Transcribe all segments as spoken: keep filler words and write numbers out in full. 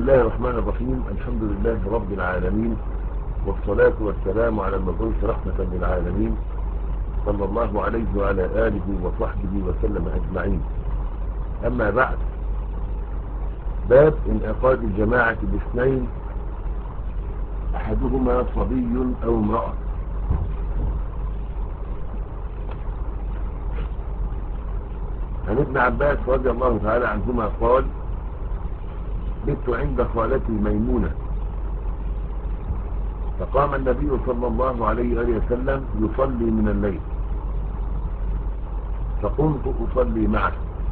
الله الرحمن الرحيم. الحمد لله رب العالمين، والصلاة والسلام على المبعوث رحمة للعالمين صلى الله عليه وعلى آله وصحبه وسلم أجمعين. أما بعد، باب انعقاد الجماعة باثنين أحدهما صبي أو امرأة. عن ابن عباس رضي الله تعالى عنهما قال: بت عند خالتي ميمونة، فقام النبي صلى الله عليه وسلم يصلي من الليل، فقمت أصلي معه،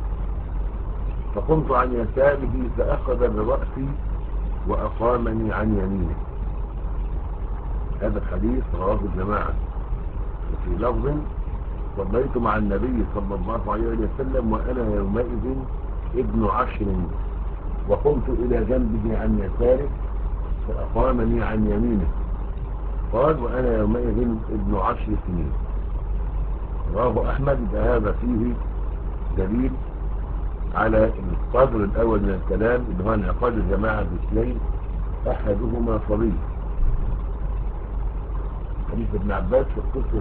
فقمت عن يساره فأخذ برأسي وأقامني عن يمينه. هذا الحديث رواه الجماعة. وفي لفظ: صليت مع النبي صلى الله عليه وسلم وأنا يومئذ ابن عشر، وقمت إلى جنبه عن يساره فأقامني عن يمينه. قال: وأنا يومئذ ابن عشر سنين. رواه أحمد. هذا فيه دليل على القدر الأول من الكلام، اللي هو انعقاد الجماعة باثنين أحدهما صبي. حديث ابن عباس في قصة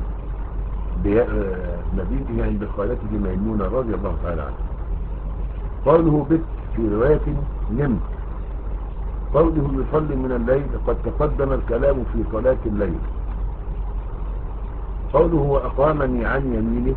نبيه عند خالته ميمونة رضي الله تعالى عنها. قوله بت في رواية نمت. قوله يصلي من الليل قد تقدم الكلام في صلاة الليل. قوله وأقامني عن يمينه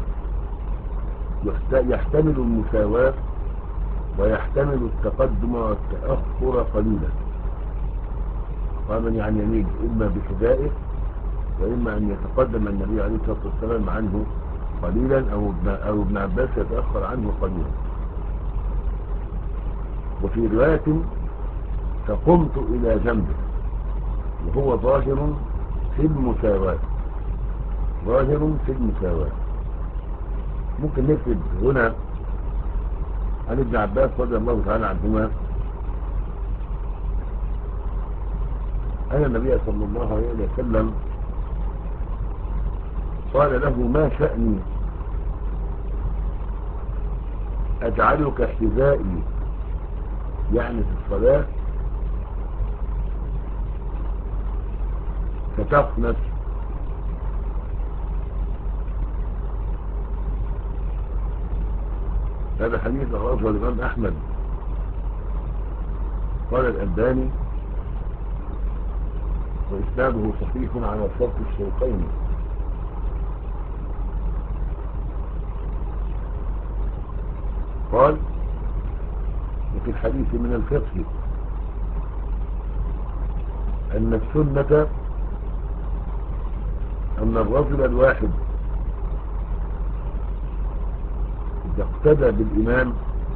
يحتمل المساواة ويحتمل التقدم والتأخر قليلا. أقامني عن يمينه إما بحذائه، وإما أن يتقدم النبي عليه الصلاة والسلام عنه قليلا، أو ابن, أو ابن عباس يتأخر عنه قليلا. وفي رواية فقمت إلى جنبه، وهو ظاهر في المساواة، ظاهر في المساواة. ممكن نكتب هنا عن ابن عباس رضي الله تعالى عنهما أن النبي صلى الله عليه وسلم قال له: ما شأني أجعلك حذائي، يعني في الصلاة، فتخنس. هذا حديث أخرجه الإمام أحمد. قال الألباني: وإسناده صحيح على شرط الشيخين. قال: وفي الحديث من الفقه أن السنة أن الرجل الواحد إذا اقتدى بالإمام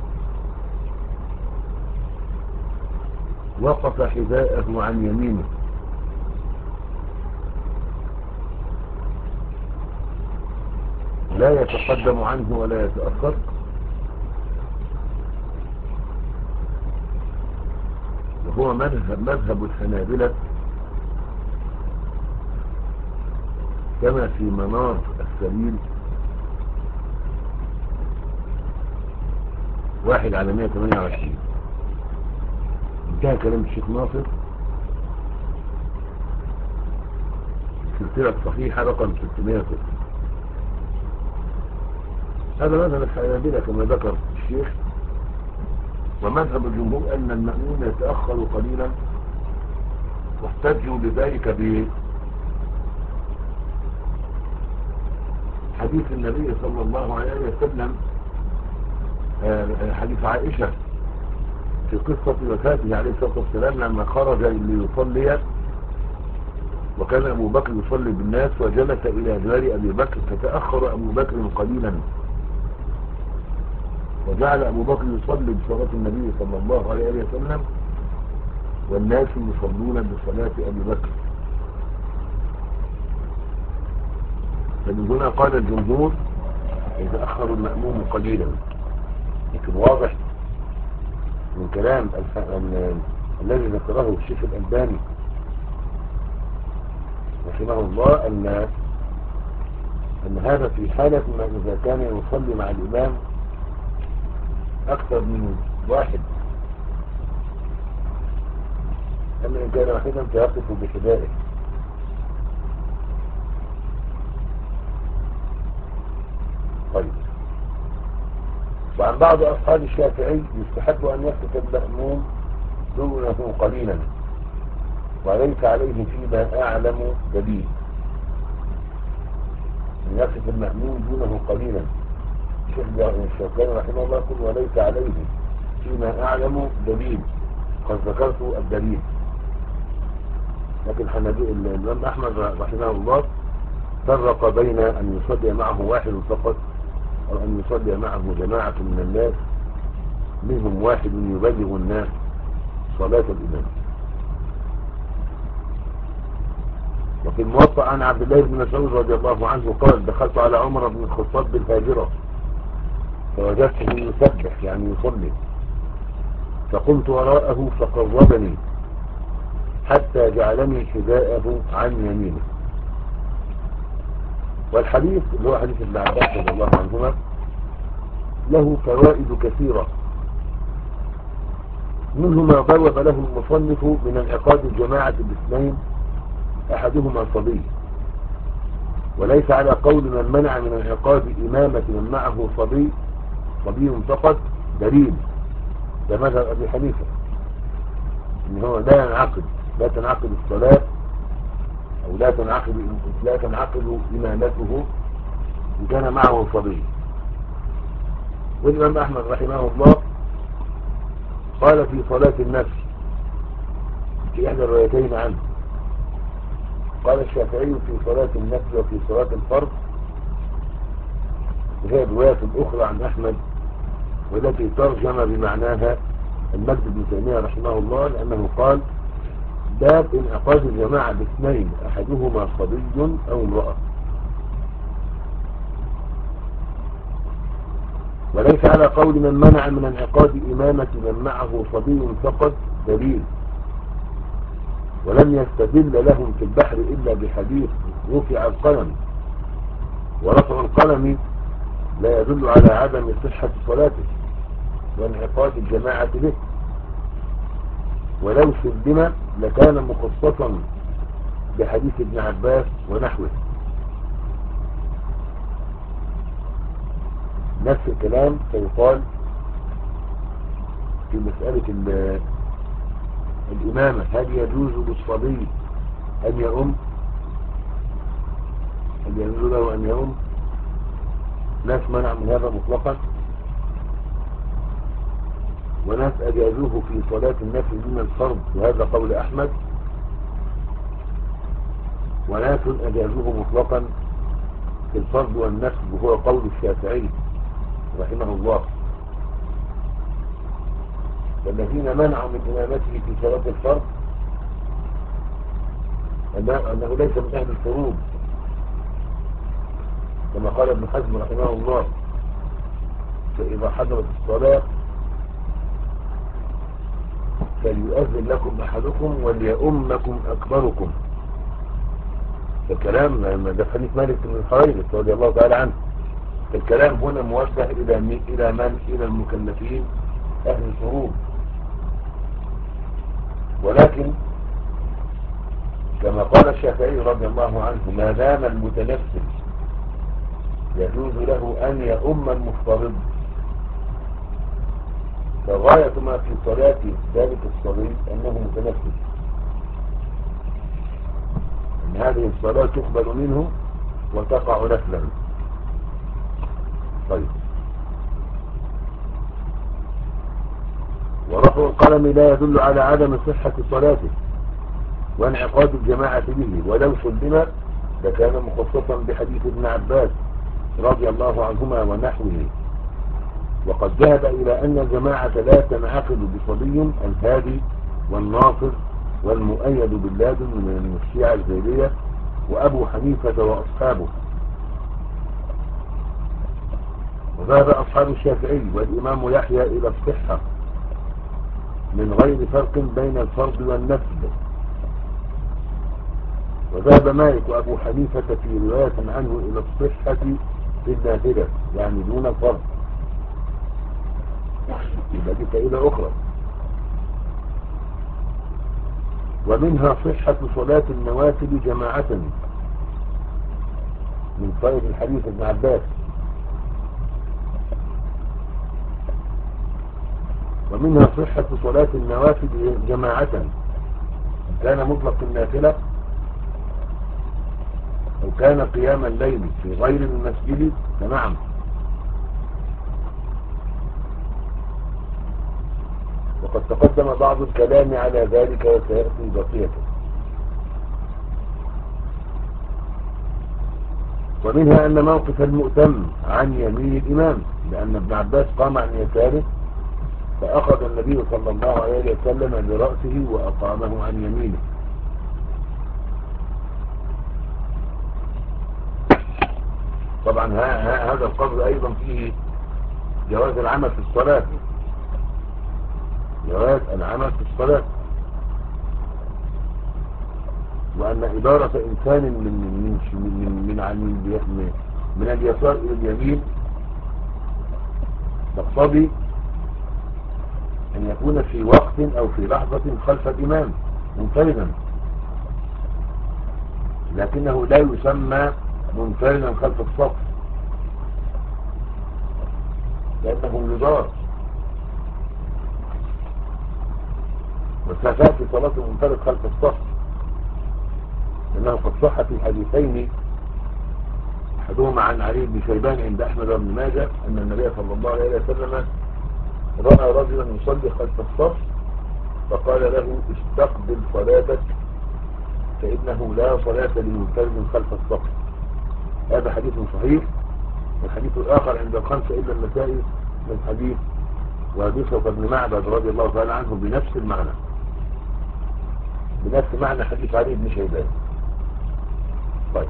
وقف حذاءه عن يمينه، لا يتقدم عنه ولا يتأخر، وهو مذهب مذهب الحنابلة كما في منار السبيل واحد على مئة وثمانية وعشرين. انتهى كلام الشيخ ناصر. السلسلة الصحيحة رقم ستمائة وستين. هذا مذهب الحنابلة كما ذكر الشيخ. ومذهب الجمهور أن المأمون يتأخر قليلا، واحتجوا لذلك بحديث النبي صلى الله عليه وسلم، حديث عائشة في قصة وفاته عليه الصلاة والسلام لما خرج ليصلي، وكان أبو بكر يصلي بالناس وجلس إلى جوار أبي بكر، فتأخر أبو بكر قليلا، وجعل أبو بكر يصلي بصلاة النبي صلى الله عليه وسلم والناس يصلون بصلاة أبي بكر. فمن هنا قال الجمهور يتأخر المأموم قليلا. لكن واضح من كلام الذي ذكره الشيخ الألباني رحمه الله أن أن هذا في حالة ما إذا كان يصلي مع الإمام أكثر من واحد، أما إن كان واحدا فيقف بحذائه. طيب. وعن بعض أصحاب الشافعي يستحب أن يقف المأموم دونه قليلا وليس عليه فيما أعلم دليل. أن يقف المأموم دونه قليلا. الشيخ الشوكاني رحمه الله يقول وليس عليه فيما أعلم دليل. قد ذكرت الدليل. لكن الإمام أحمد رحمه الله فرق بين أن يصلي معه واحد فقط أو أن يصلي معه جماعة من الناس منهم واحد يبلغ الناس صلاة الإمام. وفي الموطأ عن عبد الله بن مسعود رضي الله عنه قال دخلت على عمر بن الخطاب بالهاجرة فوجدته يسبح يعني يصلي فقمت وراءه فقربني حتى جعلني حذاءه عن يمينه. والحديث اللي هو حديث ابن عباس رضي الله عنهما له فوائد كثيرة، منه ما ضرب له المصنف من انعقاد الجماعة باثنين احدهما صبي، وليس على قول من منع من انعقاد امامة من معه صبي صبي فقط دليل. ده مذهب ابي حنيفة ان هو لا ينعقد لا تنعقد الصلاة او لا تنعقد لا تنعقد امامته ان كان معه صبي. والامام احمد رحمه الله قال في صلاة النفس في احدى الروايتين عنه، قال الشافعي في صلاة النفس وفي صلاة الفرض، وهي الرواية الأخرى عن أحمد والتي ترجم بمعناها المجد بن تيمية رحمه الله، لأنه قال باب انعقاد الجماعة باثنين أحدهما صبي أو امرأة. وليس على قول من منع من انعقاد إمامة من معه صبي فقط دليل، ولم يستدل لهم في البحر إلا بحديث رفع القلم، ورفع القلم لا يدل على عدم صحة صلاته وانعقاد الجماعة به، ولو سلم لكان مخصصا بحديث ابن عباس ونحوه. نفس الكلام سيقال في مسألة الإمامة، هل يجوز للصبي أن يؤم؟ هل يجوز له أن يؤم؟ ناس منع من هذا مطلقا، وناس أجازوه في صلاة النفل من الفرض وهذا قول أحمد، وناس أجازوه مطلقا في الفرض والنفل وهو قول الشافعي رحمه الله. فالذين منعوا من إمامته في صلاة الفرض أنه ليس من أهل الفروض، كما قال ابن حزم رحمه الله فإذا حضرت الصلاة فليؤذن لكم أحدكم وليؤمكم أكبركم. الكلام ده حديث مالك بن الحويرث رضي الله تعالى عنه. الكلام هنا موجه إلى من إلى من إلى المكلفين أهل الفروض، ولكن كما قال الشافعي رضي الله عنه ما دام المتنفل يجوز له أن يؤم المفترض، فغاية ما في صلاة ذلك الصبي أنه متنفل، أن هذه الصلاة تقبل منه وتقع نفلا. طيب. ورفع القلم لا يدل على عدم صحة صلاته وانعقاد الجماعة به، ولو سلم لكان مخصصا بحديث ابن عباس رضي الله عنهما ونحوه. وقد ذهب إلى أن الجماعة لا تنعقد بصبي الهادي والناصر والمؤيد باللازم من الشيعة الزيدية وأبو حنيفة وأصحابه. وذهب أصحاب الشافعي والإمام يحيى إلى الصحة من غير فرق بين الفرض والنفل. وذهب مالك وأبو حنيفة في رواية عنه إلى الصحة في النافلة يعني دون الفرض. يبقى دي فائدة أخرى. ومنها صحة صلاة النوافل جماعة من طيب الحديث ابن عباس. ومنها صحة صلاة النوافل جماعة إن كان مطلق النافلة أو كان قيام الليل في غير المسجد فنعم. وقد تقدم بعض الكلام على ذلك وسيأتي بقيته. ومنها أن موقف المؤتم عن يمين الإمام، لأن ابن عباس قام عن يساره فأخذ النبي صلى الله عليه وسلم برأسه وأقامه عن يمينه. طبعا هذا القول أيضا فيه جواز العمل في الصلاة، جواز العمل في الصلاة، وأن إدارة إنسان من من من من, من, من اليسار إلى اليمين تقتضي أن يكون في وقت أو في لحظة خلف الإمام منفردا، لكنه لا يسمى منفردا خلف الصف لأنه يدار. وستأتي صلاة المنفرد خلف الصف، لأنه قد صح في حديثين، أحدهما عن علي بن شيبان عند أحمد بن ماجه أن النبي صلى الله عليه وسلم رأى رجلا يصلي خلف الصف فقال له استقبل صلاتك فإنه لا صلاة لمنفرد خلف الصف. هذا حديث صحيح. الحديث الآخر عند الخمسة إلا النسائي من حديث وابصة بن معبد رضي الله تعالى عنه بنفس المعنى، بنفس معنى حديث علي بن شيبان. طيب،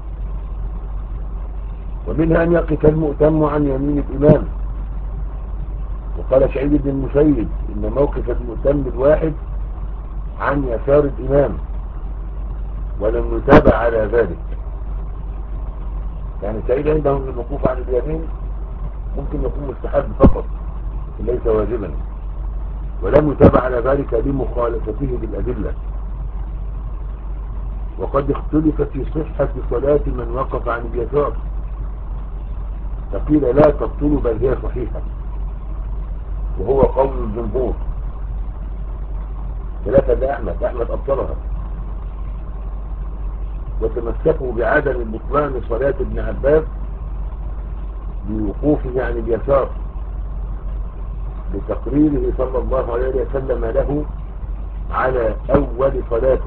ومنها أن يقف المؤتم عن يمين الإمام. وقال سعيد بن المسيب إن موقف المؤتم الواحد عن يسار الإمام ولم يتابع على ذلك. يعني سعيد عنده أن الوقوف عن اليمين ممكن يكون مستحب فقط ليس واجبا، ولم يتابع على ذلك لمخالفته بالأدلة. وقد اختلف في صحة صلاة من وقف عن اليسار، فقيل لا تبطل بل هي صحيحة، وهو قول الجمهور ثلاثة لأحمد، أحمد أبطلها. وتمسكوا بعدم بطلان صلاة ابن عباس بوقوفه عن اليسار لتقريره صلى الله عليه وسلم له على أول صلاته.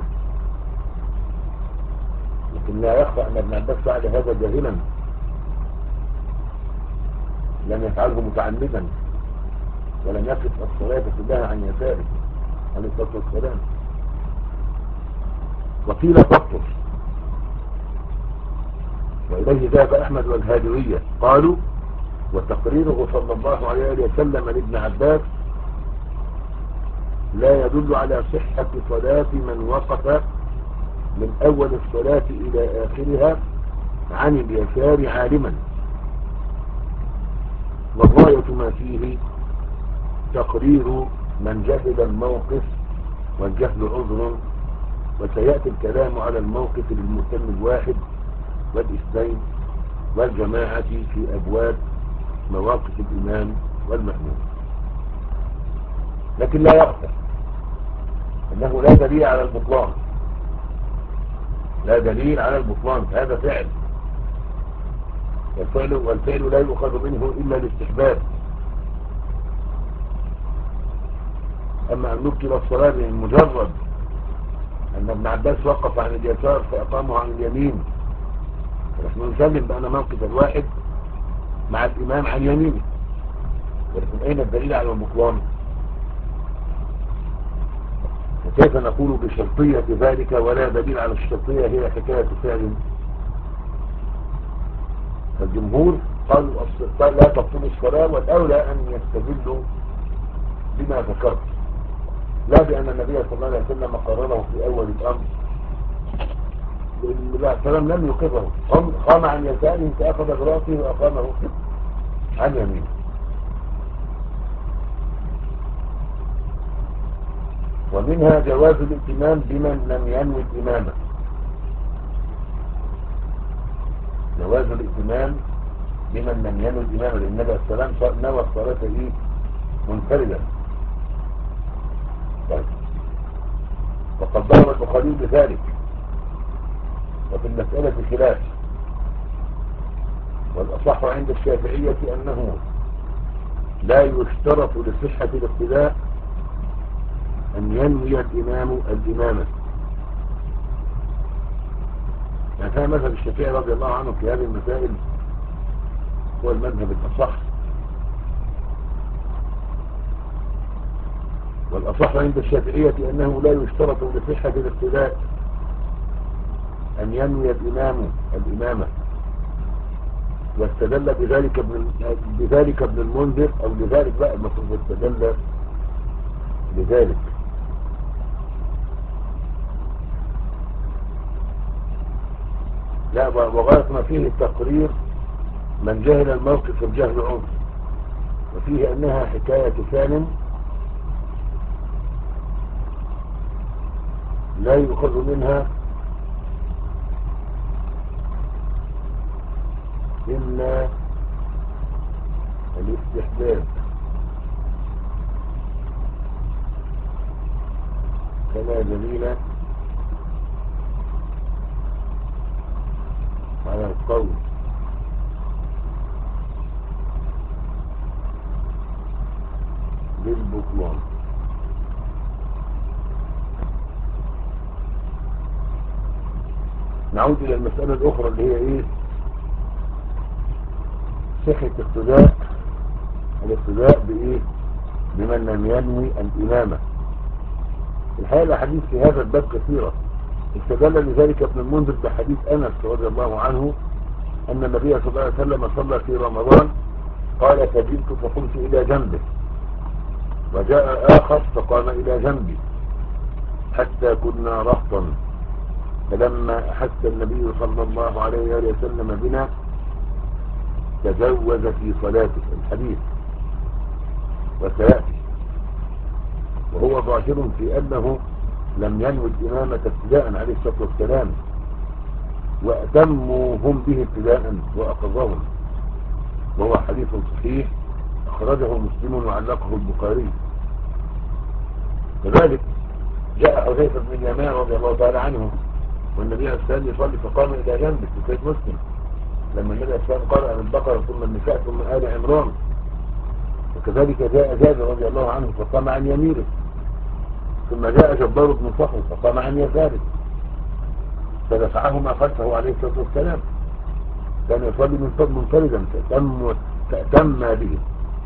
لكن لا يخفى أن ابن عباس فعل هذا جاهلا، لم يفعله متعمدا، ولم يقف الصلاة كلها عن يساره عليه الصلاة والسلام. وقيل تبطل، وإليه ذهب أحمد والهادوية، قالوا وتقريره صلى الله عليه وسلم لابن عباس لا يدل على صحة صلاة من وقف من أول الصلاة إلى آخرها عن اليسار عالما، وغاية ما فيه تقرير من جهل الموقف، والجهل عذر. وسيأتي الكلام على الموقف للمؤتم الواحد والاثنين والجماعة في أبواب مواقف الإمام والمأموم. لكن لا يخفى أنه لا دليل على البطلان، لا دليل على البطلان، هذا فعل، والفعل, والفعل لا يؤخذ منه إلا الاستحباب. أما أن نبطل الصلاة من مجرد أن ابن عباس وقف عن اليسار فأقامه عن اليمين، ونحن نسلم بأن موقف الواحد مع الإمام عن يمينه، ولكن أين الدليل على البطلان؟ وكيف نقول بشرطية ذلك ولا دليل على الشرطية هي حكاية فعل؟ فالجمهور قالوا لا تبطل الصلاة، والأولى أن يستدلوا بما ذكرت، لا بأن النبي صلى الله عليه وسلم قرره في أول الأمر، لا سلام لم يقره، قام عن يساره فأخذ براسه وأقامه عن يمينه. ومنها جواز الائتمام بمن لم ينوي الإمامة. جواز الائتمام بمن لم ينوي الإمامة، لأن النبي عليه السلام نوى الصلاة إيه؟ منفردا. طيب، وقد ضرب البخاري بذلك، وفي المسألة خلاف، والأصح عند الشافعية أنه لا يشترط لصحة الاقتداء أن ينوي الإمام الإمامة. يعني هذا مذهب الشافعي رضي الله عنه في هذه المسائل هو المذهب الأصح، والأصح عند الشافعية أنه لا يشترط لصحة الاقتداء أن ينوي الإمام الإمامة. واستدل بذلك ابن بذلك ابن المنذر، أو لذلك بقى المفروض استدل لذلك لا، وغاية ما فيه تقرير من جهل الموقف الجهل عنف، وفيه أنها حكاية ثان لا يؤخذ منها إلا الاستحباب، فلا دليل على القول بالبطلان. نعود إلى المسألة الأخرى اللي هي إيه؟ صحة اقتداء الاقتداء بإيه؟ بمن لم ينوي الإمامة. الحقيقة الأحاديث في هذا الباب كثيرة. استدل لذلك ابن المنذر بحديث أنس رضي الله عنه أن النبي صلى الله عليه وسلم صلى في رمضان، قال فجئت فقمت إلى جنبه، وجاء آخر فقام إلى جنبي حتى كنا رهطا، فلما أحس النبي صلى الله عليه وسلم بنا تجوز في صلاته. الحديث وسيأتي، وهو ظاهر في أنه لم ينوي الإمامة ابتداء عليه الصلاة والسلام، وأتموا هم به ابتداء وأقضاهم، وهو حديث صحيح أخرجه مسلم وعلقه البخاري. كذلك جاء حذيفة بن اليمان رضي الله تعالى عنه والنبي عليه الصلاة والسلام يصلي فقام إلى جنبه في سيد مسلم، لما النبي عليه الصلاة والسلام قرأ من البقرة ثم النساء ثم آل عمران. وكذلك جاء جابر رضي الله عنه فقام عن يمينه، ثم جاء جبار بن صخر فقام عن يساره، فدفعهما خلفه عليه الصلاة والسلام، كان يصلي من فضل منفردا فأتم به.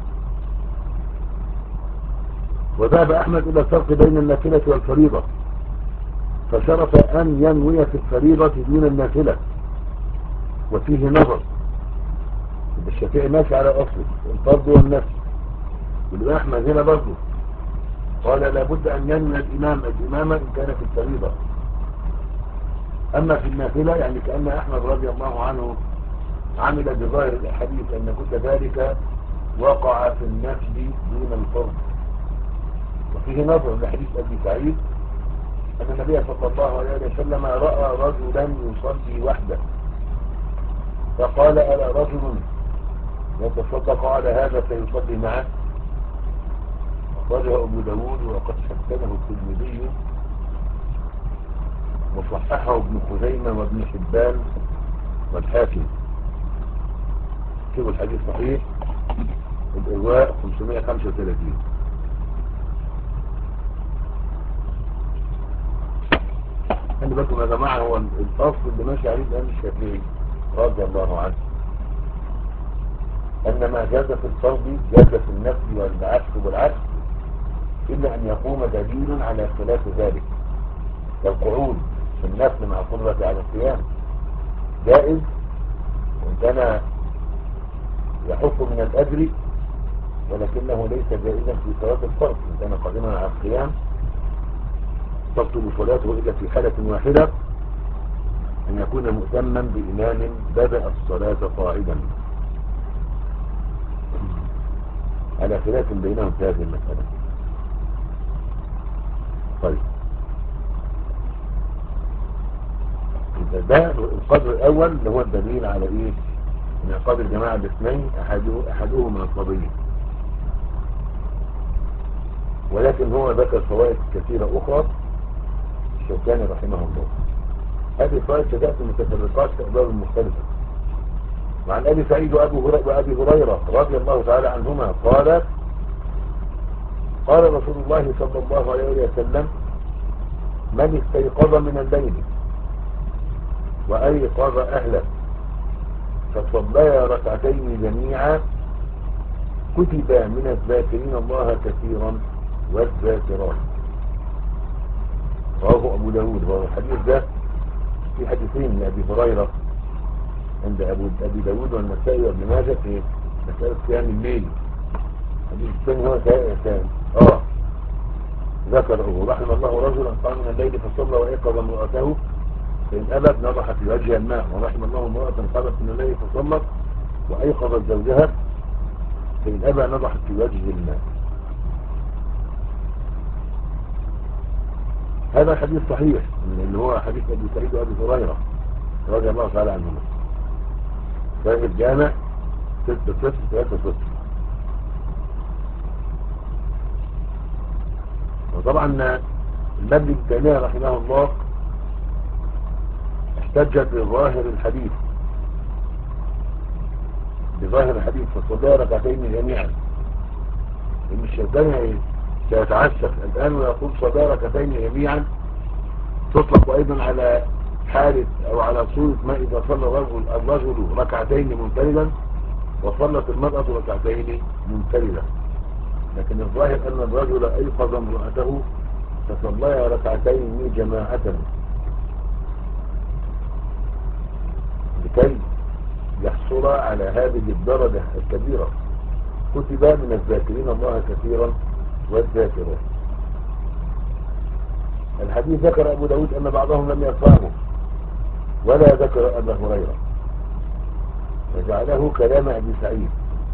وذهب أحمد إلى الفرق بين النافلة والفريضة، فشرط أن ينوي في الفريضة دون النافلة، وفيه نظر. الشافعي ماشي على أصله الفرض والنفل، والإمام أحمد هنا برضه قال لابد أن ينوي الإمام الإمامة إن كان في الفريضة. أما في النافلة يعني كأن أحمد رضي الله عنه عمل بظاهر الحديث أن كل ذلك وقع في النفل دون الفرض. وفيه نظر لحديث أبي سعيد أن النبي صلى الله عليه وسلم رأى رجلا يصلي وحده فقال ألا رجل يتصدق على هذا فيصلي معه؟ أخرجه أبو داود وقد حسنه الترمذي وصححه ابن خزيمة وابن حبان والحاكم. شوفوا الحديث صحيح الإرواء خمسمائة وخمسة وثلاثين. خلي بالكم يا جماعة، هو الأصل اللي ماشي عليه الإمام الشافعي رضي الله عنه أن ما جاز في الفرض جاز في النفل والعكس والعكس، إلا أن يقوم دليل على خلاف ذلك، كالقعود في النفل مع القدرة على القيام جائز، وإن كان يحط من الأجر، ولكنه ليس جائزا في صلاة الفرض. إن كان قادما على القيام تبطل صلاته إلا في حالة واحدة، أن يكون مؤتما بإمام بدأ الصلاة قاعدا، على خلاف بينهم في هذه المسألة. طيب ده القدر الأول اللي هو الدليل على إيه؟ انعقاد الجماعة الاثنين أحده أحدهما القضية، ولكن هو ذكر فوائد كثيرة أخرى الشوكاني رحمه الله. هذه الفوائد ستأتي متفرقات في أبواب مختلفة. وعن أبي سعيد وأبي هريرة رضي الله تعالى عنهما قال قال رسول الله صلى الله عليه وسلم: من استيقظ من الليل وأيقظ أهله فصليا ركعتين جميعا كتب من الذاكرين الله كثيرا والذاكرات. رواه أبو داود. وهو الحديث ده في حديثين لأبي هريرة عند أبي داود والنسائي وابن ماجه في مسألة قيام الليل. الحديث الثاني هو ثاني اه ذكره: رحم الله رجلا قام من الليل فصلى وأيقظ امرأته فإن أبت نضحت في وجهها الماء، ورحم الله امرأة قامت من الليل فصلت وأيقظت زوجها فإن أبى نضحت في وجه الماء. هذا حديث صحيح اللي هو حديث أبي سعيد وأبي هريرة رضي الله تعالى عنهما. صحيح الجامع ستة صفر ثلاثة صفر. وطبعا المبني التانية رحمه الله احتجت بظاهر الحديث بظاهر الحديث فصلى ركعتين جميعا، إن الشيطان سيتعسف الآن ويقول صلى ركعتين جميعا تطلق أيضا على حالة أو على صورة ما إذا صلى الرجل الرجل ركعتين منفردا وصلت المرأة ركعتين منفردا. لكن الظاهر أن الرجل أيقظ امرأته فصليا ركعتين جماعة لكي يحصل على هذه الدرجة الكبيرة. كتب من الذاكرين الله كثيرا والذاكرات. الحديث ذكر أبو داود أن بعضهم لم يرفعه ولا ذكر أبا هريرة وجعله كلام أبي سعيد،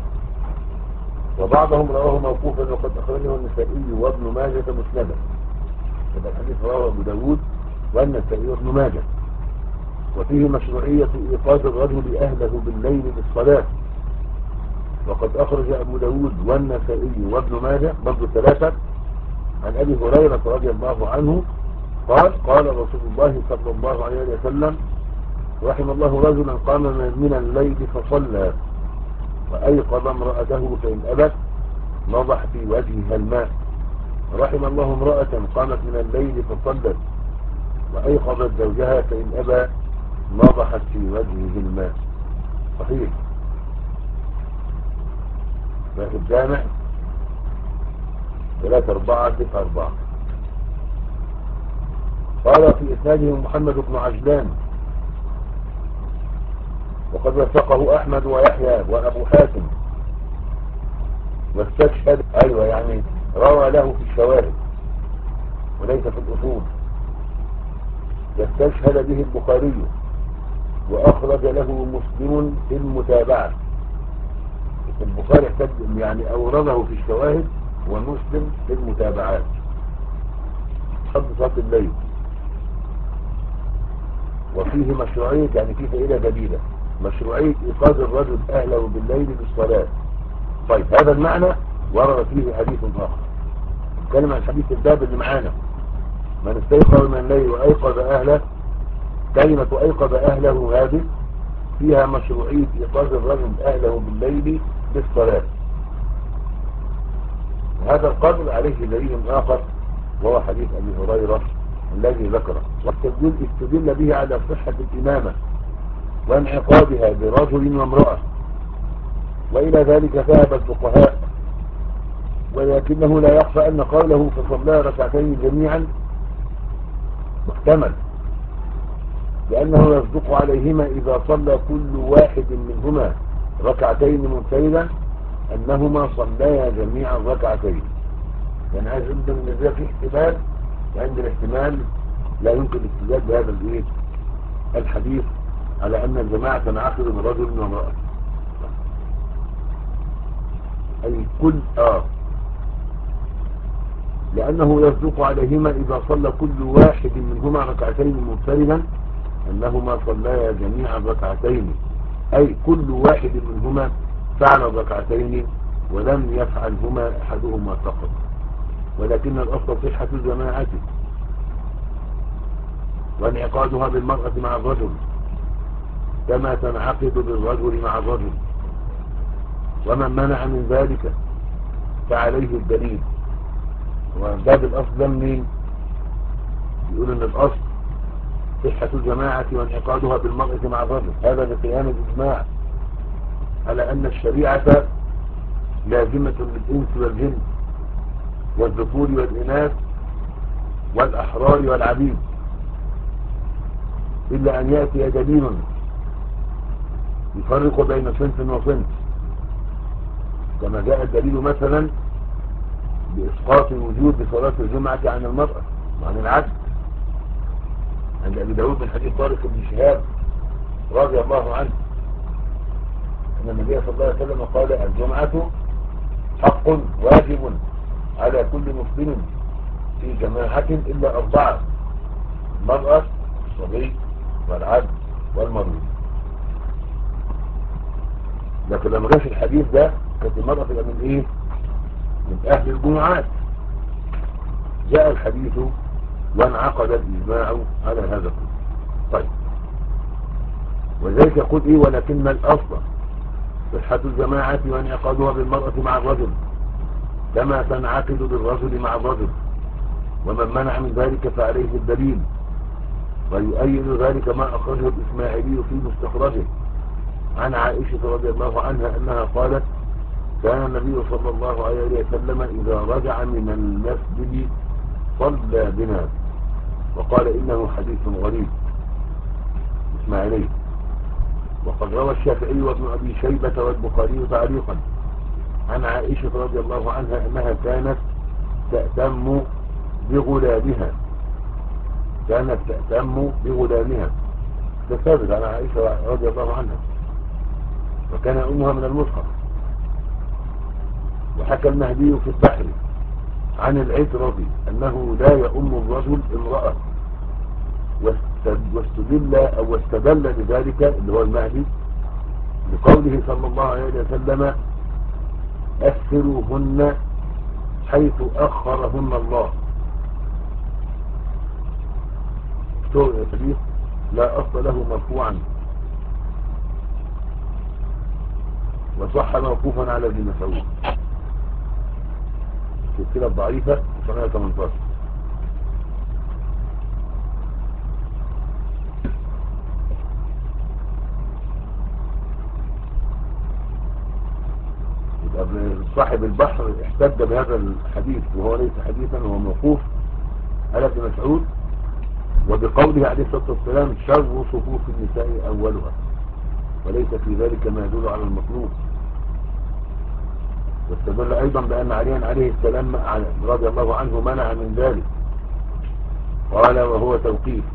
وبعضهم رواه موقوفا وقد أخرجه النسائي وابن ماجه مسندا. هذا الحديث رواه أبو داود والنسائي وابن ماجه. وفيه مشروعية إيقاظ الرجل أهله بالليل بالصلاة، وقد أخرج أبو داود والنسائي وابن ماجه برضو ثلاثة عن أبي هريرة رضي الله عنه قال قال رسول الله صلى الله عليه وسلم: رحم الله رجلا قام من الليل فصلى وأيقظ امرأته فإن أبت نضح في وجهها الماء. رحم الله امرأة قامت من الليل فصلت وأيقظت زوجها فإن أبى نضحت في وجهه الماء. صحيح. في الجامع ثلاثة أربعة تسعة أربعة. قال في إسناده محمد بن عجلان وقد وثقه أحمد ويحيى وأبو حاتم واستشهد أيوة يعني روى له في الشواهد وليس في الأصول. واستشهد به البخاري وأخرج له مسلم في المتابعة. البخاري احتج يعني أورده في الشواهد ومسلم في المتابعات. حد صلاة الليل وفيه مشروعية يعني فيه فائدة جديدة مشروعية إيقاظ الرجل أهله بالليل بالصلاة. طيب هذا المعنى ورد فيه حديث آخر نتكلم عن حديث الباب اللي معانا: من استيقظ من الليل وأيقظ أهله. كلمة أيقظ أهله هذه فيها مشروعية إيقاظ الرجل أهله بالليل بالصلاة. وهذا القدر عليه دليل آخر وهو حديث أبي هريرة الذي ذكره، واستدل به على صحة الإمامة وانعقادها برجل وامرأة، وإلى ذلك ذهب الفقهاء. ولكنه لا يخفى أن قوله فصلى ركعتين جميعا محتمل، لأنه يصدق عليهما إذا صلى كل واحد منهما ركعتين منفردا أنهما صليا جميعا ركعتين. يعني عايز أقول ان ده في احتمال، وعند الاحتمال لا يمكن الاستدلال بهذا الايه الحديث على أن الجماعة تنعقد من رجل وامرأة. أي كل آه لأنه يصدق عليهما إذا صلى كل واحد منهما ركعتين منفردا أنهما صليا جميعا ركعتين، أي كل واحد منهما فعل ركعتين ولم يفعلهما أحدهما فقط، ولكن الأصل صحة الجماعة وانعقادها بالمرأة مع الرجل كما تنعقد بالرجل مع الرجل، ومن منع من ذلك فعليه الدليل. وباب الأصل ده منين؟ يقول ان الأصل صحة الجماعة وانعقادها بالمرأة مع الرجل، هذا بقيام الإجماع على أن الشريعة لازمة للإنس والجن والذكور والإناث والأحرار والعبيد، إلا أن يأتي دليل يفرق بين صنف وصنف، كما جاء الدليل مثلا بإسقاط وجود صلاة الجمعة عن المرأة وعن العبد عند أبي داود من حديث طارق بن شهاب رضي الله عنه أن النبي صلى الله عليه وسلم قال: الجمعة حق واجب على كل مسلم في جماعة إلا أربعة: المرأة الصبي والعبد والمريض. لكن لما جاء الحديث ده كانت المرأة تبقى من إيه؟ من أهل الجمعات. جاء الحديث وانعقد الإجماع على هذا كله. طيب، وذلك يقول إيه: ولكن الأصل صحة الجماعة وانعقادها بالمرأة مع الرجل كما تنعقد بالرجل مع الرجل، ومن منع من ذلك فعليه الدليل. ويؤيد ذلك ما أخرجه الإسماعيلي في مستخرجه عن عائشة رضي الله عنها أنها قالت: كان النبي صلى الله عليه وسلم إذا رجع من المسجد صلى بنا. وقال: إنه حديث غريب إسماعيلي. وقد روى الشافعي وابن أبي شيبة والبخاري تعليقا عن عائشة رضي الله عنها أنها كانت تأتم بغلامها كانت تأتم بغلامها ده ثابت عن عائشة رضي الله عنها، وكان أمها من المصحف. وحكى المهدي في البحر عن العترضي أنه لا يؤم الرجل امرأة، واستدل أو واستدل بذلك اللي هو المهدي بقوله صلى الله عليه وسلم: أسروهن حيث أخرهن الله. الحديث لا أصل له مرفوعا، وصح موقوفا على ابن مسعود السلسلة الضعيفة سنة ثمانية عشر. صاحب البحر احتج بهذا الحديث وهو ليس حديثا، وهو موقوف على ابن مسعود، وبقوله عليه الصلاة والسلام: شر صفوف النساء أولها، وليس في ذلك ما يدل على المطلوب. واستدل أيضا بأن عليا عليه السلام رضي الله عنه منع من ذلك، قال: وهو توقيف،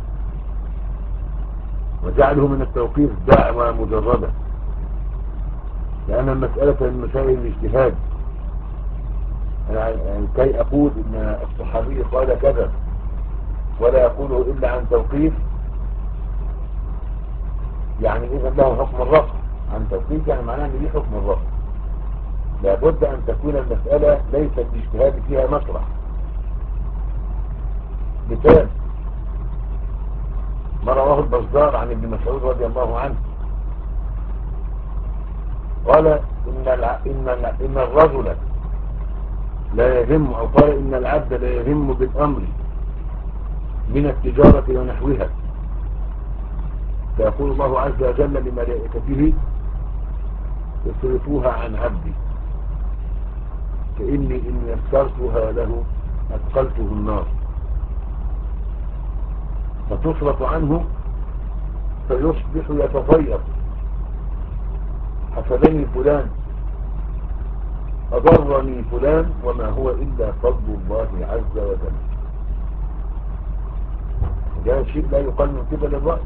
وجعله من التوقيف دعوة مجردة، لأن المسألة من مسائل الاجتهاد. يعني كي أقول إن الصحابي قال كذا ولا يقوله إلا عن توقيف، يعني إذا له حكم الرفع. عن توقيف يعني معناه أن ليه حكم الرفع. لابد أن تكون المسألة ليس الاجتهاد فيها مطرح. مثال ما رواه البزار عن ابن مسعود رضي الله عنه قال: إن, الع... إن, الع... إن الرجل لا يهم، أو قال: إن العبد لا يهم بالأمر من التجارة ونحوها، فيقول الله عز وجل لملائكته: اصرفوها عن عبدي فإني إن يسرتها له أثقلته النار، فتصرف عنه فيصبح يتطير: حسبني فلان، أضرني فلان، وما هو إلا فضل الله عز وجل. ده شيء لا يقال من قبل الرأي،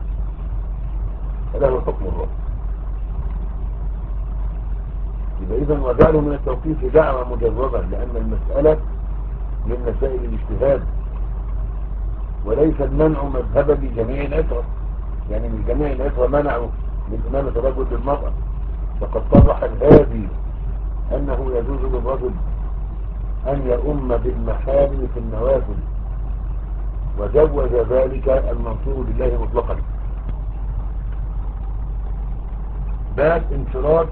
فله حكم الرأي. يبقى إذن وجعلوا من التوقيف دعوة مجربة، لأن المسألة من مسائل الاجتهاد، وليس المنع مذهبا لجميع العترة. يعني من جميع العترة منعوا من إمامة الرجل للمرأة، فقد صرح الهادي أنه يجوز للرجل أن يؤم بالمحارم في النوافل، وجوز ذلك المنصور لله مطلقا. باب انفراد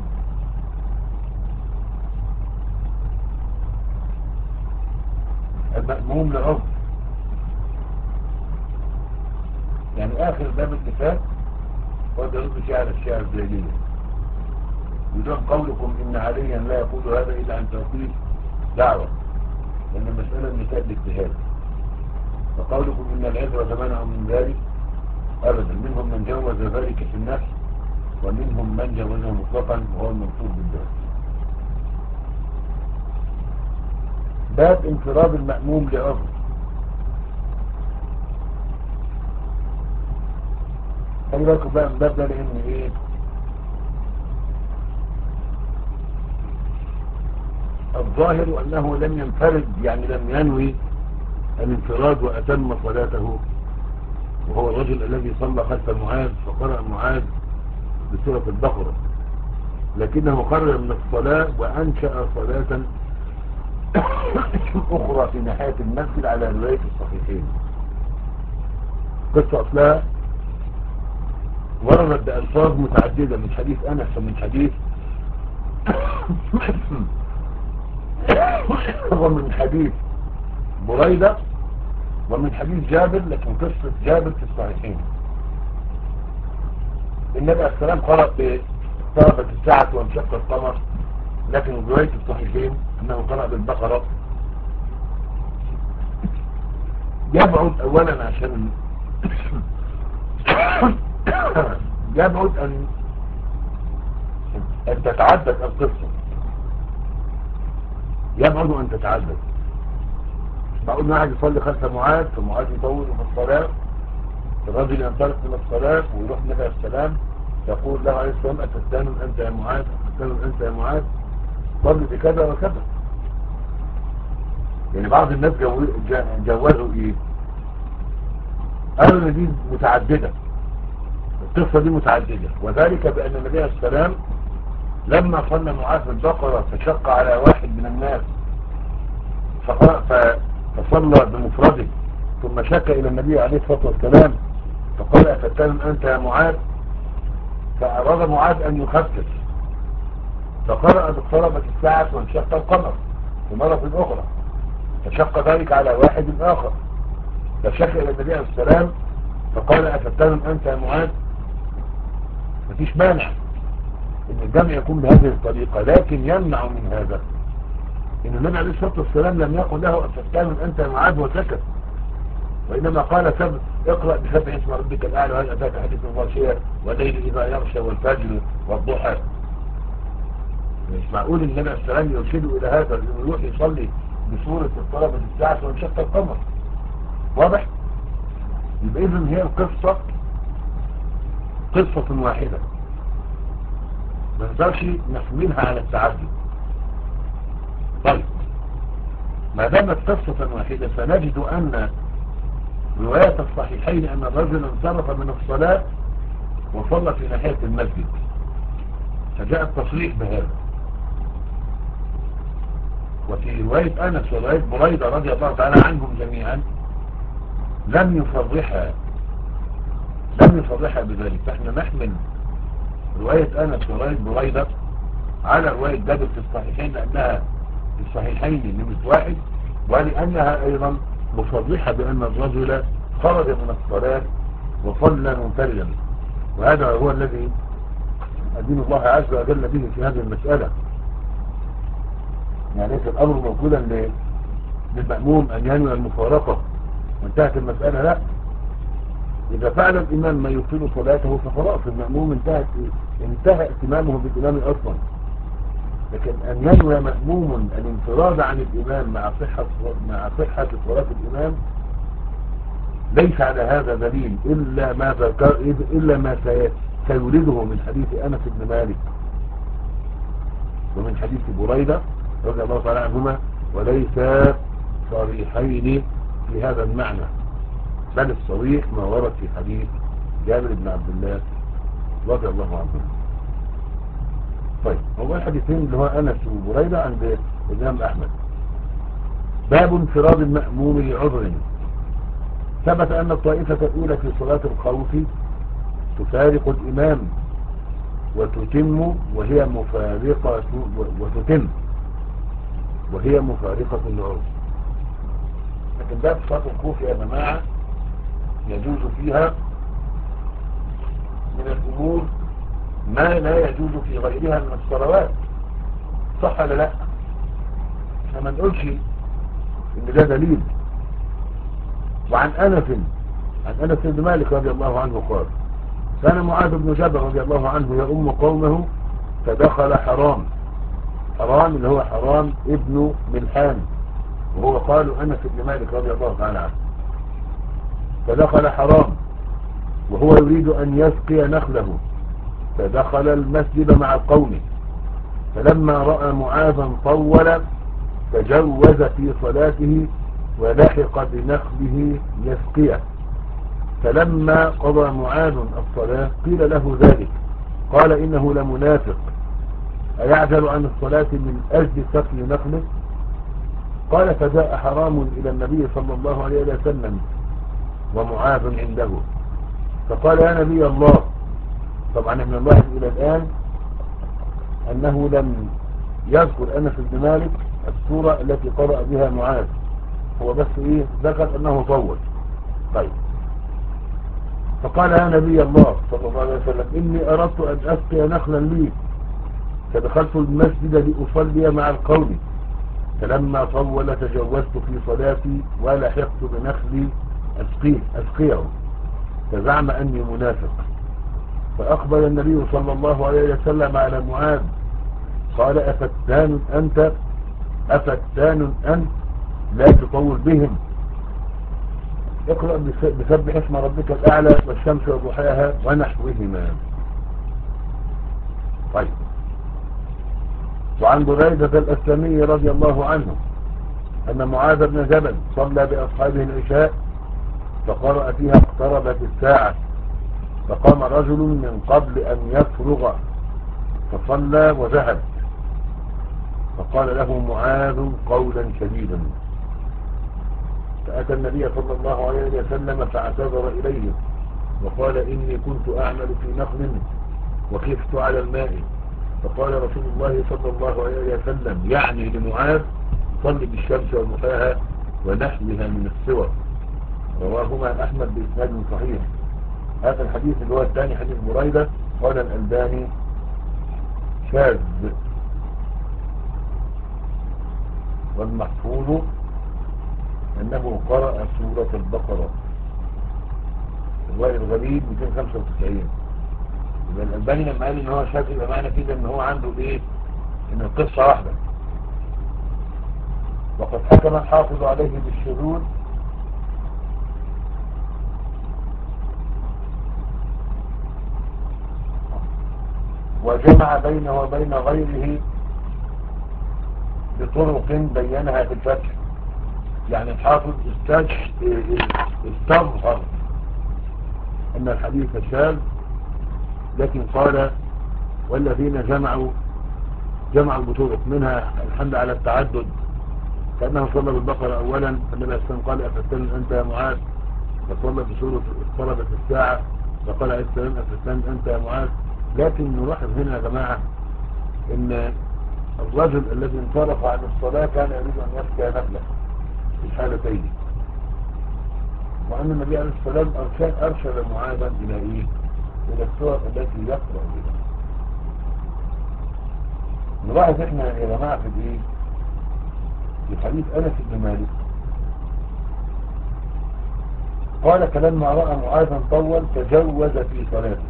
المأموم لعرض، يعني آخر باب الكتاب وده يرد شعر الشعر الجاهلية، بدون قولكم إن عليا لا يقول هذا إلا عن توقيف دعوة، لأن المسألة مثال الاجتهاد. فقولكم إن العبرة منعوا من ذلك أبدا، منهم من جوز ذلك في النفس، ومنهم من جوزه مطلقا وهو المنصور بالله. باب انفراد المأموم لعذر. خلي بالكم بقى الباب ده، لأن إيه الظاهر أنه لم ينفرد، يعني لم ينوي الانفراد وأتم صلاته، وهو الرجل الذي صلى خلف معاذ فقرأ معاذ بسورة البقرة، لكنه قرر من الصلاة وأنشأ صلاة أخرى في ناحية المسجد على رواية الصحيحين. قصة أصلها وردت بألفاظ متعددة من حديث أنس ومن حديث ومن حديث بريدة ومن حديث جابر، لكن قصة جابر في الصحيحين. النبي عليه السلام قرأ باقتربت الساعة وانشق القمر، لكن رواية الصحيحين أنه قرأ بالبقرة. يبعد أولا عشان يبعد أن أن تتعدد القصة، يبعد أن تتعدد. معقول ان واحد يصلي خلف معاذ فمعاذ يطول في الصلاة، الرجل ينطلق من الصلاة ويروح النبي عليه السلام يقول له عليه السلام أتستان أنت يا معاذ، أتستان أنت يا معاذ، صلي بكذا وكذا. يعني بعض الناس جو... جوزوا ايه، قالوا ان دي متعددة، القصة دي متعددة، وذلك بأن النبي عليه السلام لما صلى معاذ البقرة فشق على واحد من الناس فصلى بمفرده، ثم شك إلى النبي عليه الصلاة والسلام فقال أفتان أنت يا معاذ، فأراد معاذ أن يخفف فقرأ باقتربت الساعة وانشق القمر في مرة أخرى، فشق ذلك على واحد آخر فشك إلى النبي عليه السلام فقال أفتان أنت يا معاذ. مفيش مانع إن الجمع يكون بهذه الطريقة، لكن يمنع من هذا إن النبي عليه الصلاة والسلام لم يقل له أفتان أنت يا معاذ وسكت، وإنما قال سبب اقرأ بسبح اسم ربك الأعلى وهل أتاك حديث الغاشية والليل إذا يغشى والفجر والضحى. مش معقول النبي عليه السلام يرشده إلى هذا، إنه يروح يصلي بسورة اقتربت الساعة وانشق القمر. واضح؟ يبقى إذن هي القصة قصة واحدة، ما نقدرش نحملها على التعدد. طيب ما دامت قصة واحدة فنجد أن رواية الصحيحين أن الرجل انصرف من الصلاة وصلى في ناحية المسجد، فجاء التصريح بهذا. وفي رواية أنس ورواية بريدة رضي الله تعالى عنهم جميعا لم يصرحها لم يصرحها بذلك، فاحنا نحمل رواية أنس ورواية بريدة على رواية جابر في الصحيحين لأنها في الصحيحين لمثل واحد، ولأنها أيضا مصرحة بأن الرجل خرج من الصلاة وصلى منفردا، وهذا هو الذي أدين الله عز وجل به في هذه المسألة. يعني ليس الأمر موكولا للمأموم أن ينوي المفارقة وانتهت المسألة، لا، إذا فعل الإمام ما يبطل صلاته فخلاص المأموم انتهت انتهى اهتمامه بالإمام أصلا. لكن أن ينوي مأموم الانفراد عن الإمام مع صحة مع صحة صلاة الإمام ليس على هذا دليل إلا ما ذكر إلا ما سيورده من حديث أنس بن مالك ومن حديث بريدة رضي الله تعالى عنهما، وليس صريحين في هذا المعنى، بل الصريح ما ورد في حديث جابر بن عبد الله رضي الله عنه. طيب، هو الحديثين اللي هو أنس وبريدة عند الإمام أحمد. باب انفراد المأموم لعذر. ثبت أن الطائفة الأولى في صلاة الخوف تفارق الإمام وتتم وهي مفارقة وتتم وهي مفارقة العذر. لكن باب صلاة الخوف يا جماعة يجوز فيها من الأمور ما لا يجوز في غيرها من الصلوات، صح ولا لا؟ احنا ما نقولش ان ده دليل. وعن أنس عن أنس بن مالك رضي الله عنه قال: كان معاذ بن جبل رضي الله عنه يؤم قومه فدخل حرام. حرام اللي هو حرام ابن ملحان، وهو قال أنس بن مالك رضي الله تعالى عنه. فدخل حرام وهو يريد أن يسقي نخله، فدخل المسجد مع قومه، فلما رأى معاذا طول تجوز في صلاته ولحق بنخله يسقيه. فلما قضى معاذ الصلاة قيل له ذلك، قال: إنه لمنافق، أيعجل عن الصلاة من أجل سقي نخله؟ قال: فجاء حرام إلى النبي صلى الله عليه وسلم ومعاذ عنده، فقال: يا نبي الله. طبعا احنا نلاحظ إلى الآن أنه لم يذكر أنس بن مالك السورة التي قرأ بها معاذ، هو بس إيه ذكر أنه طول. طيب، فقال: يا نبي الله صلى الله عليه وسلم، إني أردت أن أسقي نخلا لي، فدخلت المسجد لأصلي مع القوم، فلما طول تجوزت في صلاتي ولحقت بنخلي أسقيه أسقيه، فزعم أني منافق. فأقبل النبي صلى الله عليه وسلم على معاذ قال: أفتان أنت أفتان أنت لا تطول بهم، اقرأ بسبح اسم ربك الأعلى والشمس وضحاها ونحوهما. طيب، وعن بريدة الأسلمي رضي الله عنه أن معاذ بن جبل صلى بأصحابه العشاء فقرأ فيها: اقتربت الساعة، فقام رجل من قبل أن يفرغ فصلى وذهب، فقال له معاذ قولا شديدا، فأتى النبي صلى الله عليه وسلم فاعتذر إليه وقال: إني كنت أعمل في نخل وخفت على الماء، فقال رسول الله صلى الله عليه وسلم يعني لمعاذ: صل بالشمس وضحاها ونحوها من السور. رواهما أحمد بإسناد صحيح. هذا الحديث اللي هو الثاني حديث بريدة قال الألباني شاذ، والمحفوظ أنه قرأ سورة البقرة. الرواية الغريب مئتين وخمسة وتسعين. يبقى الألباني لما قال إن هو شاذ يبقى معنى كده إن هو عنده إيه؟ إن القصة واحدة. وقد حكم الحافظ عليه بالشذوذ وجمع بينه وبين غيره بطرق بينها في الفتح. يعني الحافظ استظهر أن الحديث شاذ، لكن قال: والذين جمعوا جمعوا بطرق منها الحمد على التعدد، كأنه صلى بالبقرة أولا، فالنبي عليه السلام قال: أفتن أنت يا معاذ، فصلى بسورة اقتربت الساعة، فقال عليه السلام: أفتن أنت يا معاذ. لكن نلاحظ هنا يا جماعة ان الرجل الذي انصرف عن الصلاة كان يريد أن يسقي نخله في الحالتين، وأن النبي عليه السلام أرشد, أرشد معاذا إلى إيه؟ إلى السور التي يقرأ بها. نلاحظ إحنا يا جماعة في إيه؟ في حديث أنس بن مالك قال: فلما رأى معاذا طول تجوز في صلاته،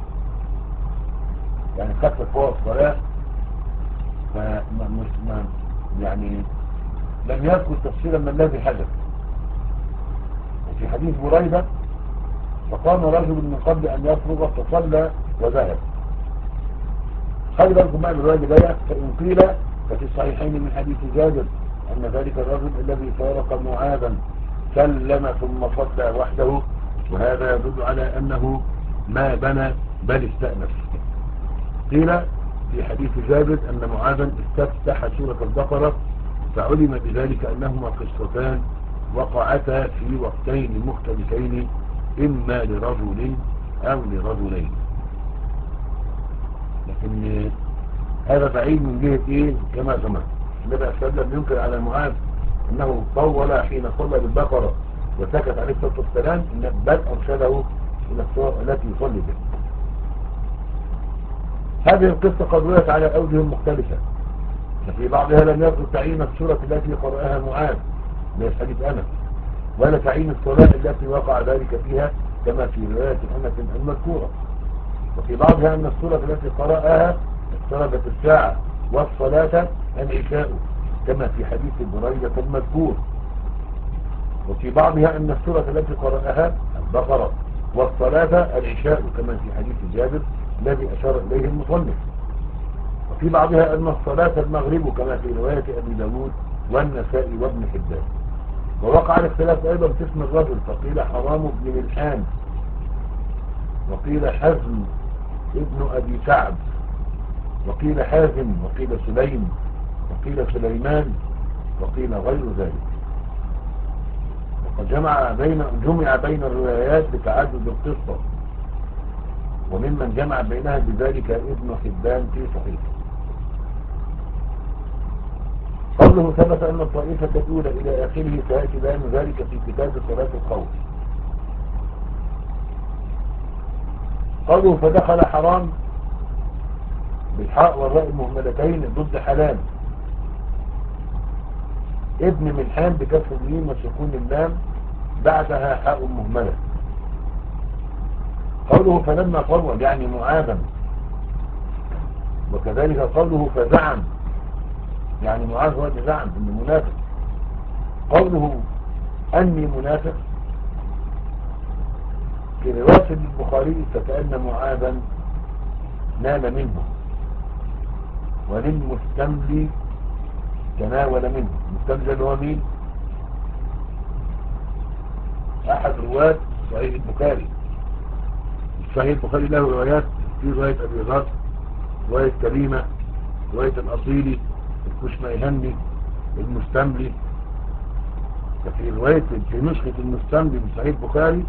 يعني خفف فوق الصلاة، ما ما يعني لم يذكر تفصيلا ما الذي حدث. وفي حديث بريدة فقام رجل من قبل أن يفرغ فصلى وذهب، خلي بالكم بقى من الرواية اللي جاية. فإن قيل ففي الصحيحين من حديث جابر أن ذلك الرجل الذي فارق معاذا سلم ثم صلى وحده، وهذا يدل على أنه ما بنى بل استأنف. قيل في حديث جابر أن معاذا استفتح سورة البقرة، فعلم بذلك أنهما قصتان وقعتا في وقتين مختلفين، إما لرجل أو لرجلين. لكن هذا بعيد من جهة إيه؟ كما سمعت النبي صلى الله عليه وسلم ينكر على معاذ أنه طول حين صلى بالبقرة وسكت عليه الصلاة والسلام، بل أرشده إلى الصورة التي يصلي بها. هذه القصة قد رويت على أوجه مختلفة، ففي بعضها لم يذكر تعيين السورة التي قرأها معاذ من حديث أنس، ولا تعيين الصلاة التي وقع ذلك فيها كما في رواية أنس المذكورة. وفي بعضها أن السورة التي قرأها اقتربت الساعة والصلاة العشاء كما في حديث بريدة المذكور. وفي بعضها أن السورة التي قرأها البقرة والصلاة العشاء كما في حديث جابر الذي أشار إليه المصنف. وفي بعضها أن الصلاة المغرب كما في رواية أبي داود والنسائي وابن حبان. ووقع الاختلاف أيضا في اسم الرجل، فقيل حرام بن ملحان، وقيل حزم ابن أبي سعد، وقيل حازم، وقيل سليم، وقيل سليمان، وقيل غير ذلك. وقد جمع بين جمع بين الروايات بتعدد القصة، وممن جمع بينها بذلك ابن حبان في صحيحه. قوله ثبت أن الطائفة الأولى إلى آخره سيأتي بيان ذلك في كتاب صلاة الخوف. قوله فدخل حرام بالحاء والراء المهملتين ضد حلال، ابن ملحان بكسر الميم وسكون اللام بعدها حاء مهملة. قوله فلما فضل يعني معاذا، وكذلك قوله فزعم يعني معاذ هو اللي زعم انه منافق. قوله اني منافق في رواية البخاري فكأن معاذا نال منه، وللمستملي تناول منه. المستملي هو مين؟ احد رواة صحيح البخاري. صحيح البخاري له روايات، في رواية ابي ذر، رواية كريمة، رواية الاصيلي، الكشميهني، المستملي. ففي رواية في نسخة المستملي من صحيح البخاري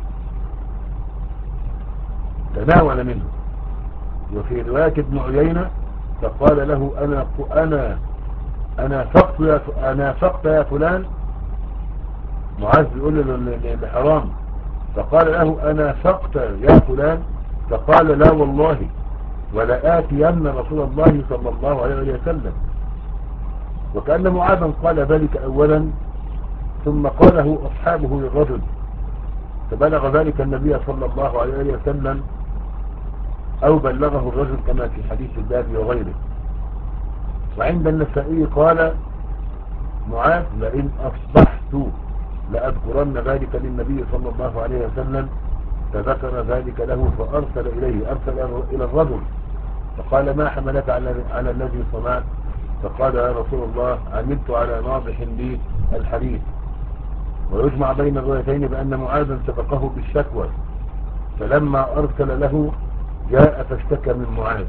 تناول منه. وفي رواية ابن عيينة فقال له انا انا انا فقت يا انا فقت يا فلان. معاذ بيقول لحرام فقال له انا فقت يا فلان، فقال لا والله ولا آتين رسول الله صلى الله عليه وسلم. وكأن معاذا قال ذلك اولا ثم قاله اصحابه للرجل، فبلغ ذلك النبي صلى الله عليه وسلم او بلغه الرجل كما في حديث الباب وغيره. وعند النسائي قال معاذ لئن اصبحت لأذكرن ذلك للنبي صلى الله عليه وسلم، فذكر ذلك له فأرسل إليه أرسل إلى الرجل فقال ما حملك على, على الذي صنعت؟ فقال يا رسول الله عملت على ناضح لي الحديث. ويجمع بين الروايتين بأن معاذا سبقه بالشكوى، فلما أرسل له جاء فاشتكى من معاذ.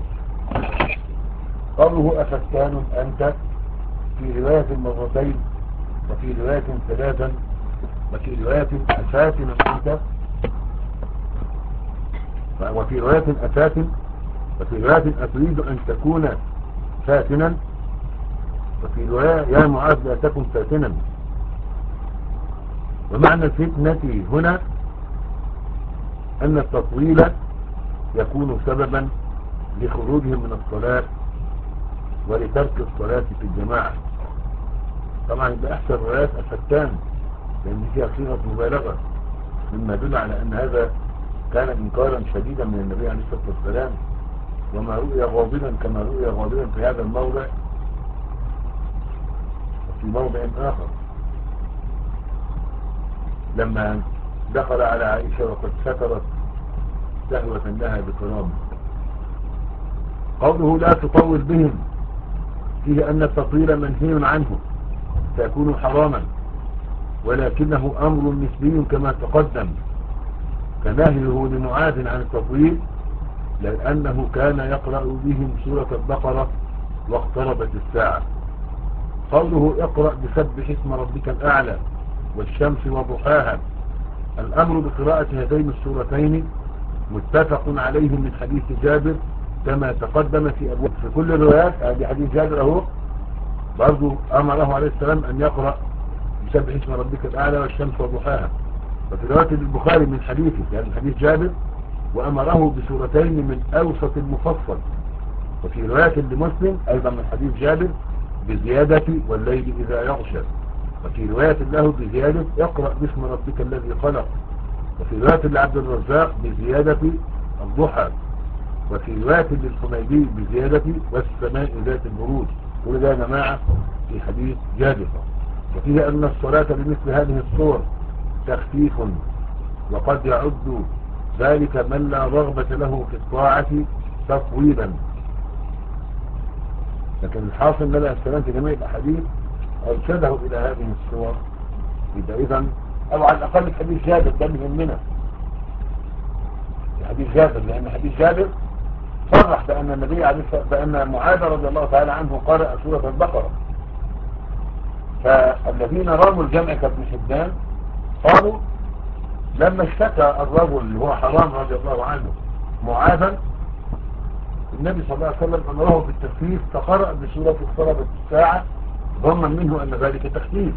قوله أفتان أنت في رواية مرتين، وفي رواية ثلاثا، وفي رواية أفاتن أنت، وفي رواية أفاتن، وفي رواية أتريد أن تكون فاتنا، وفي رواية يا معاذ لا تكن فاتنا. ومعنى الفتنة هنا أن التطويل يكون سببا لخروجهم من الصلاة ولترك الصلاة في الجماعة. طبعا يبقى أحسن روايات أفتان لأن فيها صيغة مبالغة، مما يدل على أن هذا كان إنكارا شديدا من النبي عليه الصلاة والسلام، وما رؤي غاضبا كما رؤي غاضبا في هذا الموضع وفي موضع آخر لما دخل على عائشة وقد سترت سهوة لها بكرامه. قوله لا تطول بهم فيه أن التطويل منهي عنه فيكون حراما، ولكنه أمر نسبي كما تقدم، كنهيه لمعاذ عن التطويل لأنه كان يقرأ بهم سورة البقرة واقتربت الساعة. قوله اقرأ بسبح اسم ربك الأعلى والشمس وضحاها، الأمر بقراءة هذين السورتين متفق عليه من حديث جابر كما تقدم في أبواب في كل الروايات. هذه حديث جابر أهو برضو أمره عليه السلام أن يقرأ بسبح اسم ربك الأعلى والشمس وضحاها. وفي رواية البخاري من حديثه يعني حديث جابر وأمره بسورتين من أوسط المفصل. وفي رواية لمسلم أيضا من حديث جابر بزيادة والليل إذا يغشى. وفي رواية له بزيادة اقرأ باسم ربك الذي خلق. وفي رواية لعبد الرزاق بزيادة الضحى. وفي رواية للحميدي بزيادة والسماء ذات البروج. كل ده يا جماعة في حديث جابر. وفيه أن الصلاة بمثل هذه الصور تخفيف، وقد يعد ذلك من لا رغبة له في الطاعة تطويلا. لكن الحاصل لدى السلام في جميع الأحاديث أرشده إلى هذه الصور. يبقى إذن أو على الأقل حديث جابر ده مهمنا، حديث جابر، لأن حديث جابر صرح بأن النبي عليه الصلاة بأن معاذ رضي الله تعالى عنه قرأ سورة البقرة. فالذين راموا الجمع كابن حبان قالوا لما اشتكى الرجل اللي هو حرام رضي الله عنه معاذا، النبي صلى الله عليه وسلم أمره بالتخفيف فقرأ بسورة اقتربت الساعة ظنا منه أن ذلك تخفيف،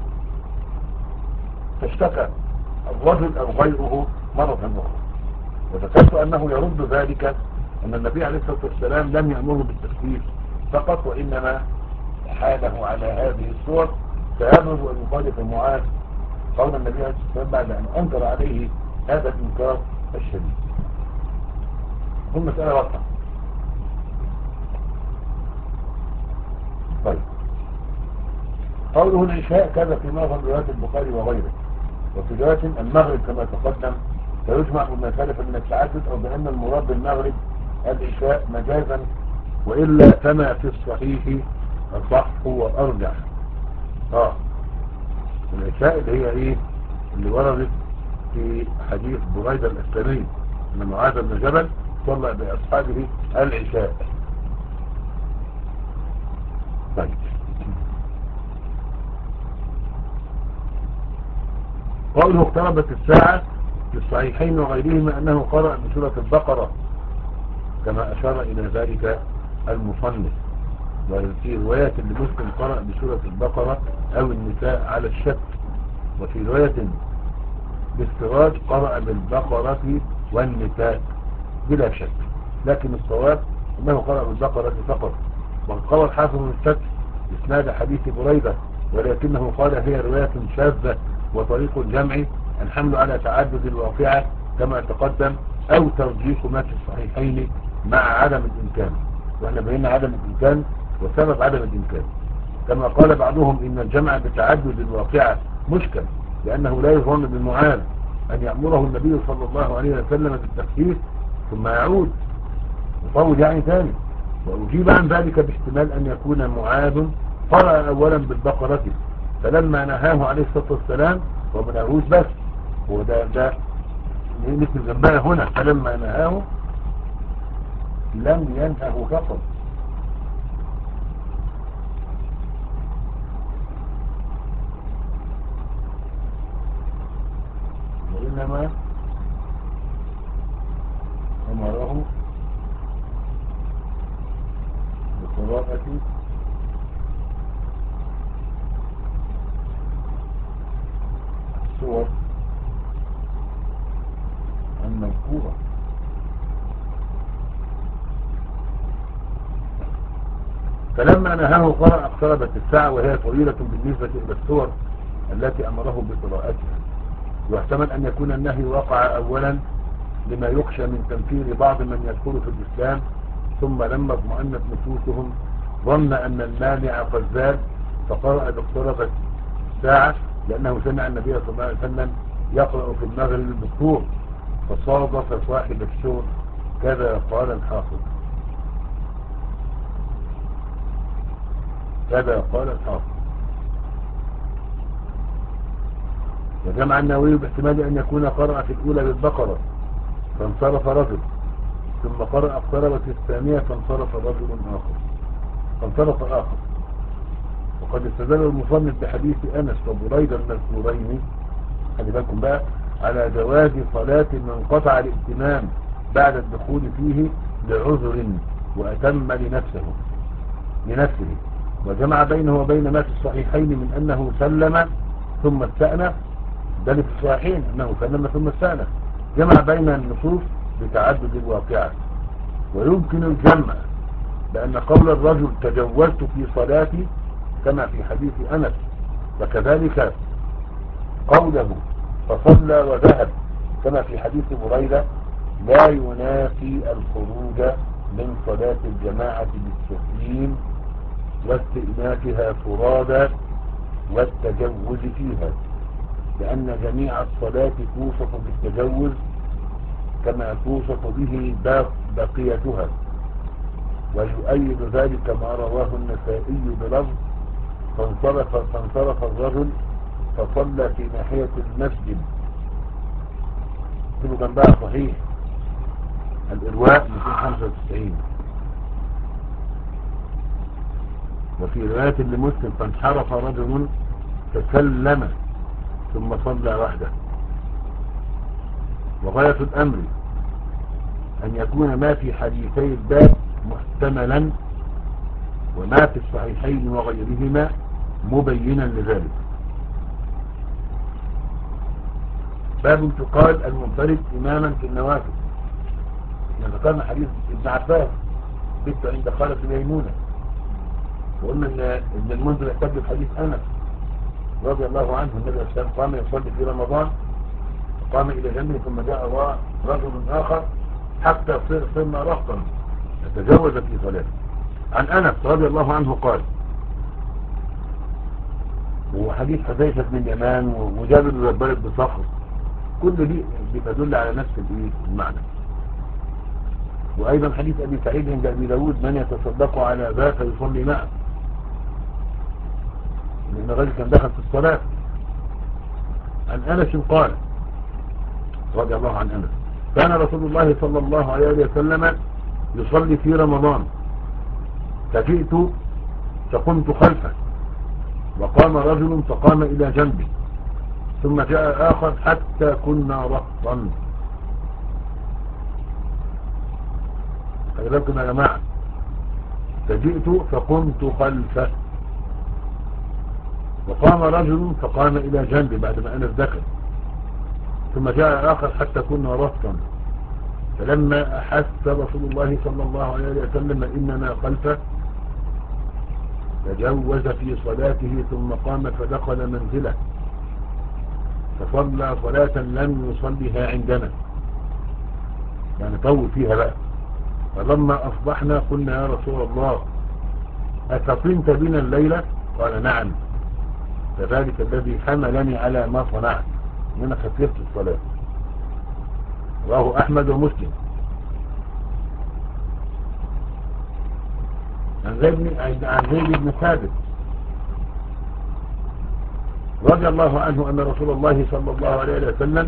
فاشتكى الرجل أو غيره مرة أخرى. وذكرت أنه يرد ذلك أن النبي عليه الصلاة والسلام لم يأمره بالتخفيف فقط، وإنما حاله على هذه الصور فيبرز أن يخالف معاذ قول النبي عليه الصلاة والسلام بعد أن أنكر عليه هذا الإنكار الشديد. ثم مسألة واضحة. طيب قوله العشاء كذا في معظم روايات البخاري وغيره. وفي رواية المغرب كما تقدم فيجمع بما سلف من التعدد، أو بأن المراد بالمغرب العشاء مجازا، وإلا كما في الصحيح الصح هو أرجح. آه العشاء اللي هي إيه اللي وردت في حديث بريدة الأسلامي أن معاذ بن جبل صلى بأصحابه العشاء. طيب قوله اقتربت الساعة في الصحيحين وغيرهما أنه قرأ بسورة البقرة كما أشار إلى ذلك المصنف. وفي رواية لمسلم قرأ بسورة البقرة أو النساء على الشك. وفي رواية باستراج قرأ بالبقرة والنساء بلا شك، لكن الصواب أنه قرأ بالبقرة فقط. وقد قال الحافظ بن الفتح إسناد حديث بريدة، ولكنه قال هي رواية شاذة وطريق الجمع الحمل على تعدد الواقعة كما تقدم، أو ترجيح ما في الصحيحين مع عدم الإمكان. وإحنا بينا عدم الإمكان وسبب عدم الإمكان. كما قال بعضهم إن الجمع بتعدد الواقعة مشكل، لأنه لا يظن بالمعاذ أن يأمره النبي صلى الله عليه وسلم بالتخفيف ثم يعود يطول يعني ثاني. وأجيب عن ذلك باحتمال أن يكون معاذ قرأ أولا بالبقرة فلما نهاه عليه الصلاة والسلام ومنهوش بس هو ده ده مثل جنبنا هنا، فلما نهاه لم ينهه فقط وإنما أمره بقراءة السور المذكورة. فلما نهاه قرأ اقتربت الساعة وهي طويلة بالنسبة إلى السور التي أمره بقراءتها. واحتمل أن يكون النهي وقع أولا لما يخشى من تنفير بعض من يدخل في الإسلام، ثم لما اطمأنت نفوسهم ظن أن المانع قد زال فقرأ باقتربت الساعة، لأنه سمع النبي صلى الله عليه وسلم يقرأ في المغرب بالطور فصادف صاحب الشور. كذا قال الحافظ. كذا قال الحافظ. وجمع النووي باحتمال أن يكون قرأ في الأولى بالبقرة فانصرف رجل، ثم قرأ اقتربت الثانية فانصرف رجل آخر فانصرف آخر. وقد استدل المصنف بحديث أنس وبريدة المذكورين، خلي بالكم بقى، على جواز صلاة من قطع الائتمام بعد الدخول فيه لعذر وأتم لنفسه لنفسه وجمع بينه وبين ما في الصحيحين من أنه سلم ثم استأنف، ده في الصحيحين أنه سلم ثم استأنف، جمع بين النصوص بتعدد الواقعة. ويمكن الجمع بأن قول الرجل تجوزت في صلاتي كما في حديث أنس، وكذلك قوله فصلى وذهب كما في حديث بريدة لا ينافي الخروج من صلاة الجماعة بالتسليم واستئنافها فرادا والتجوز فيها، لأن جميع الصلاة توصف بالتجوز كما توصف به بقيتها. ويؤيد ذلك ما رواه النسائي بلفظ فانصرف, فانصرف الرجل فصلى في ناحية المسجد، كله جنبها صحيح الإرواء مئتين وخمسة وتسعين. وفي رواية لمسلم فانحرف رجل فسلم ثم صلى وحده. وغاية الأمر أن يكون ما في حديثي الباب محتملا وما في الصحيحين وغيرهما مبينا لذلك. باب تقال المنفرد إماما في النوافل. ذكرنا حديث ابن عباس بنت عند خالة ميمونة، وقلنا ان ابن المنذر يحتج بحديث أنس رضي الله عنه، النبي عليه الصلاة والسلام قام يصلي في رمضان فقام إلى جنبه ثم جاء رجل آخر حتى صرنا رهطا تجاوز في صلاته. عن أنس رضي الله عنه قال، وحديث حذيفة بن اليمان وجابر بن زبير بن صخر، كل دي بتدل على نفس المعنى. وأيضا حديث أبي سعيد عند أبي داود من يتصدق على ذاك يصلي معه، لأن الرجل كان دخل في الصلاة. عن أنس قال رضي الله عن أنس كان رسول الله صلى الله عليه وسلم يصلي في رمضان فجئت فقمت خلفه وقام رجل فقام إلى جنبي ثم جاء آخر حتى كنا رهطا. خلي بالكم يا جماعة، فجئت فقمت خلفه وقام رجل فقام إلى جنبي بعد ما أنا ذكر ثم جاء آخر حتى كنا رهطا. فلما أحس رسول الله صلى الله عليه وسلم إننا خلفه تجوز في صلاته ثم قام فدخل منزله فصلى صلاة لم يصليها عندنا، يعني طول فيها بقى. فلما أصبحنا قلنا يا رسول الله أتطنت بنا الليلة؟ قال نعم، فذلك الذي حملني على ما صنعت من خففت الصلاة. رواه أحمد ومسلم. عن زيد عن زيد بن ثابت رضي الله عنه أن رسول الله صلى الله عليه وسلم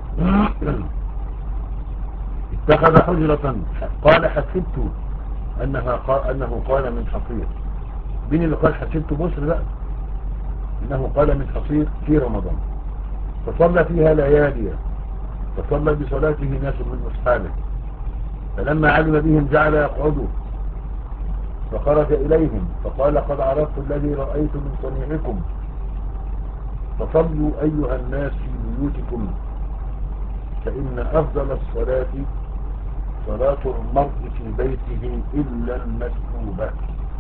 اتخذ حجرة قال حسبت أنها قال أنه قال من حصير. بين اللي قال حسبت بصر لا، إنه قال من حصير في رمضان، فصلى فيها ليالي، فصلى بصلاته ناس من أصحابه، فلما علم بهم جعل يقعدوا فخرج إليهم فقال قد عرفت الذي رأيت من صنيعكم، فصلوا أيها الناس في بيوتكم، فإن أفضل الصلاة صلاة المرء في بيته إلا المكتوبة.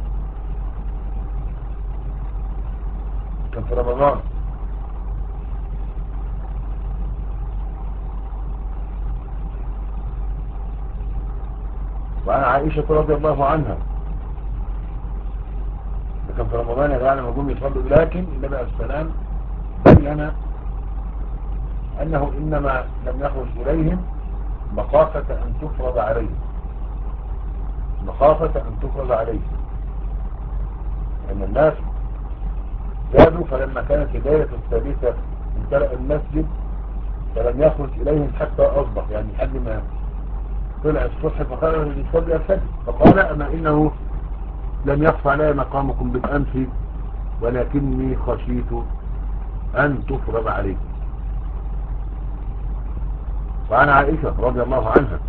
كان في رمضان. وعن عائشة رضي الله عنها، كان في رمضان يا جماعة لما جم يصلوا، لكن النبي عليه السلام بين أنه إنما لم يخرج إليهم مخافة أن تفرض عليهم، مخافة أن تفرض عليهم. أن الناس زادوا، فلما كانت بداية الثالثة امتلأ المسجد فلم يخرج إليهم حتى أصبح، يعني لحد ما طلع الصبح فقال يصلي الفجر، فقال أما إنه لم يخفى علي مقامكم بالأمس ولكني خشيت أن تفرض عليكم. وعن عائشة رضي الله عنها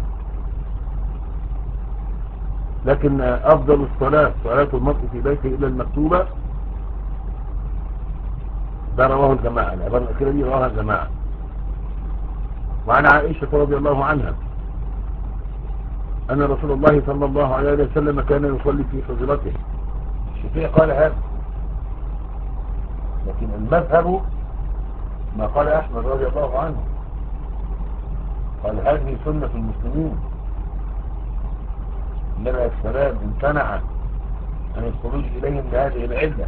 لكن أفضل الصلاة صلاة المرء في بيته إلى المكتوبة، ده رواه الجماعة، العبارة الأخيرة دي رواها الجماعة. وعن عائشة رضي الله عنها أن رسول الله صلى الله عليه وسلم كان يصلي في حجرته. الشافعي قال هذا، لكن المذهب ما قال أحمد رضي الله عنه، قال هذه سنة المسلمين، النبي عليه السلام امتنع عن الخروج إليهم لهذه العلة،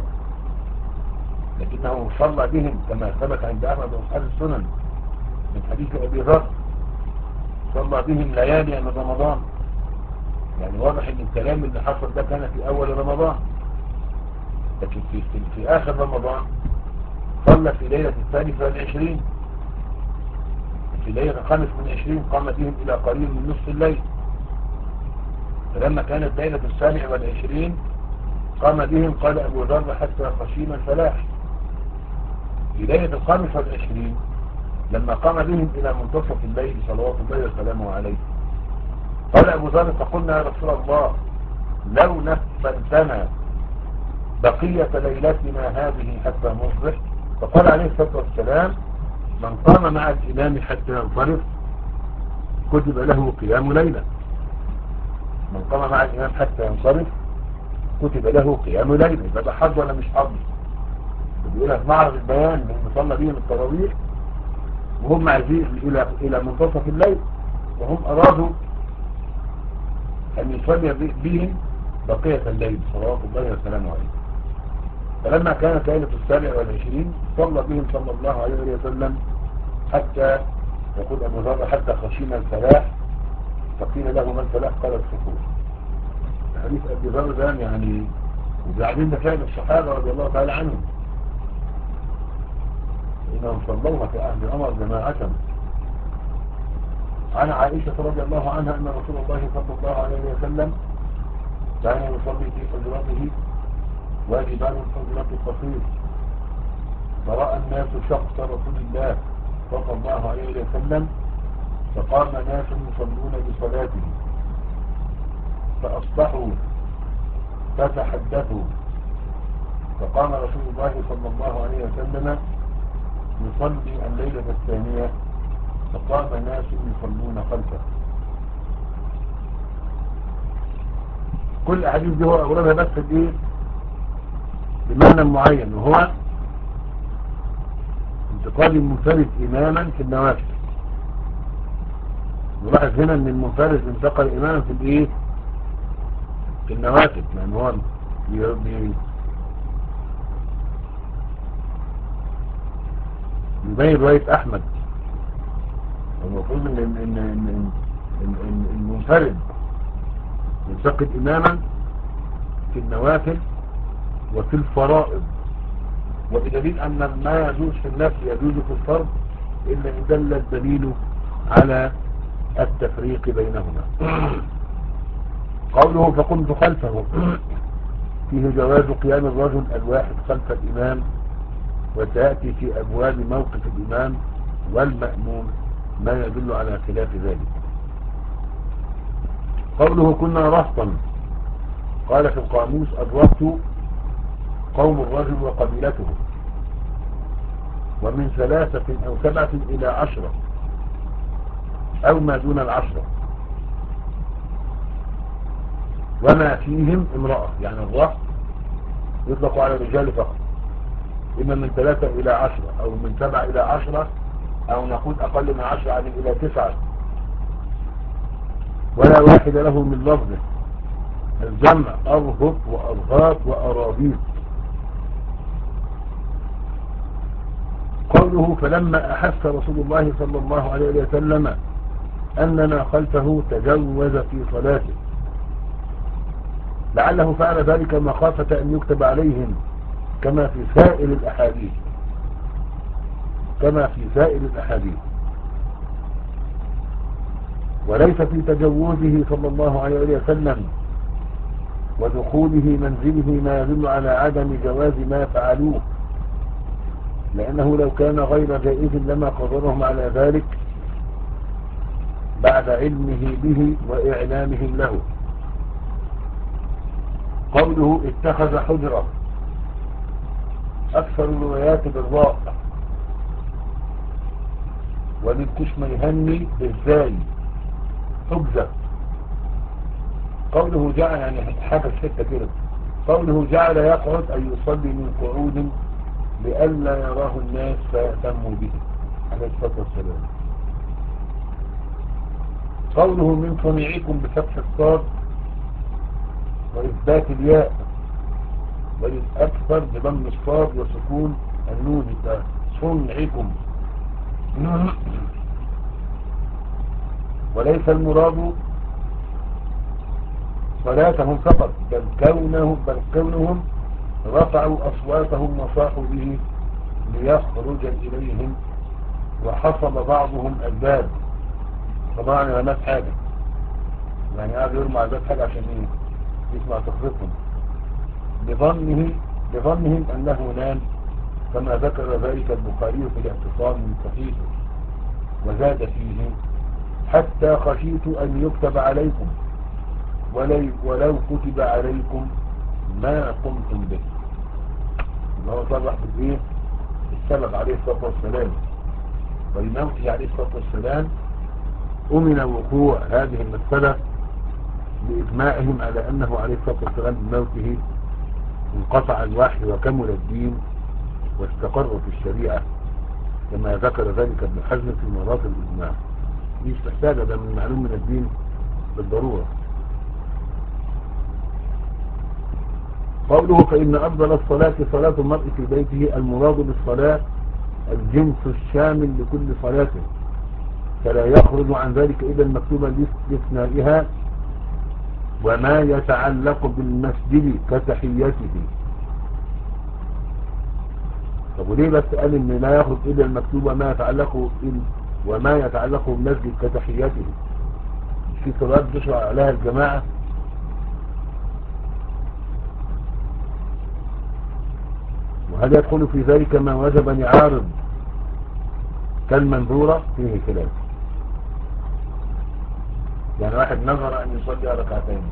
لكنه صلى بهم كما ثبت عند أحمد وأصحاب السنن من حديث أبي ذر، صلى بهم ليالي من رمضان. يعني واضح ان الكلام اللي حصل ده كان في أول رمضان، لكن في, في, في آخر رمضان صلى في ليلة الثالثة والعشرين، في ليلة الخامس من عشرين قام بهم إلى قريب من نصف الليل، فلما كانت ليلة السابع والعشرين قام بهم قال أبو ذر حتى خشينا الفلاح. في ليلة الخامس والعشرين لما قام بهم إلى منتصف الليل صلوات الله وسلامه عليه قال أبو ذر فقلنا يا رسول الله لو نفلتنا بقية ليلتنا هذه حتى نصبح، فقال عليه الصلاة والسلام من قام مع الإمام حتى ينصرف كتب له قيام ليلة. من قام مع الإمام حتى ينصرف كتب له قيام ليلة. يبقى حظ ولا مش حظ؟ بيقولها في معرض البيان من صلى بهم التراويح وهم عايزين إلى إلى منتصف الليل، وهم أرادوا أن يصلي بهم بقية الليل صلوات الله وسلامه عليه. فلما كانت ليلة السابع والعشرين صلى بهم صلى الله عليه وسلم حتى يقول أبو ذر حتى خشينا الفلاح، فقيل له ما الفلاح؟ قال السحور. حديث أبي ذر ده يعني وبعدين ده فعل الصحابة رضي الله تعالى عنهم، إنهم صلوها في عهد عمر جماعة. عن عائشة رضي الله عنها أن رسول الله صلى الله عليه وسلم كان يصلي في حجرته وجبال الحجرة قصير، فرأى الناس شخص رسول الله صلى الله عليه وسلم فقام ناس يصلون بصلاته فأصبحوا فتحدثوا، فقام رسول الله صلى الله عليه وسلم يصلي الليلة الثانية فقام ناس يصلون خلفه. كل الأحاديث دي هو أوردها بس بإيه؟ بمعنى معين، وهو انتقال المنفرد إماما في النوافل. نلاحظ هنا أن المنفرد انتقل إماما في الإيه؟ في النوافل، لأن هو يبين رواية أحمد. المفروض ان ان ان ان, إن, إن المنفرد ينتقل اماما في النوافل وفي الفرائض، وبدليل ان ما يجوز في النفل يجوز في الفرض الا ان دل الدليل على التفريق بينهما. قوله فقمت خلفه فيه جواز قيام الرجل الواحد خلف الامام، وسيأتي في ابواب موقف الامام والمأموم ما يدل على خلاف ذلك. قوله كنا رهطا، قال في القاموس الرهط قوم الرجل وقبيلته، ومن ثلاثة أو سبعة إلى عشرة أو ما دون العشرة، وما فيهم امرأة. يعني الرهط يطلق على الرجال فقط، إما من ثلاثة إلى عشرة أو من سبعة إلى عشرة أو نقول أقل من عشرة يعني إلى تسعة، ولا واحد له من لفظه، الجمع أرهط وأرهاط وأرابيط. قوله فلما أحس رسول الله صلى الله عليه وسلم أننا خلفه تجوز في صلاته، لعله فعل ذلك مخافة أن يكتب عليهم كما في سائر الأحاديث كما في سائر الأحاديث وليس في تجوزه صلى الله عليه وسلم ودخوله منزله ما يدل على عدم جواز ما فعلوه، لأنه لو كان غير جائز لما قدرهم على ذلك بعد علمه به وإعلامهم له. قوله اتخذ حجرة، أكثر الروايات بالراء وللكشميهني بالزاي حجزة. قوله جعل يعني حاجة حتة كده، قوله جعل يقعد أي يصلي من قعود لئلا يراه الناس فيهتموا به عليه الصلاة والسلام. قوله من صنيعكم بفتح الصاد وإثبات الياء وللأكثر بضم الصاد وسكون النون صنعكم. وليس المراد صلاتهم فقط بل كونهم, بل كونهم رفعوا أصواتهم وصاحوا به ليخرج إليهم وحصل بعضهم الباب. طبعا أنا ناس حاجة يعني قاعد يرمى الباب حاجة عشان ايه يسمع تخريطهم بظنه بظنهم أنه نام كما ذكر ذلك البخاري في الاعتصام من صحيحه وزاد فيه حتى خشيت أن يكتب عليكم ولو كتب عليكم ما قمتم به. هو صرح بالايه السبب عليه الصلاة والسلام ولموته عليه الصلاة والسلام أمن وقوع هذه المسألة بإجماعهم على أنه عليه الصلاة والسلام بموته انقطع الوحي وكمل الدين واستقرت الشريعة كما ذكر ذلك ابن حزم في مرات الإجماع. مش محتاجة، ده من معلوم من الدين بالضرورة. قوله فإن أفضل الصلاة صلاة المرء في بيته، المراد بالصلاة الجنس الشامل لكل صلاة فلا يخرج عن ذلك إلا المكتوبة لاستثنائها وما يتعلق بالمسجد كتحيته. طب وليه بس قال إن لا يخرج إلا المكتوبة ما يتعلق وما يتعلق بالمسجد كتحيته؟ في صلاة بيشرع عليها الجماعة وهل يدخل في ذلك ما وجب أن يعارض كالمنظورة؟ فيه خلاف. يعني واحد نظر أن يصلي ركعتين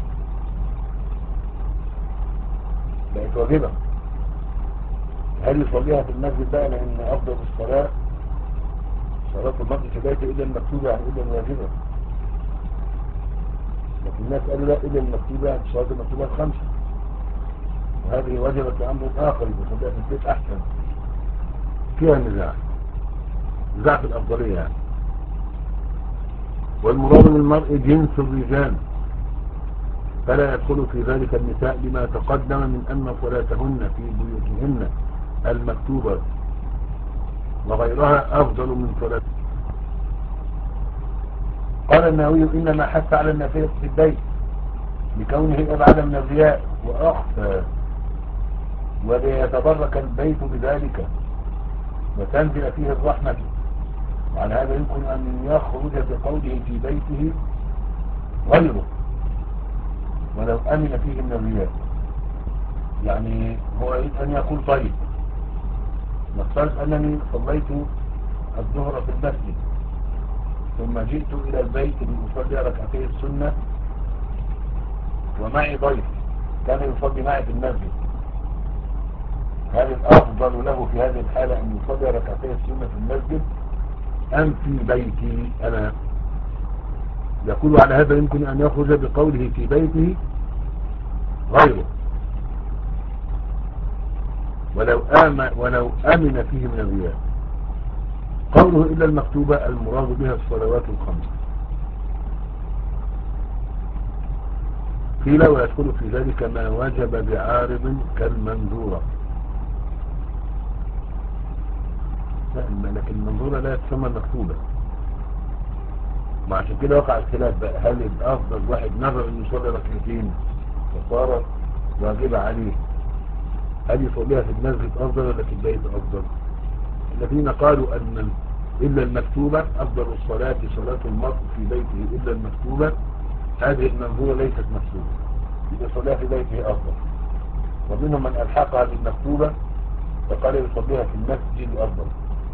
بقت واجبة، هل يصليها في المسجد بقى لأن أفضل الصلاة صلاة المرء في بيته إلا المكتوبة يعني إلا الواجبة؟ لكن الناس قالوا لا إلا المكتوبة يعني صلاة المكتوبة الخمسة وهذه وجبت لأمر آخر يصليها في البيت أحسن. فيها نزاع نزاع في الأفضلية يعني. والمراد بالمرء جنس الرجال فلا يدخل في ذلك النساء لما تقدم من أن صلاتهن في بيوتهن المكتوبة وغيرها أفضل من صلاة. قال النووي إنما حث على النافلة في البيت لكونه أبعد من الرياء وأخفى وليتبرك البيت بذلك وتنزل فيه الرحمة، وعلى هذا يمكن أن يخرج بقوله في بيته غيره ولو أمن فيه من الرياء. يعني هو يريد أن يقول طيب نفترض أنني صليت الظهر في المسجد ثم جئت إلى البيت لأصلي ركعتي السنة ومعي ضيف كان يصلي معي في المسجد، هل الأفضل له في هذه الحالة أن يصلي ركعتي السنة في المسجد أم في بيتي أنا؟ يقول على هذا يمكن أن يخرج بقوله في بيته غيره ولو آمن, ولو آمن فيه من الرياء. قوله إلا المكتوبة المراد بها الصلوات الخمس. قيل ويدخل في ذلك ما وجب بعارض كالمنذورة، لكن المنظورة لا تسمى مكتوبة، وعشان كده وقع الخلاف بقى هل الأفضل واحد نظر أن يصلي ركعتين فصارت واجبة عليه، هل يصليها في المسجد أفضل ولا في البيت أفضل؟ الذين قالوا أن إلا المكتوبة أفضل الصلاة صلاة المرء في بيته إلا المكتوبة، هذه المنظورة ليست مكتوبة، يصليها في بيته أفضل. ومنهم من ألحقها بالمكتوبة فقال يصليها في المسجد أفضل.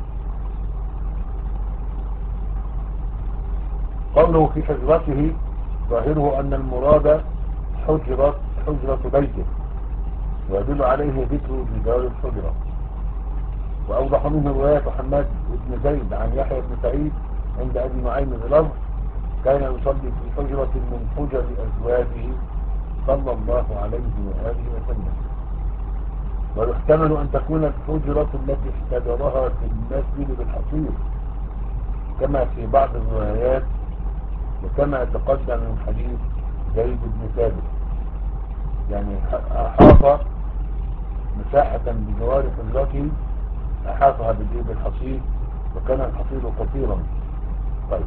قوله في حجرته ظاهره أن المراد حجرة حجرة بيته، ويدل عليه ذكر جدار الحجرة. وأوضح منه رواية حماد بن زيد عن يحيى بن سعيد عند أبي نعيم بلفظ كان يصلي في حجرة من حجر أزواجه صلى الله عليه وآله وسلم. ويحتمل أن تكون الحجرة التي احتجرها في المسجد بالحصير كما في بعض الروايات، وكما تقدم من حديث زيد بن ثابت، يعني أحاط مساحة بجوار حجرته أحاطها بالإيد الحصير، وكان الحصير قصيرا. طيب.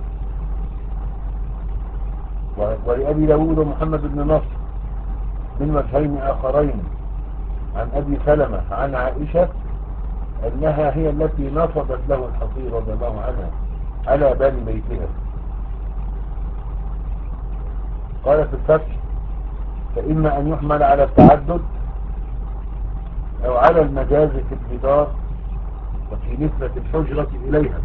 ولأبي داود ومحمد بن نصر من وجهين آخرين عن أبي سلمة عن عائشة أنها هي التي نصبت له الحصير رضي الله عنها على باب بيتها. قال في الفتح فإما أن يحمل على التعدد أو على المجاز في الجدار وفي نسبة الحجرة إليها.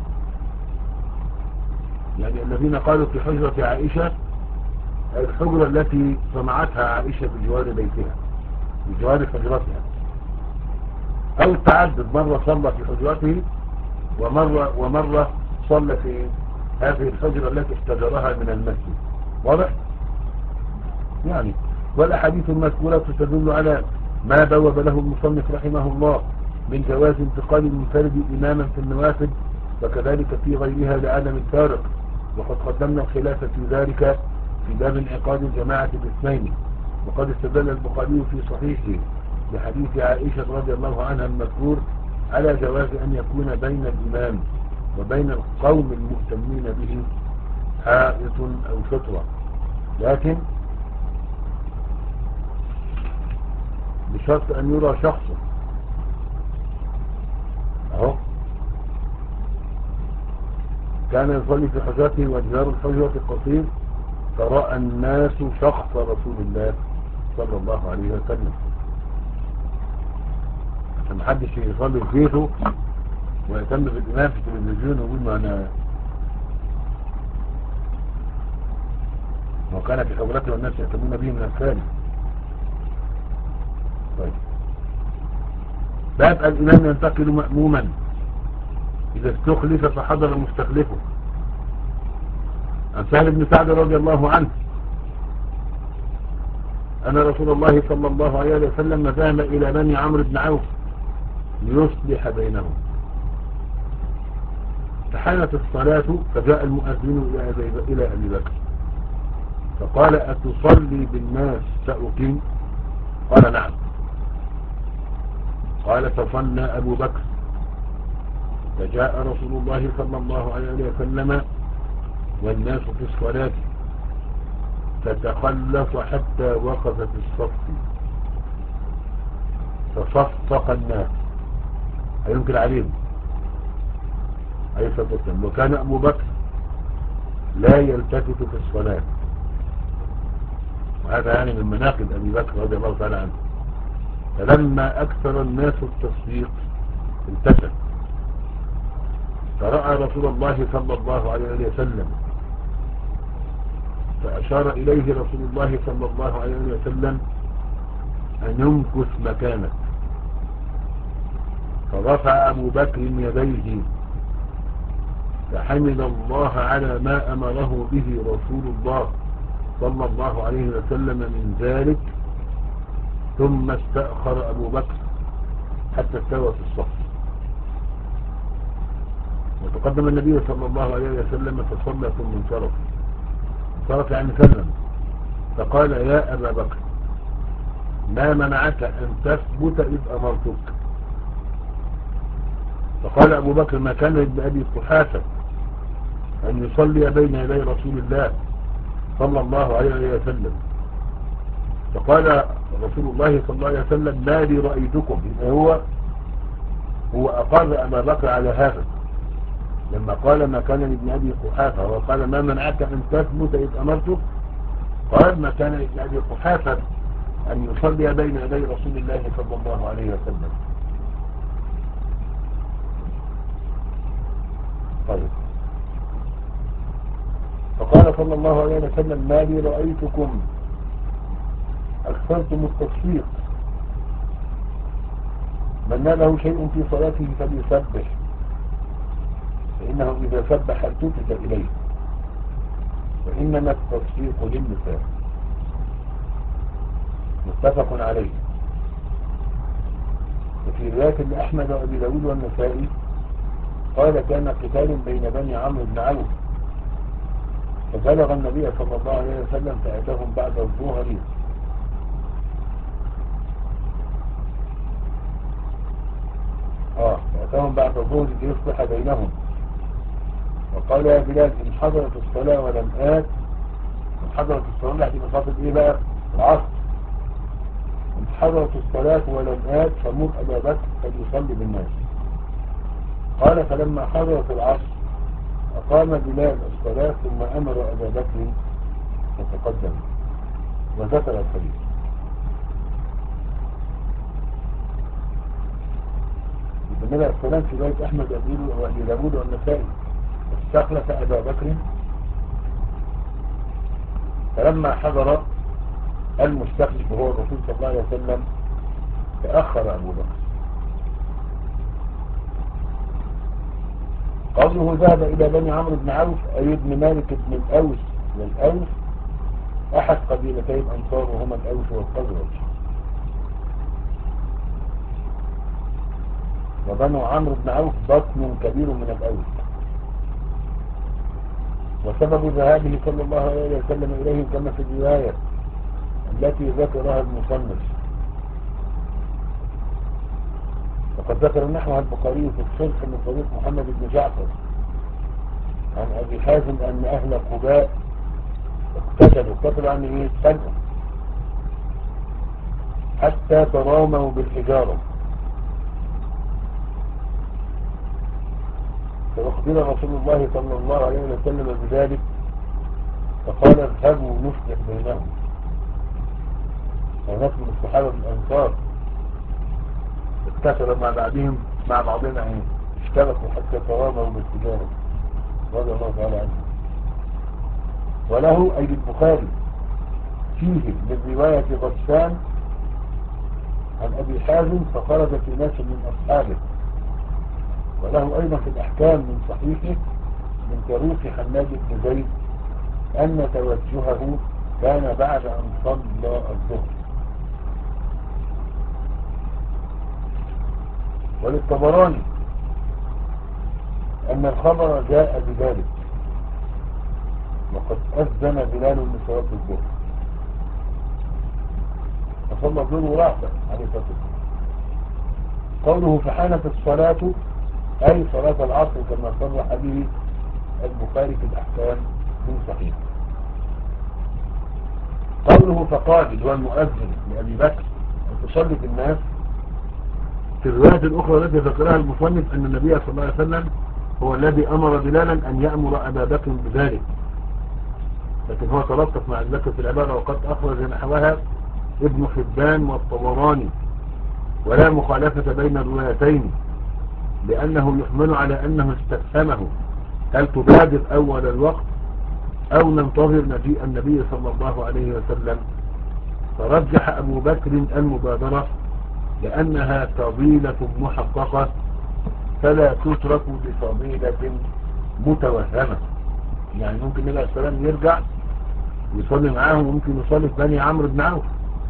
يعني الذين قالوا في حجرة عائشة الحجرة التي صنعتها عائشة بجوار بيتها بجوار حجرتها، أو التعدد، مرة صلى في حجرته ومرة, ومرة صلى في هذه الحجرة التي احتجرها من المسجد. واضح؟ يعني والأحاديث المذكورة تدل على ما بوب له المصنف رحمه الله من جواز انتقال المنفرد إماما في النوافل، وكذلك في غيرها لعدم الفارق. وقد قدمنا الخلاف في ذلك في باب انعقاد الجماعة باثنين. وقد استدل البخاري في صحيحه بحديث عائشة رضي الله عنها المذكور على جواز أن يكون بين الإمام وبين القوم المهتمين به حائط أو سترة، لكن بشرط أن يرى شخصه. أهو كان يصلي في حجرته وجدار الحجرة القصير فرأى الناس شخص رسول الله صلى الله عليه وسلم، عشان محدش يصلي في بيته ويهتم بالإمام في التلفزيون ويقول ما أنا وكان في حجرته والناس يهتمون به من الخارج. طيب. باب الإمام ينتقل مأموما إذا استخلف فحضر مستخلفه. عن سهل بن سعد رضي الله عنه أن رسول الله صلى الله عليه وسلم ذهب إلى بني عمرو بن عوف ليصلح بينهم، فحانت الصلاة فجاء المؤذن إلى أبي بكر فقال أتصلي بالناس سأقيم؟ قال نعم. قال فصلى أبو بكر فجاء رسول الله صلى الله عليه وسلم والناس في الصلاة فتخلف حتى وقف في الصف فصفق الناس، هينكر عليهم عليه الصلاة والسلام. وكان أبو بكر لا يلتفت في الصلاة، وهذا يعني من مناقب أبي بكر رضي الله تعالى عنه. فلما أكثر الناس التصفيق التفت فرأى رسول الله صلى الله عليه وسلم فأشار إليه رسول الله صلى الله عليه وسلم أن يمكث مكانه، فرفع أبو بكر يديه فحمد الله على ما أمره به رسول الله صلى الله عليه وسلم من ذلك، ثم استأخر أبو بكر حتى استوى في الصف. وتقدم النبي صلى الله عليه وسلم فصلى ثم انصرف انصرف يعني سلم، فقال يا أبا بكر ما منعك أن تثبت إذ أمرتك؟ فقال أبو بكر ما كان لابن أبي قحافة أن يصلي بين يدي رسول الله صلى الله عليه وسلم فقال رسول الله صلى الله عليه وسلم ما لي رأيتكم. إذا هو هو أقر أبا بكر على هذا لما قال ما كان لابن أبي قحافة وقال ما منعك أن تثبت إذ أمرتك. قال ما كان لابن أبي قحافة أن يصلي بين يدي رسول الله صلى الله عليه وسلم. طيب فقال صلى الله عليه وسلم ما لي رأيتكم أكثرتم التصفيق. من ناله شيء في صلاته فليسبح فإنه إذا سبح التفت إليه وإنما التصفيق للنساء. متفق عليه. وفي رواية لأحمد وأبي داود والنسائي قال كان قتال بين بني عمرو بن عوف فبلغ النبي صلى الله عليه وسلم فأتاهم بعد الظهر اه فأتاهم بعد الظهر ليصلح بينهم وقال يا بلال إن حضرت الصلاة ولم آت. إن حضرت الصلاة هتبقى فترة إيه بقى؟ العصر. إن حضرت الصلاة ولم آت فمر أبا بكر فليصلي بالناس. قال فلما حضرت العصر أقام بلال الصلاة ثم أمر أبا بكر فتقدم وذكر الحديث. النبي عليه السلام في رواية أحمد وأبي داود والنسائي استخلف أبا بكر فلما حضر المستخلف وهو الرسول صلى الله عليه وسلم تأخر أبو بكر. قوله ذهب إلى بني عمرو بن عوف أي ابن مالك بن الأوس والأوس أحد قبيلتي الأنصار وهما الأوس والخزرج. وبنو عمرو بن عوف بطن كبير من الأوس. وسبب ذهابه صلى الله عليه وسلم إليهم كما في الرواية التي ذكرها المصنف. وقد ذكر نحوها البخاري في الصلح من طريق محمد بن جعفر عن أبي حازم أن أهل قباء اقتتلوا اقتتلوا عن ايه اتخانقوا حتى تراموا بالحجارة. فأخبر رسول الله صلى الله عليه وسلم بذلك فقال اذهبوا نصلح بينهم. وناس من الصحابة الأنصار اقتتلوا مع بعضهم مع بعضهم ايه اشتركوا حتى تراموا بالحجارة رضي الله تعالى عنه. وله أي البخاري فيه من رواية غسان عن أبي حازم فخرج في ناس من أصحابه. وله أيضا في الأحكام من صحيحه من طريق حماد بن زيد أن توجهه كان بعد أن صلى الظهر. وللطبراني أن الخبر جاء بذلك وقد أذن بلال لصلاة الظهر فصلى الظهر ورعفة عليه الصلاة والسلام. قوله فحانت الصلاة أي صلاة العصر كما صرح به البخاري في الأحكام من صحيح. قوله فقال اللي هو المؤذن لأبي بكر أن تصلي في الناس. في الرواية الأخرى التي ذكرها المصنف أن النبي صلى الله عليه وسلم هو الذي أمر بلالا أن يأمر أبا بكر بذلك، لكن هو تلطف مع الذكر في العبارة وقد أخرج نحوها ابن حبان والطبراني ولا مخالفة بين الروايتين لأنه يحمل على أنه استفهمه هل تبادر أول الوقت أو ننتظر مجيء النبي صلى الله عليه وسلم. فرجح أبو بكر المبادرة لأنها فضيلة محققة فلا تترك بفضيلة متوهمة. يعني ممكن النبي عليه السلام يرجع يصلي معاهم وممكن يصلي في بني عمرو بن عوف.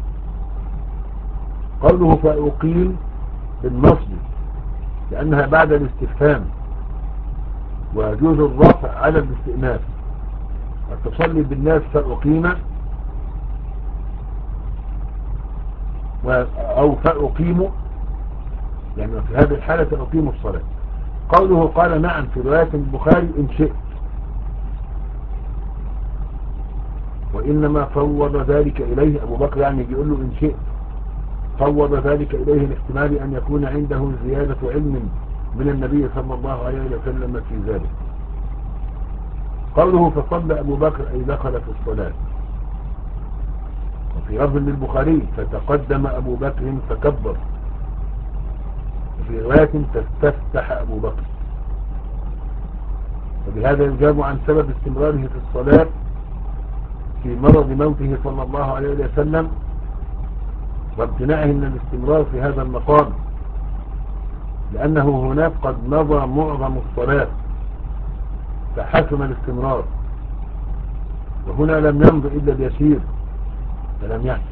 قوله فأقيم بالنصب لأنها بعد الاستفهام ويجوز الرفع على الاستئناف. تصلي بالناس فأقيم أو فأقيم يعني في هذه الحالة أقيم الصلاة. قوله قال نعم في رواية البخاري إن شئت وإنما فوض ذلك إليه أبو بكر، يعني بيقول له إن شئت فوض ذلك إليه لاحتمال أن يكون عنده زيادة علم من النبي صلى الله عليه وسلم في ذلك. قوله فصلى أبو بكر أي دخل في الصلاة. وفي لفظ للبخاري فتقدم أبو بكر فكبر. وفي رواية فاستفتح أبو بكر. وبهذا يجاب عن سبب استمراره في الصلاة في مرض موته صلى الله عليه وسلم وامتناعه من الاستمرار في هذا المقام، لأنه هناك قد مضى معظم الصلاة فحسم الاستمرار، وهنا لم يمض إلا اليسير فلم يحسن.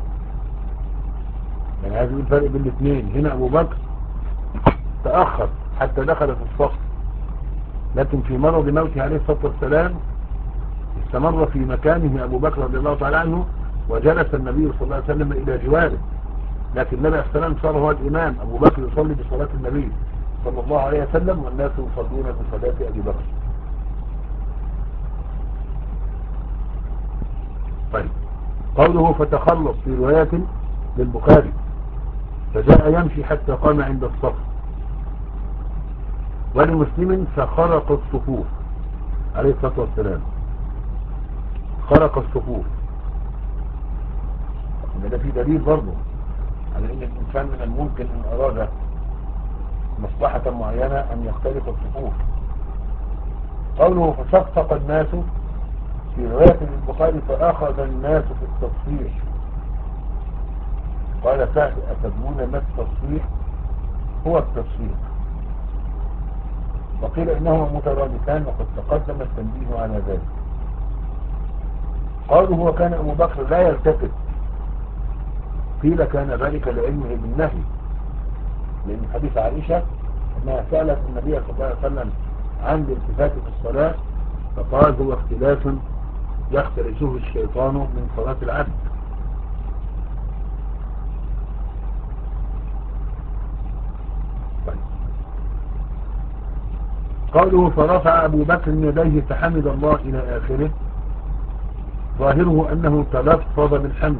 يعني هذا الفرق بين الاثنين. هنا أبو بكر تأخر حتى دخل في الصف، لكن في مرض موته عليه الصلاة والسلام استمر في مكانه أبو بكر رضي الله تعالى عنه، وجلس النبي صلى الله عليه وسلم إلى جواره، لكن النبي عليه السلام صار هو الإمام. أبو بكر يصلي بصلاة النبي صلى الله عليه وسلم والناس يصلون بصلاة أبي بكر. طيب، قوله فتخلص في رواية للبخاري فجاء يمشي حتى قام عند الصف. ولمسلم فخرق الصفوف عليه الصلاة والسلام. خرق الصفوف، ده في دليل برضه على ان الانسان من الممكن ان اراد مصلحة معينة ان يختلف الصفوف. قوله فصفق الناس في رواية البخاري فاخذ الناس في التصفيح. قال سعد أتدرون ما التصفيح؟ هو التصفيح. وقيل انهما مترادفان وقد تقدم التنبيه على ذلك. قوله وكان ابو بكر لا يلتفت، قيل كان ذلك لعلمه بالنهي، لأن حديث عائشة أنها سألت النبي صلى الله عليه وسلم عن الالتفات في الصلاة فقال هو اختلاف يختلسه الشيطان من صلاة العبد. طيب. قوله فرفع أبو بكر يديه فحمد الله إلى آخره، ظاهره أنه تلفظ بالحمد،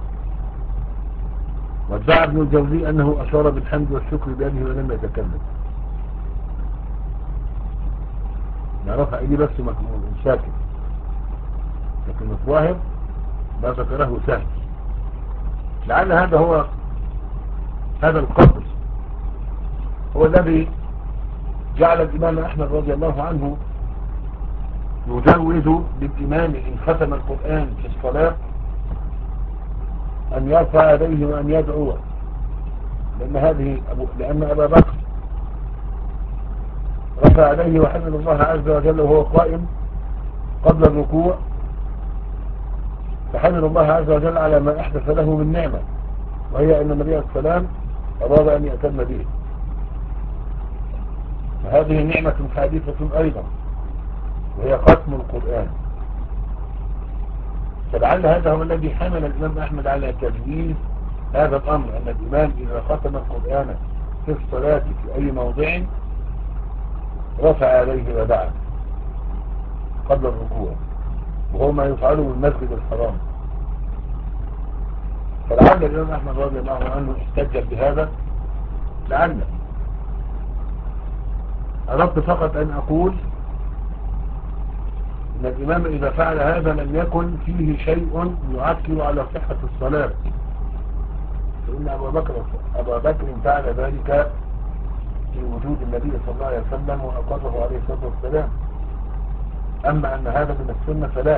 وادعى ابن الجوزي أنه أشار بالحمد والشكر بيده ولم يتكلم. نعرفها إلي بس شاكر، لكن الظاهر ما ذكره سهل. لعل هذا هو هذا القدر هو الذي جعل الإمام أحمد رضي الله عنه يجوز للإمام إن ختم القرآن في الصلاة أن يرفع يديه وأن يدعو، لأن هذه أبو لأن أبا بكر رفع يديه وحمد الله عز وجل وهو قائم قبل الركوع، فحمد الله عز وجل على ما أحدث له من نعمة، وهي أن النبي عليه السلام أراد أن يأتم به، فهذه نعمة حادثة أيضا وهي ختم القرآن. فلعل هذا هو الذي حمل الإمام أحمد على تجويز هذا الأمر، أن الإمام إذا ختم القرآن في الصلاة في أي موضع رفع عليه ودعا قبل الركوع، وهو ما يفعله بالمسجد الحرام. فلعل الإمام أحمد رضي الله عنه احتج بهذا. لعل أردت فقط أن أقول أن الإمام إذا فعل هذا لم يكن فيه شيء يعكر على صحة الصلاة، فإن أبا بكر أبا بكر فعل ذلك في وجود النبي صلى الله عليه وسلم وأقره عليه الصلاة والسلام. أما أن هذا من السنة فلا،